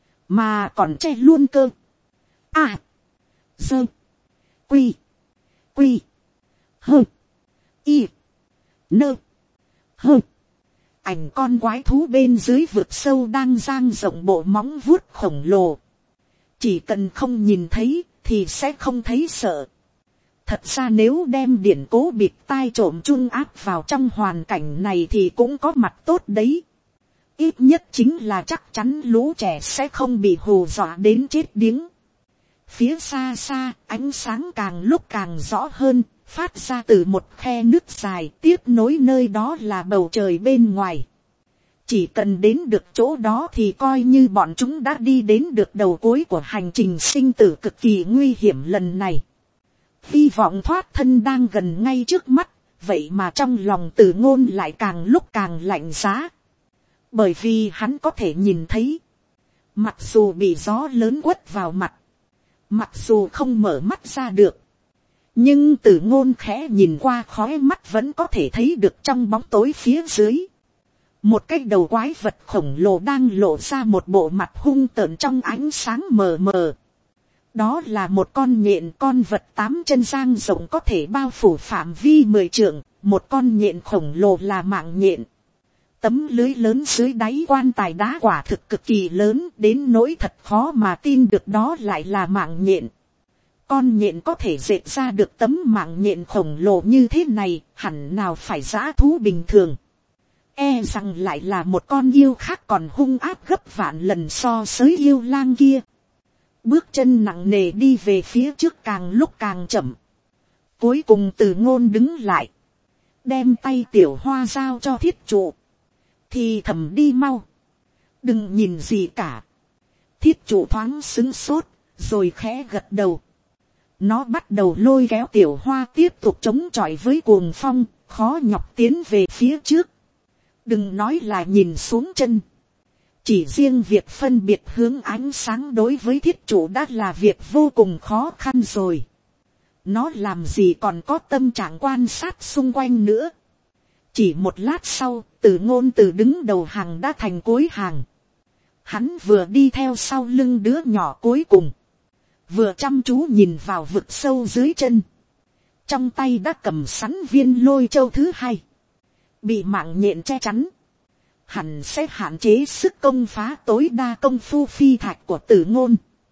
mà còn che luôn cơ. À, dơ, quy, quy, hơ, y, nơ, hơ. Ảnh con quái thú bên dưới vực sâu đang dang rộng bộ móng vuốt khổng lồ. Chỉ cần không nhìn thấy thì sẽ không thấy sợ. Thật ra nếu đem điển cố bịt tai trộm chun áp vào trong hoàn cảnh này thì cũng có mặt tốt đấy. Ít nhất chính là chắc chắn lũ trẻ sẽ không bị hù dọa đến chết điếng. Phía xa xa, ánh sáng càng lúc càng rõ hơn, phát ra từ một khe nước dài, tiếp nối nơi đó là bầu trời bên ngoài. Chỉ cần đến được chỗ đó thì coi như bọn chúng đã đi đến được đầu cuối của hành trình sinh tử cực kỳ nguy hiểm lần này. Hy vọng thoát thân đang gần ngay trước mắt, vậy mà trong lòng Tử Ngôn lại càng lúc càng lạnh giá. Bởi vì hắn có thể nhìn thấy, mặc dù bị gió lớn quất vào mặt, mặc dù không mở mắt ra được, nhưng Tử Ngôn khẽ nhìn qua khóe mắt vẫn có thể thấy được trong bóng tối phía dưới. Một cái đầu quái vật khổng lồ đang lộ ra một bộ mặt hung tợn trong ánh sáng mờ mờ. Đó là một con nhện, con vật tám chân dang rộng có thể bao phủ phạm vi mười trượng, một con nhện khổng lồ là mạng nhện. Tấm lưới lớn dưới đáy quan tài đá quả thực cực kỳ lớn, đến nỗi thật khó mà tin được đó lại là mạng nhện. Con nhện có thể dệt ra được tấm mạng nhện khổng lồ như thế này, hẳn nào phải dã thú bình thường. E rằng lại là một con yêu khác còn hung ác gấp vạn lần so với yêu lang kia. Bước chân nặng nề đi về phía trước càng lúc càng chậm. Cuối cùng Tử Ngôn đứng lại, đem tay Tiểu Hoa giao cho Thiết Trụ. Thì thầm đi mau, đừng nhìn gì cả. Thiết Trụ thoáng sững sốt, rồi khẽ gật đầu. Nó bắt đầu lôi kéo Tiểu Hoa tiếp tục chống chọi với cuồng phong, khó nhọc tiến về phía trước. Đừng nói là nhìn xuống chân, Chỉ riêng việc phân biệt hướng ánh sáng đối với thiết trụ đã là việc vô cùng khó khăn rồi. Nó làm gì còn có tâm trạng quan sát xung quanh nữa. Chỉ một lát sau, Từ Ngôn từ đứng đầu hàng đã thành cuối hàng. Hắn vừa đi theo sau lưng đứa nhỏ cuối cùng, vừa chăm chú nhìn vào vực sâu dưới chân. Trong tay đã cầm sẵn viên lôi châu thứ hai, bị mạng nhện che chắn, hẳn sẽ hạn chế sức công phá tối đa công phu phi thạch của Tử Ngôn.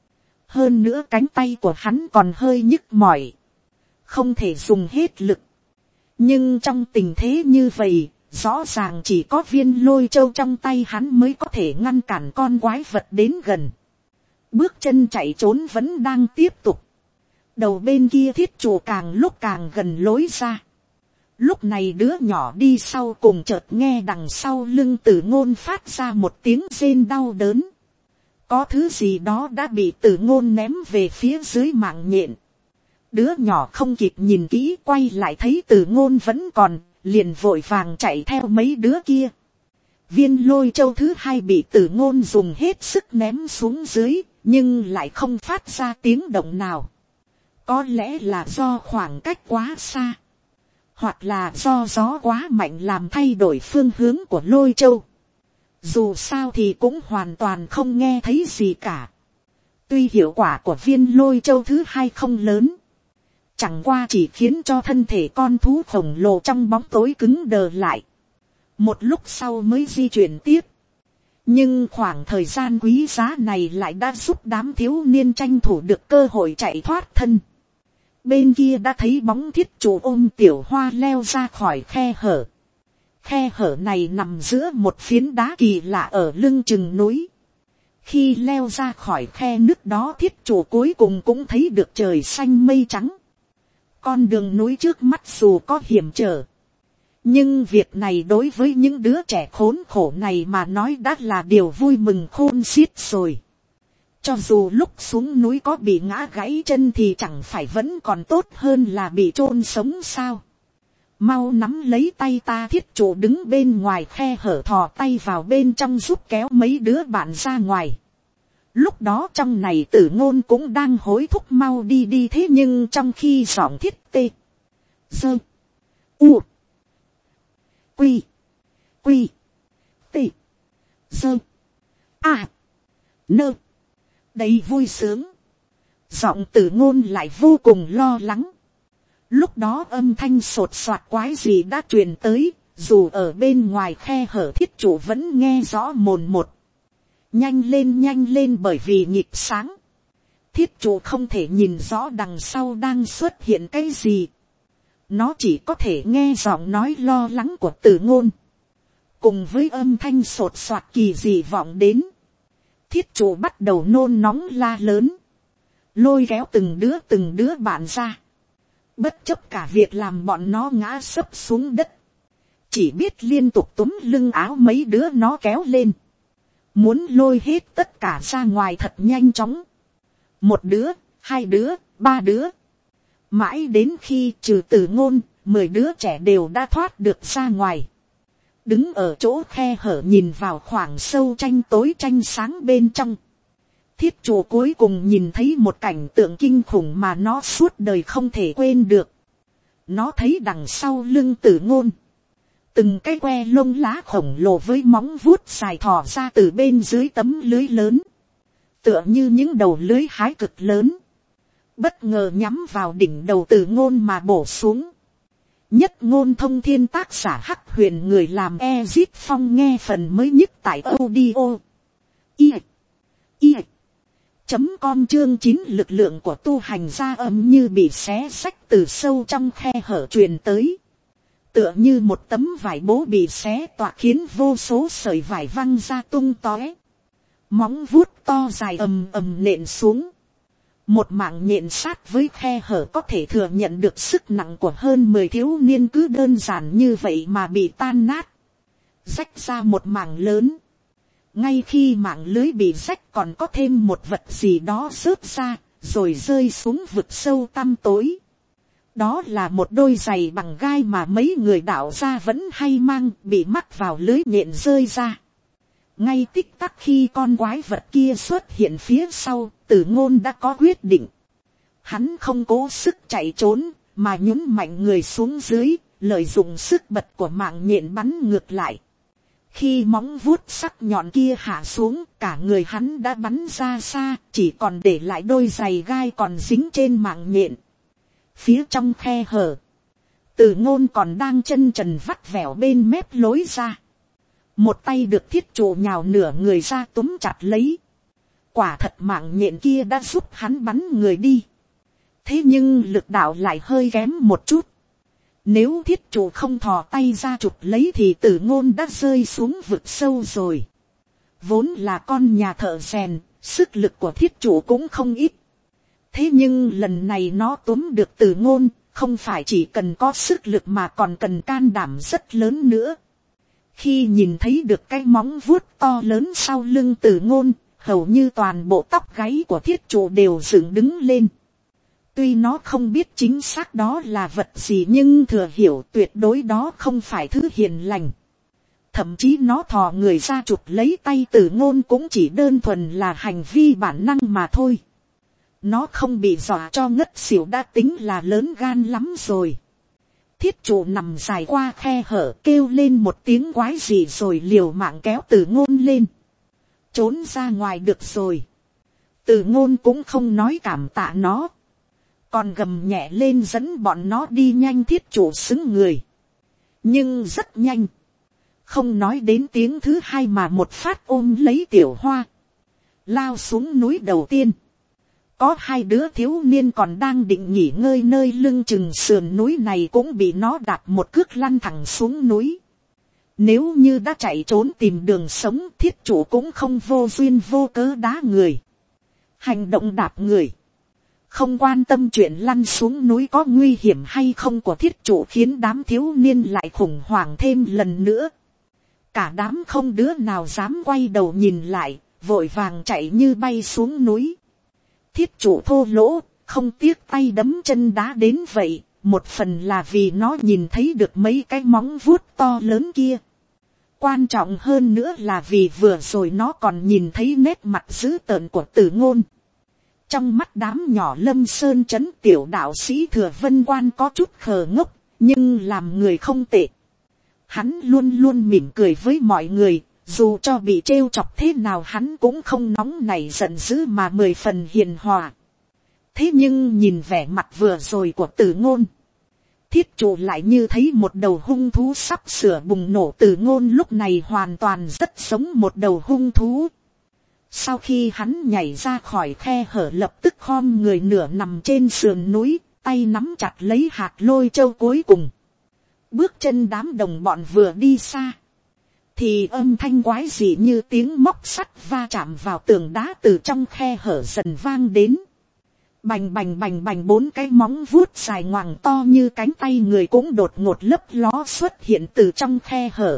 Hơn nữa cánh tay của hắn còn hơi nhức mỏi, không thể dùng hết lực. Nhưng trong tình thế như vậy, rõ ràng chỉ có viên lôi châu trong tay hắn mới có thể ngăn cản con quái vật đến gần. Bước chân chạy trốn vẫn đang tiếp tục. Đầu bên kia thiết trụ càng lúc càng gần lối ra. Lúc này đứa nhỏ đi sau cùng chợt nghe đằng sau lưng Tử Ngôn phát ra một tiếng rên đau đớn. Có thứ gì đó đã bị Tử Ngôn ném về phía dưới mạng nhện. Đứa nhỏ không kịp nhìn kỹ, quay lại thấy Tử Ngôn vẫn còn, liền vội vàng chạy theo mấy đứa kia. Viên lôi châu thứ hai bị Tử Ngôn dùng hết sức ném xuống dưới, nhưng lại không phát ra tiếng động nào. Có lẽ là do khoảng cách quá xa, hoặc là do gió quá mạnh làm thay đổi phương hướng của lôi châu. Dù sao thì cũng hoàn toàn không nghe thấy gì cả. Tuy hiệu quả của viên lôi châu thứ hai không lớn, chẳng qua chỉ khiến cho thân thể con thú khổng lồ trong bóng tối cứng đờ lại. Một lúc sau mới di chuyển tiếp. Nhưng khoảng thời gian quý giá này lại đã giúp đám thiếu niên tranh thủ được cơ hội chạy thoát thân. Bên kia đã thấy bóng thiết trụ ôm tiểu hoa leo ra khỏi khe hở. Khe hở này nằm giữa một phiến đá kỳ lạ ở lưng chừng núi. Khi leo ra khỏi khe nước đó, thiết trụ cuối cùng cũng thấy được trời xanh mây trắng. Con đường núi trước mắt dù có hiểm trở, nhưng việc này đối với những đứa trẻ khốn khổ này mà nói đã là điều vui mừng khôn xiết rồi. Cho dù lúc xuống núi có bị ngã gãy chân thì chẳng phải vẫn còn tốt hơn là bị chôn sống sao. Mau nắm lấy tay ta, thiết trụ đứng bên ngoài khe hở thò tay vào bên trong giúp kéo mấy đứa bạn ra ngoài. Lúc đó trong này Tử Ngôn cũng đang hối thúc mau đi đi, thế nhưng trong khi giọng thiết tê dơ u quy quy tê dơ a nơ đầy vui sướng, giọng Tử Ngôn lại vô cùng lo lắng. Lúc đó âm thanh sột soạt quái gì đã truyền tới, dù ở bên ngoài khe hở thiết trụ vẫn nghe rõ mồn một. Nhanh lên nhanh lên, bởi vì nhịp sáng, thiết trụ không thể nhìn rõ đằng sau đang xuất hiện cái gì. Nó chỉ có thể nghe giọng nói lo lắng của Tử Ngôn, cùng với âm thanh sột soạt kỳ dị vọng đến. Thiết trụ bắt đầu nôn nóng la lớn, lôi kéo từng đứa từng đứa bạn ra, bất chấp cả việc làm bọn nó ngã sấp xuống đất, chỉ biết liên tục túm lưng áo mấy đứa nó kéo lên, muốn lôi hết tất cả ra ngoài thật nhanh chóng. Một đứa, hai đứa, ba đứa, mãi đến khi trừ Tử Ngôn, mười đứa trẻ đều đã thoát được ra ngoài. Đứng ở chỗ khe hở nhìn vào khoảng sâu tranh tối tranh sáng bên trong, thiết trụ cuối cùng nhìn thấy một cảnh tượng kinh khủng mà nó suốt đời không thể quên được. Nó thấy đằng sau lưng Tử Ngôn, từng cái que lông lá khổng lồ với móng vuốt dài thò ra từ bên dưới tấm lưới lớn, tựa như những đầu lưới hái cực lớn, bất ngờ nhắm vào đỉnh đầu Tử Ngôn mà bổ xuống. Nhất Ngôn Thông Thiên, tác giả Hắc Huyền, người làm Ezit Phong, nghe phần mới nhất tại audio i i chấm com. Chương chín, lực lượng của tu hành gia âm như bị xé xách từ sâu trong khe hở truyền tới, tựa như một tấm vải bố bị xé toạc, khiến vô số sợi vải văng ra tung tóe. Móng vuốt to dài ầm ầm nện xuống. Một mạng nhện sát với khe hở có thể thừa nhận được sức nặng của hơn mười thiếu niên cứ đơn giản như vậy mà bị tan nát, rách ra một mảng lớn. Ngay khi mạng lưới bị rách còn có thêm một vật gì đó rớt ra, rồi rơi xuống vực sâu tăm tối. Đó là một đôi giày bằng gai mà mấy người đạo gia vẫn hay mang, bị mắc vào lưới nhện rơi ra. Ngay tích tắc khi con quái vật kia xuất hiện phía sau, Tử Ngôn đã có quyết định. Hắn không cố sức chạy trốn, mà nhún mạnh người xuống dưới, lợi dụng sức bật của mạng nhện bắn ngược lại. Khi móng vuốt sắc nhọn kia hạ xuống, cả người hắn đã bắn ra xa, chỉ còn để lại đôi giày gai còn dính trên mạng nhện. Phía trong khe hở, Tử Ngôn còn đang chân trần vắt vẻo bên mép lối ra. Một tay được thiết trụ nhào nửa người ra túm chặt lấy. Quả thật mạng nhện kia đã giúp hắn bắn người đi. Thế nhưng lực đạo lại hơi kém một chút. Nếu thiết trụ không thò tay ra chụp lấy thì Tử Ngôn đã rơi xuống vực sâu rồi. Vốn là con nhà thợ rèn, sức lực của thiết trụ cũng không ít. Thế nhưng lần này nó túm được Tử Ngôn, không phải chỉ cần có sức lực mà còn cần can đảm rất lớn nữa. Khi nhìn thấy được cái móng vuốt to lớn sau lưng Tử Ngôn, hầu như toàn bộ tóc gáy của thiết trụ đều dựng đứng lên. Tuy nó không biết chính xác đó là vật gì nhưng thừa hiểu tuyệt đối đó không phải thứ hiền lành. Thậm chí nó thò người ra chụp lấy tay Tử Ngôn cũng chỉ đơn thuần là hành vi bản năng mà thôi. Nó không bị dọa cho ngất xỉu đã tính là lớn gan lắm rồi. Thiết trụ nằm dài qua khe hở kêu lên một tiếng quái gì rồi liều mạng kéo Tử Ngôn lên. Trốn ra ngoài được rồi. Tử Ngôn cũng không nói cảm tạ nó. Còn gầm nhẹ lên dẫn bọn nó đi nhanh. Thiết trụ xứng người. Nhưng rất nhanh. Không nói đến tiếng thứ hai mà một phát ôm lấy Tiểu Hoa. Lao xuống núi đầu tiên. Có hai đứa thiếu niên còn đang định nghỉ ngơi nơi lưng chừng sườn núi này cũng bị nó đạp một cước lăn thẳng xuống núi. Nếu như đã chạy trốn tìm đường sống, thiết chủ cũng không vô duyên vô cớ đá người. Hành động đạp người. Không quan tâm chuyện lăn xuống núi có nguy hiểm hay không của thiết chủ khiến đám thiếu niên lại khủng hoảng thêm lần nữa. Cả đám không đứa nào dám quay đầu nhìn lại, vội vàng chạy như bay xuống núi. Thiết chủ thô lỗ, không tiếc tay đấm chân đá đến vậy, một phần là vì nó nhìn thấy được mấy cái móng vuốt to lớn kia. Quan trọng hơn nữa là vì vừa rồi nó còn nhìn thấy nét mặt dữ tợn của Tử Ngôn. Trong mắt đám nhỏ Lâm Sơn trấn tiểu đạo sĩ Thừa Vân Quan có chút khờ ngốc, nhưng làm người không tệ. Hắn luôn luôn mỉm cười với mọi người. Dù cho bị trêu chọc thế nào hắn cũng không nóng nảy giận dữ mà mười phần hiền hòa. Thế nhưng nhìn vẻ mặt vừa rồi của Tử Ngôn. Thiết trụ lại như thấy một đầu hung thú sắp sửa bùng nổ. Tử Ngôn lúc này hoàn toàn rất giống một đầu hung thú. Sau khi hắn nhảy ra khỏi khe hở lập tức khom người nửa nằm trên sườn núi. Tay nắm chặt lấy hạt lôi châu cuối cùng. Bước chân đám đồng bọn vừa đi xa. Thì âm thanh quái dị như tiếng móc sắt va chạm vào tường đá từ trong khe hở dần vang đến. Bành bành bành bành bốn cái móng vuốt dài ngoằng to như cánh tay người cũng đột ngột lấp ló xuất hiện từ trong khe hở.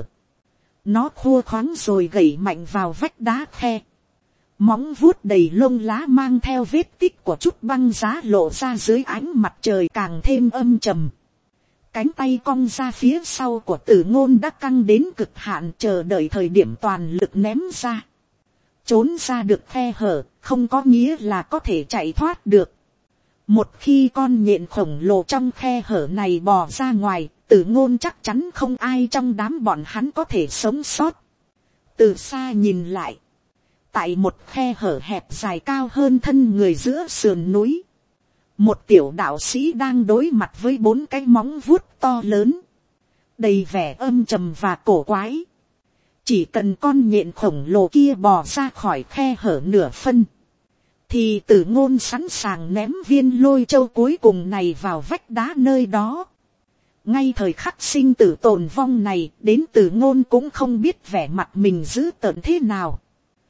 Nó khua khoáng rồi gẩy mạnh vào vách đá khe. Móng vuốt đầy lông lá mang theo vết tích của chút băng giá lộ ra dưới ánh mặt trời càng thêm âm trầm. Cánh tay cong ra phía sau của Tử Ngôn đã căng đến cực hạn chờ đợi thời điểm toàn lực ném ra. Trốn ra được khe hở, không có nghĩa là có thể chạy thoát được. Một khi con nhện khổng lồ trong khe hở này bò ra ngoài, Tử Ngôn chắc chắn không ai trong đám bọn hắn có thể sống sót. Từ xa nhìn lại, tại một khe hở hẹp dài cao hơn thân người giữa sườn núi. Một tiểu đạo sĩ đang đối mặt với bốn cái móng vuốt to lớn. Đầy vẻ âm trầm và cổ quái. Chỉ cần con nhện khổng lồ kia bò ra khỏi khe hở nửa phân. Thì Tử Ngôn sẵn sàng ném viên lôi châu cuối cùng này vào vách đá nơi đó. Ngay thời khắc sinh tử tồn vong này, đến Tử Ngôn cũng không biết vẻ mặt mình dữ tợn thế nào.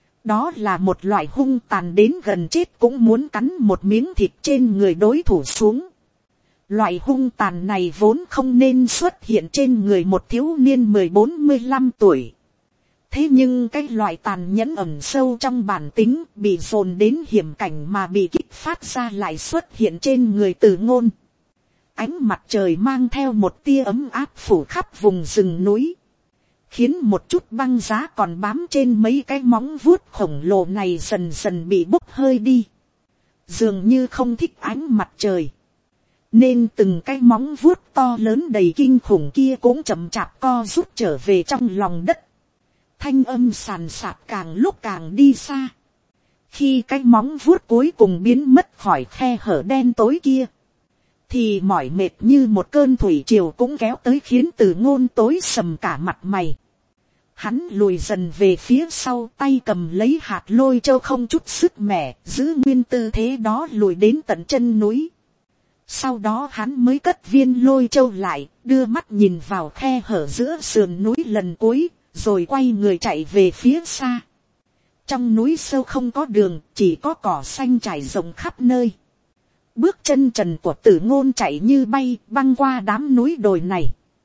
Đó là một loại hung tàn đến gần chết cũng muốn cắn một miếng thịt trên người đối thủ xuống. Loại hung tàn này vốn không nên xuất hiện trên người một thiếu niên mười bốn mười lăm tuổi. Thế nhưng cái loại tàn nhẫn ẩn sâu trong bản tính bị dồn đến hiểm cảnh mà bị kích phát ra lại xuất hiện trên người Tử Ngôn. Ánh mặt trời mang theo một tia ấm áp phủ khắp vùng rừng núi. khiến một chút băng giá còn bám trên mấy cái móng vuốt khổng lồ này dần dần bị bốc hơi đi, dường như không thích ánh mặt trời, nên từng cái móng vuốt to lớn đầy kinh khủng kia cũng chậm chạp co rút trở về trong lòng đất. Thanh âm sàn sạt càng lúc càng đi xa. Khi cái móng vuốt cuối cùng biến mất khỏi khe hở đen tối kia, thì mỏi mệt như một cơn thủy triều cũng kéo tới, khiến Từ Ngôn tối sầm cả mặt mày. Hắn lùi dần về phía sau, tay cầm lấy hạt lôi châu không chút sức mẻ, giữ nguyên tư thế đó lùi đến tận chân núi. Sau đó hắn mới cất viên lôi châu lại, đưa mắt nhìn vào khe hở giữa sườn núi lần cuối, rồi quay người chạy về phía xa. Trong núi sâu không có đường, chỉ có cỏ xanh trải rộng khắp nơi. Bước chân trần của Tử Ngôn chạy như bay băng qua đám núi đồi này.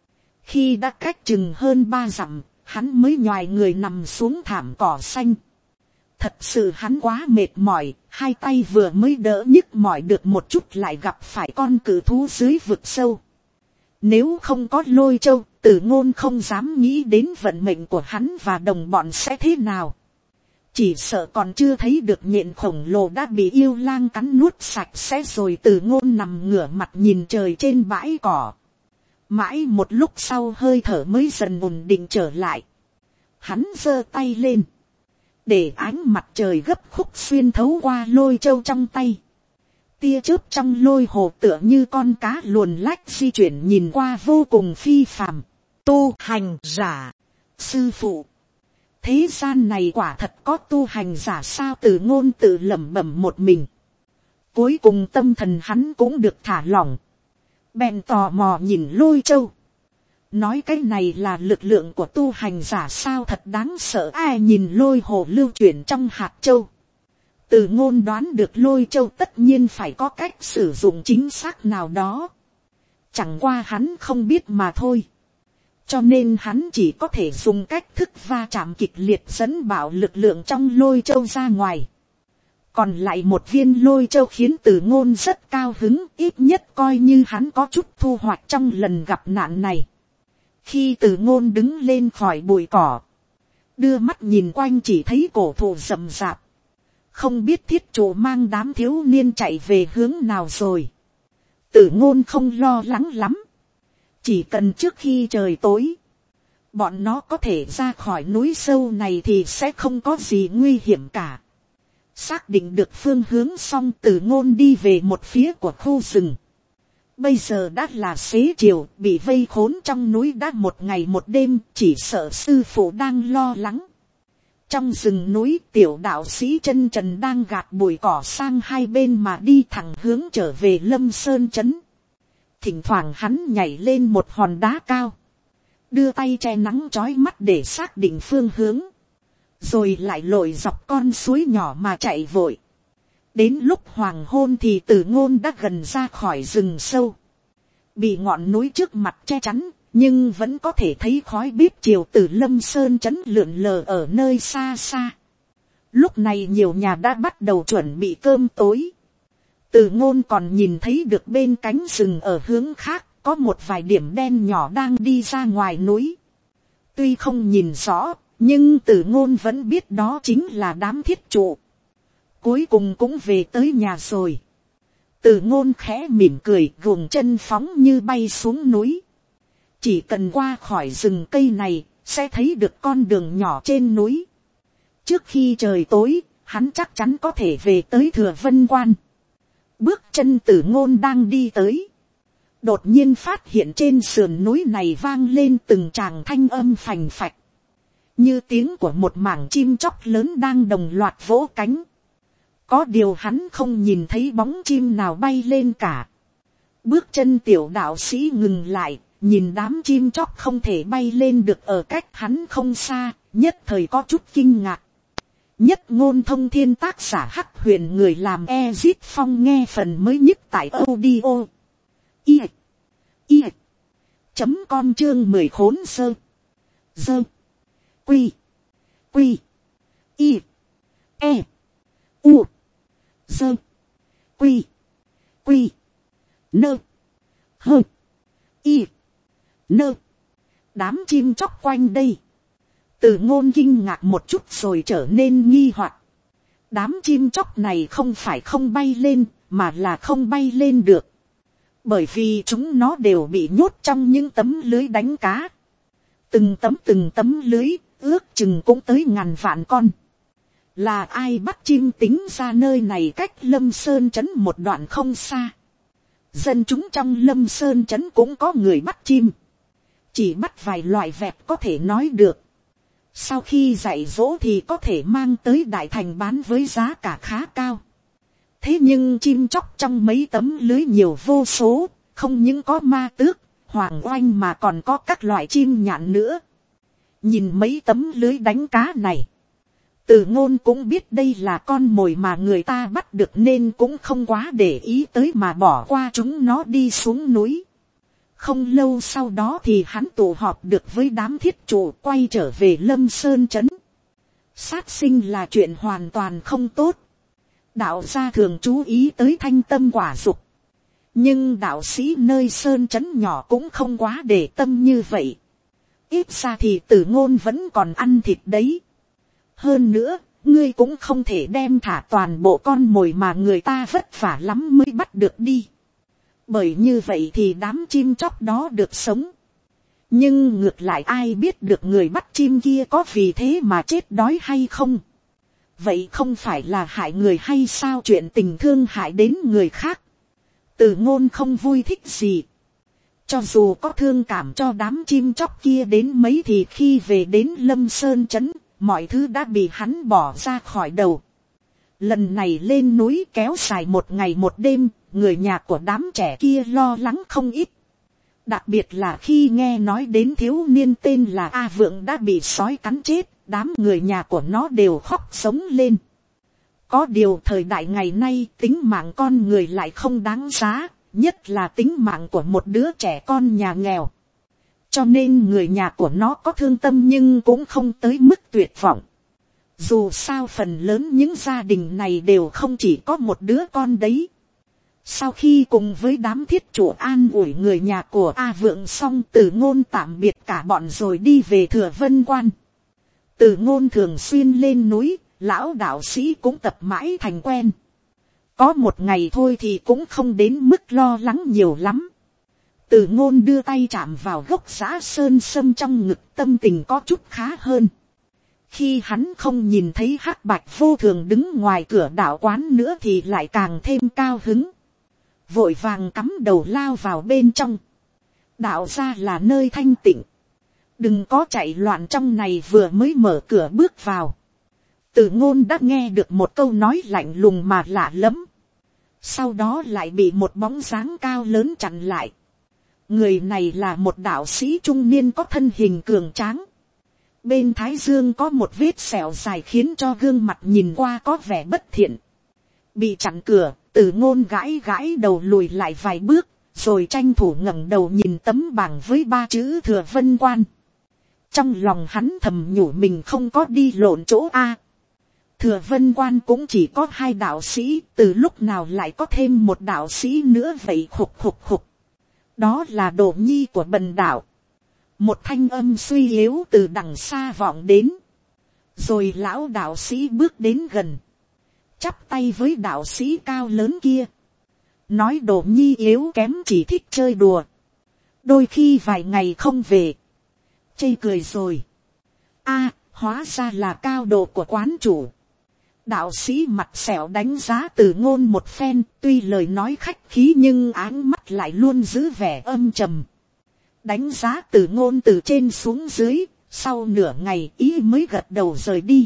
Khi đã cách chừng hơn ba dặm, hắn mới nhoài người nằm xuống thảm cỏ xanh. Thật sự hắn quá mệt mỏi, hai tay vừa mới đỡ nhức mỏi được một chút lại gặp phải con cự thú dưới vực sâu. Nếu không có lôi châu, Tử Ngôn không dám nghĩ đến vận mệnh của hắn và đồng bọn sẽ thế nào. Chỉ sợ còn chưa thấy được nhện khổng lồ đã bị yêu lang cắn nuốt sạch sẽ rồi. Tử Ngôn nằm ngửa mặt nhìn trời trên bãi cỏ. Mãi một lúc sau hơi thở mới dần ổn định trở lại. Hắn giơ tay lên, để ánh mặt trời gấp khúc xuyên thấu qua lôi châu trong tay. Tia chớp trong lôi hồ tựa như con cá luồn lách di chuyển, nhìn qua vô cùng phi phàm. Tu hành giả, sư phụ, thế gian này quả thật có tu hành giả sao? Từ Ngôn tự lẩm bẩm một mình. Cuối cùng tâm thần hắn cũng được thả lỏng, bèn tò mò nhìn lôi châu. Nói cái này là lực lượng của tu hành giả sao, thật đáng sợ. Ai nhìn lôi hồ lưu chuyển trong hạt châu, Từ Ngôn đoán được lôi châu tất nhiên phải có cách sử dụng chính xác nào đó. Chẳng qua hắn không biết mà thôi. Cho nên hắn chỉ có thể dùng cách thức va chạm kịch liệt dẫn bạo lực lượng trong lôi châu ra ngoài. Còn lại một viên lôi châu khiến Từ Ngôn rất cao hứng, ít nhất coi như hắn có chút thu hoạch trong lần gặp nạn này. Khi Từ Ngôn đứng lên khỏi bụi cỏ, đưa mắt nhìn quanh chỉ thấy cổ thụ rậm rạp. Không biết Thiết Trụ mang đám thiếu niên chạy về hướng nào rồi. Từ Ngôn không lo lắng lắm. Chỉ cần trước khi trời tối, bọn nó có thể ra khỏi núi sâu này thì sẽ không có gì nguy hiểm cả. Xác định được phương hướng xong, Từ Ngôn đi về một phía của khu rừng. Bây giờ đã là xế chiều, bị vây khốn trong núi đã một ngày một đêm, chỉ sợ sư phụ đang lo lắng. Trong rừng núi, tiểu đạo sĩ chân trần đang gạt bụi cỏ sang hai bên mà đi thẳng hướng trở về Lâm Sơn trấn. Thỉnh thoảng hắn nhảy lên một hòn đá cao, đưa tay che nắng chói mắt để xác định phương hướng, rồi lại lội dọc con suối nhỏ mà chạy vội. Đến lúc hoàng hôn thì Từ Ngôn đã gần ra khỏi rừng sâu, bị ngọn núi trước mặt che chắn, nhưng vẫn có thể thấy khói bếp chiều từ Lâm Sơn trấn lượn lờ ở nơi xa xa. Lúc này nhiều nhà đã bắt đầu chuẩn bị cơm tối. Từ Ngôn còn nhìn thấy được bên cánh rừng ở hướng khác, có một vài điểm đen nhỏ đang đi ra ngoài núi. Tuy không nhìn rõ, nhưng Từ Ngôn vẫn biết đó chính là đám Thiết Trụ. Cuối cùng cũng về tới nhà rồi. Từ Ngôn khẽ mỉm cười, guồng chân phóng như bay xuống núi. Chỉ cần qua khỏi rừng cây này, sẽ thấy được con đường nhỏ trên núi. Trước khi trời tối, hắn chắc chắn có thể về tới Thừa Vân Quan. Bước chân Từ Ngôn đang đi tới, đột nhiên phát hiện trên sườn núi này vang lên từng tràng thanh âm phành phạch, như tiếng của một mảng chim chóc lớn đang đồng loạt vỗ cánh. Có điều hắn không nhìn thấy bóng chim nào bay lên cả. Bước chân tiểu đạo sĩ ngừng lại, nhìn đám chim chóc không thể bay lên được ở cách hắn không xa, nhất thời có chút kinh ngạc. Nhất Ngôn Thông Thiên, tác giả Hắc Huyền, người làm Ezit Phong, nghe phần mới nhất tại audio i i chấm com chương mười khốn sơ dơ quy quy i e u dơ quy quy nơ hơ y nơ. Đám chim chóc quanh đây Từ Ngôn kinh ngạc một chút rồi trở nên nghi hoặc. Đám chim chóc này không phải không bay lên, mà là không bay lên được. Bởi vì chúng nó đều bị nhốt trong những tấm lưới đánh cá. Từng tấm từng tấm lưới, ước chừng cũng tới ngàn vạn con. Là ai bắt chim tính ra nơi này cách Lâm Sơn trấn một đoạn không xa. Dân chúng trong Lâm Sơn trấn cũng có người bắt chim. Chỉ bắt vài loại vẹt có thể nói được. Sau khi dạy dỗ thì có thể mang tới đại thành bán với giá cả khá cao. Thế nhưng chim chóc trong mấy tấm lưới nhiều vô số, không những có ma tước, hoàng oanh mà còn có các loại chim nhạn nữa. Nhìn mấy tấm lưới đánh cá này, Từ Ngôn cũng biết đây là con mồi mà người ta bắt được nên cũng không quá để ý tới mà bỏ qua chúng nó đi xuống núi. Không lâu sau đó thì hắn tụ họp được với đám thiết chủ quay trở về Lâm Sơn trấn. Sát sinh là chuyện hoàn toàn không tốt. Đạo gia thường chú ý tới thanh tâm quả dục. Nhưng đạo sĩ nơi Sơn trấn nhỏ cũng không quá để tâm như vậy. Ít ra thì Từ Ngôn vẫn còn ăn thịt đấy. Hơn nữa, ngươi cũng không thể đem thả toàn bộ con mồi mà người ta vất vả lắm mới bắt được đi. Bởi như vậy thì đám chim chóc đó được sống. Nhưng ngược lại ai biết được người bắt chim kia có vì thế mà chết đói hay không. Vậy không phải là hại người hay sao, chuyện tình thương hại đến người khác. Từ Ngôn không vui thích gì. Cho dù có thương cảm cho đám chim chóc kia đến mấy thì khi về đến Lâm Sơn trấn, mọi thứ đã bị hắn bỏ ra khỏi đầu. Lần này lên núi kéo dài một ngày một đêm, người nhà của đám trẻ kia lo lắng không ít. Đặc biệt là khi nghe nói đến thiếu niên tên là A Vượng đã bị sói cắn chết, đám người nhà của nó đều khóc sống lên. Có điều thời đại ngày nay tính mạng con người lại không đáng giá, nhất là tính mạng của một đứa trẻ con nhà nghèo. Cho nên người nhà của nó có thương tâm nhưng cũng không tới mức tuyệt vọng. Dù sao phần lớn những gia đình này đều không chỉ có một đứa con đấy. Sau khi cùng với đám thiết chủ an ủi người nhà của A Vượng xong, Từ Ngôn tạm biệt cả bọn rồi đi về Thừa Vân Quan. Từ Ngôn thường xuyên lên núi, lão đạo sĩ cũng tập mãi thành quen. Có một ngày thôi thì cũng không đến mức lo lắng nhiều lắm. Từ Ngôn đưa tay chạm vào gốc giã sơn sâm trong ngực, tâm tình có chút khá hơn. Khi hắn không nhìn thấy Hắc Bạch Vô Thường đứng ngoài cửa đạo quán nữa thì lại càng thêm cao hứng. Vội vàng cắm đầu lao vào bên trong. Đạo ra là nơi thanh tịnh. Đừng có chạy loạn trong này, vừa mới mở cửa bước vào. Từ Ngôn đã nghe được một câu nói lạnh lùng mà lạ lẫm. Sau đó lại bị một bóng dáng cao lớn chặn lại. Người này là một đạo sĩ trung niên có thân hình cường tráng. Bên thái dương có một vết sẹo dài khiến cho gương mặt nhìn qua có vẻ bất thiện. Bị chặn cửa, Từ Ngôn gãi gãi đầu lùi lại vài bước, rồi tranh thủ ngẩng đầu nhìn tấm bảng với ba chữ Thừa Vân Quan. Trong lòng hắn thầm nhủ mình không có đi lộn chỗ A. Thừa Vân Quan cũng chỉ có hai đạo sĩ, từ lúc nào lại có thêm một đạo sĩ nữa vậy, khục khục khục. Đó là Đồ Nhi của Bần Đạo. Một thanh âm suy yếu từ đằng xa vọng đến. Rồi lão đạo sĩ bước đến gần, chắp tay với đạo sĩ cao lớn kia. Nói Đồ Nhi yếu kém chỉ thích chơi đùa. Đôi khi vài ngày không về. Chê cười rồi. A, hóa ra là cao độ của quán chủ. Đạo sĩ mặt sẹo đánh giá Từ Ngôn một phen, tuy lời nói khách khí nhưng áng mắt lại luôn giữ vẻ âm trầm. Đánh giá Từ Ngôn từ trên xuống dưới, sau nửa ngày ý mới gật đầu rời đi.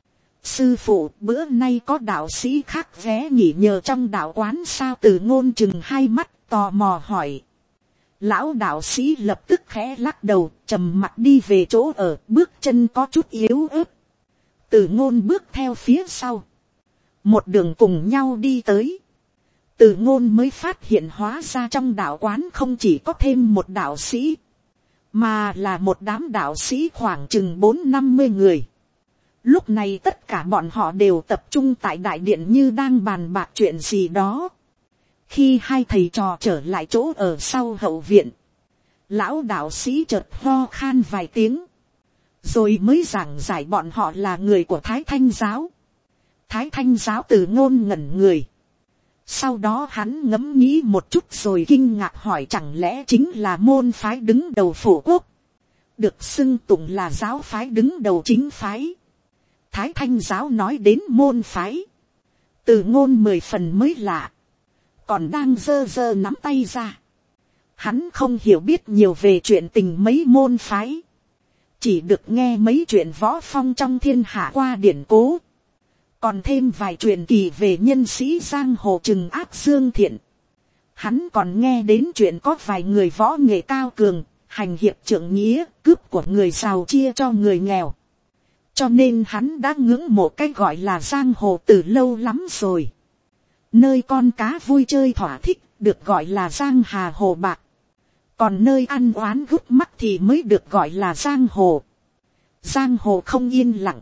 Sư phụ, bữa nay có đạo sĩ khác vé nghỉ nhờ trong đạo quán sao? Từ Ngôn chừng hai mắt tò mò hỏi. Lão đạo sĩ lập tức khẽ lắc đầu, trầm mặt đi về chỗ ở, bước chân có chút yếu ớt. Từ Ngôn bước theo phía sau, một đường cùng nhau đi tới. Từ Ngôn mới phát hiện hóa ra trong đạo quán không chỉ có thêm một đạo sĩ, mà là một đám đạo sĩ khoảng chừng bốn năm mươi người. Lúc này tất cả bọn họ đều tập trung tại đại điện như đang bàn bạc chuyện gì đó. Khi hai thầy trò trở lại chỗ ở sau hậu viện, lão đạo sĩ chợt ho khan vài tiếng, rồi mới giảng giải bọn họ là người của Thái Thanh giáo. Thái Thanh giáo Từ Ngôn ngẩn người. Sau đó hắn ngẫm nghĩ một chút rồi kinh ngạc hỏi, chẳng lẽ chính là môn phái đứng đầu Phổ Quốc, được xưng tụng là giáo phái đứng đầu chính phái. Thái Thanh giáo nói đến môn phái, Từ Ngôn mười phần mới lạ, còn đang giơ giơ nắm tay ra. Hắn không hiểu biết nhiều về chuyện tình mấy môn phái, chỉ được nghe mấy chuyện võ phong trong thiên hạ qua điển cố, còn thêm vài chuyện kỳ về nhân sĩ giang hồ Trừng Ác Dương Thiện. Hắn còn nghe đến chuyện có vài người võ nghệ cao cường, hành hiệp trượng nghĩa, cướp của người giàu chia cho người nghèo. Cho nên hắn đã ngưỡng mộ cái gọi là giang hồ từ lâu lắm rồi. Nơi con cá vui chơi thỏa thích được gọi là giang hà hồ bạc, còn nơi ăn oán gút mắt thì mới được gọi là giang hồ. Giang hồ không yên lặng.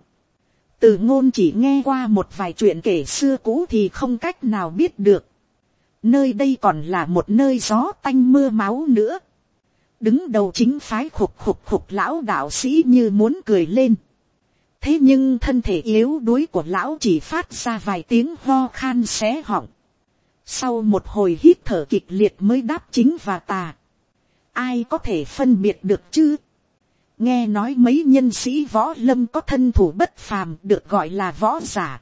Từ Ngôn chỉ nghe qua một vài chuyện kể xưa cũ thì không cách nào biết được. Nơi đây còn là một nơi gió tanh mưa máu nữa. Đứng đầu chính phái khục khục khục lão đạo sĩ như muốn cười lên. Thế nhưng thân thể yếu đuối của lão chỉ phát ra vài tiếng ho khan xé họng. Sau một hồi hít thở kịch liệt mới đáp chính và tà. Ai có thể phân biệt được chứ? Nghe nói mấy nhân sĩ võ lâm có thân thủ bất phàm được gọi là võ giả.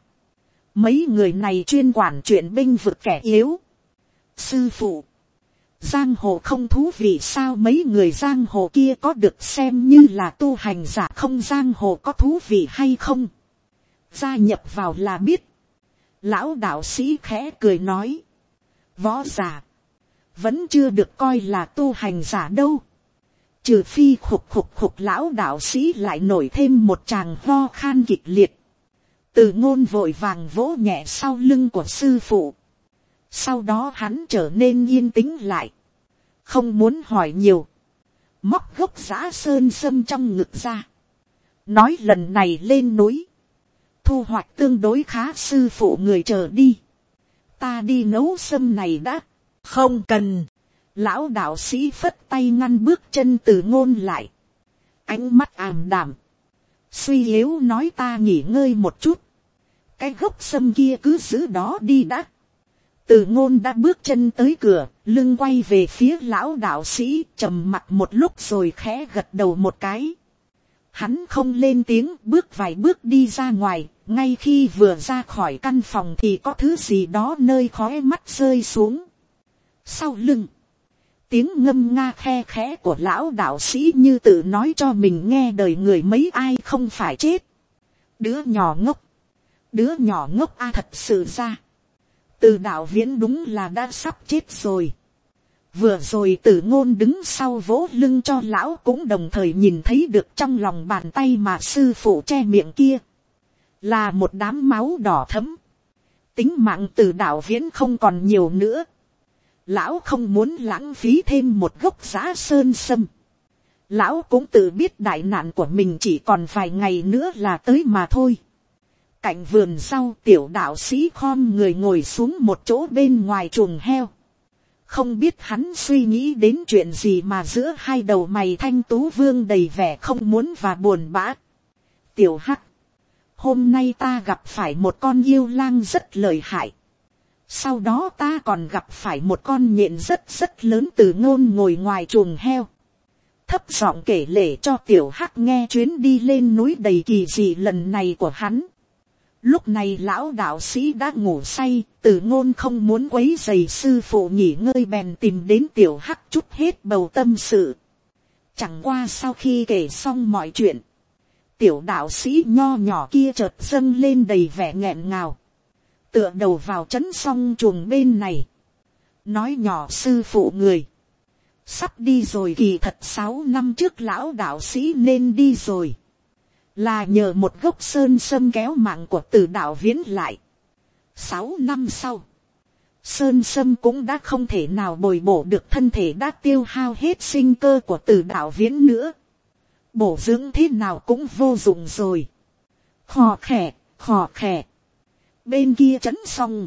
Mấy người này chuyên quản chuyện bênh vực kẻ yếu. Sư phụ, giang hồ không thú vị sao? Mấy người giang hồ kia có được xem như là tu hành giả không? Giang hồ có thú vị hay không? Gia nhập vào là biết. Lão đạo sĩ khẽ cười nói. Võ giả vẫn chưa được coi là tu hành giả đâu. Trừ phi khục khục khục lão đạo sĩ lại nổi thêm một tràng ho khan kịch liệt. Từ Ngôn vội vàng vỗ nhẹ sau lưng của sư phụ. Sau đó hắn trở nên yên tĩnh lại, không muốn hỏi nhiều. Móc gốc giã sơn sâm trong ngực ra, nói lần này lên núi thu hoạch tương đối khá, sư phụ người chờ đi, ta đi nấu sâm này đã. Không cần. Lão đạo sĩ phất tay ngăn bước chân Từ Ngôn lại. Ánh mắt ảm đạm, suy yếu nói, ta nghỉ ngơi một chút, cái gốc sâm kia cứ giữ đó đi đã. Từ Ngôn đã bước chân tới cửa, lưng quay về phía lão đạo sĩ, trầm mặt một lúc rồi khẽ gật đầu một cái. Hắn không lên tiếng, bước vài bước đi ra ngoài. Ngay khi vừa ra khỏi căn phòng thì có thứ gì đó nơi khóe mắt rơi xuống. Sau lưng, tiếng ngâm nga khe khẽ của lão đạo sĩ như tự nói cho mình nghe đời người mấy ai không phải chết. Đứa nhỏ ngốc, đứa nhỏ ngốc a, thật sự ra Từ Đạo Viễn đúng là đã sắp chết rồi. Vừa rồi Từ Ngôn đứng sau vỗ lưng cho lão cũng đồng thời nhìn thấy được trong lòng bàn tay mà sư phụ che miệng kia là một đám máu đỏ thẫm. Tính mạng Từ Đạo Viễn không còn nhiều nữa. Lão không muốn lãng phí thêm một gốc giã sơn sâm. Lão cũng tự biết đại nạn của mình chỉ còn vài ngày nữa là tới mà thôi. Cạnh vườn sau, tiểu đạo sĩ khom người ngồi xuống một chỗ bên ngoài chuồng heo. Không biết hắn suy nghĩ đến chuyện gì mà giữa hai đầu mày thanh tú vương đầy vẻ không muốn và buồn bã. Tiểu Hắc, hôm nay ta gặp phải một con yêu lang rất lợi hại. Sau đó ta còn gặp phải một con nhện rất rất lớn. Từ Ngôn ngồi ngoài chuồng heo, thấp giọng kể lể cho Tiểu Hắc nghe chuyến đi lên núi đầy kỳ dị lần này của hắn. Lúc này lão đạo sĩ đã ngủ say, Từ Ngôn không muốn quấy rầy sư phụ nghỉ ngơi bèn tìm đến Tiểu Hắc chút hết bầu tâm sự. Chẳng qua sau khi kể xong mọi chuyện, tiểu đạo sĩ nho nhỏ kia chợt dâng lên đầy vẻ nghẹn ngào, tựa đầu vào trấn song chuồng bên này, nói nhỏ, sư phụ người sắp đi rồi. Kỳ thật sáu năm trước lão đạo sĩ nên đi rồi, là nhờ một gốc sơn sâm kéo mạng của Từ Đạo Viễn lại. Sáu năm sau, sơn sâm cũng đã không thể nào bồi bổ được thân thể đã tiêu hao hết sinh cơ của Từ Đạo Viễn nữa. Bổ dưỡng thế nào cũng vô dụng rồi. Khò khè, khò khè. Bên kia trấn xong,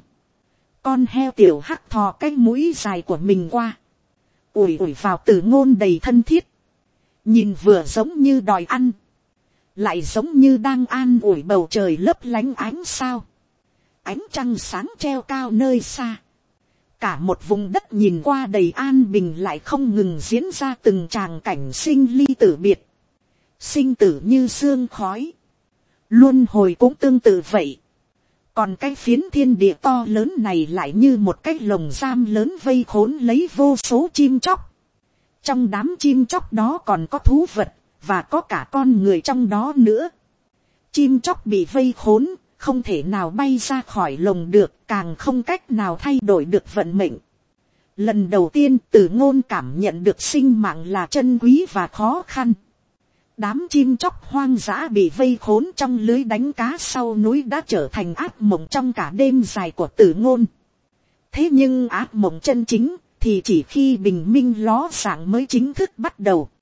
con heo Tiểu Hắc thò cái mũi dài của mình qua, ủi ủi vào Từ Ngôn đầy thân thiết, nhìn vừa giống như đòi ăn, lại giống như đang an ủi bầu trời lấp lánh ánh sao, ánh trăng sáng treo cao nơi xa. Cả một vùng đất nhìn qua đầy an bình, lại không ngừng diễn ra từng tràng cảnh sinh ly tử biệt. Sinh tử như sương khói, luân hồi cũng tương tự vậy. Còn cái phiến thiên địa to lớn này lại như một cái lồng giam lớn vây khốn lấy vô số chim chóc. Trong đám chim chóc đó còn có thú vật, và có cả con người trong đó nữa. Chim chóc bị vây khốn, không thể nào bay ra khỏi lồng được, càng không cách nào thay đổi được vận mệnh. Lần đầu tiên Tử Ngôn cảm nhận được sinh mạng là chân quý và khó khăn. Đám chim chóc hoang dã bị vây khốn trong lưới đánh cá sau núi đã trở thành ác mộng trong cả đêm dài của Tử Ngôn. Thế nhưng ác mộng chân chính thì chỉ khi bình minh ló dạng mới chính thức bắt đầu.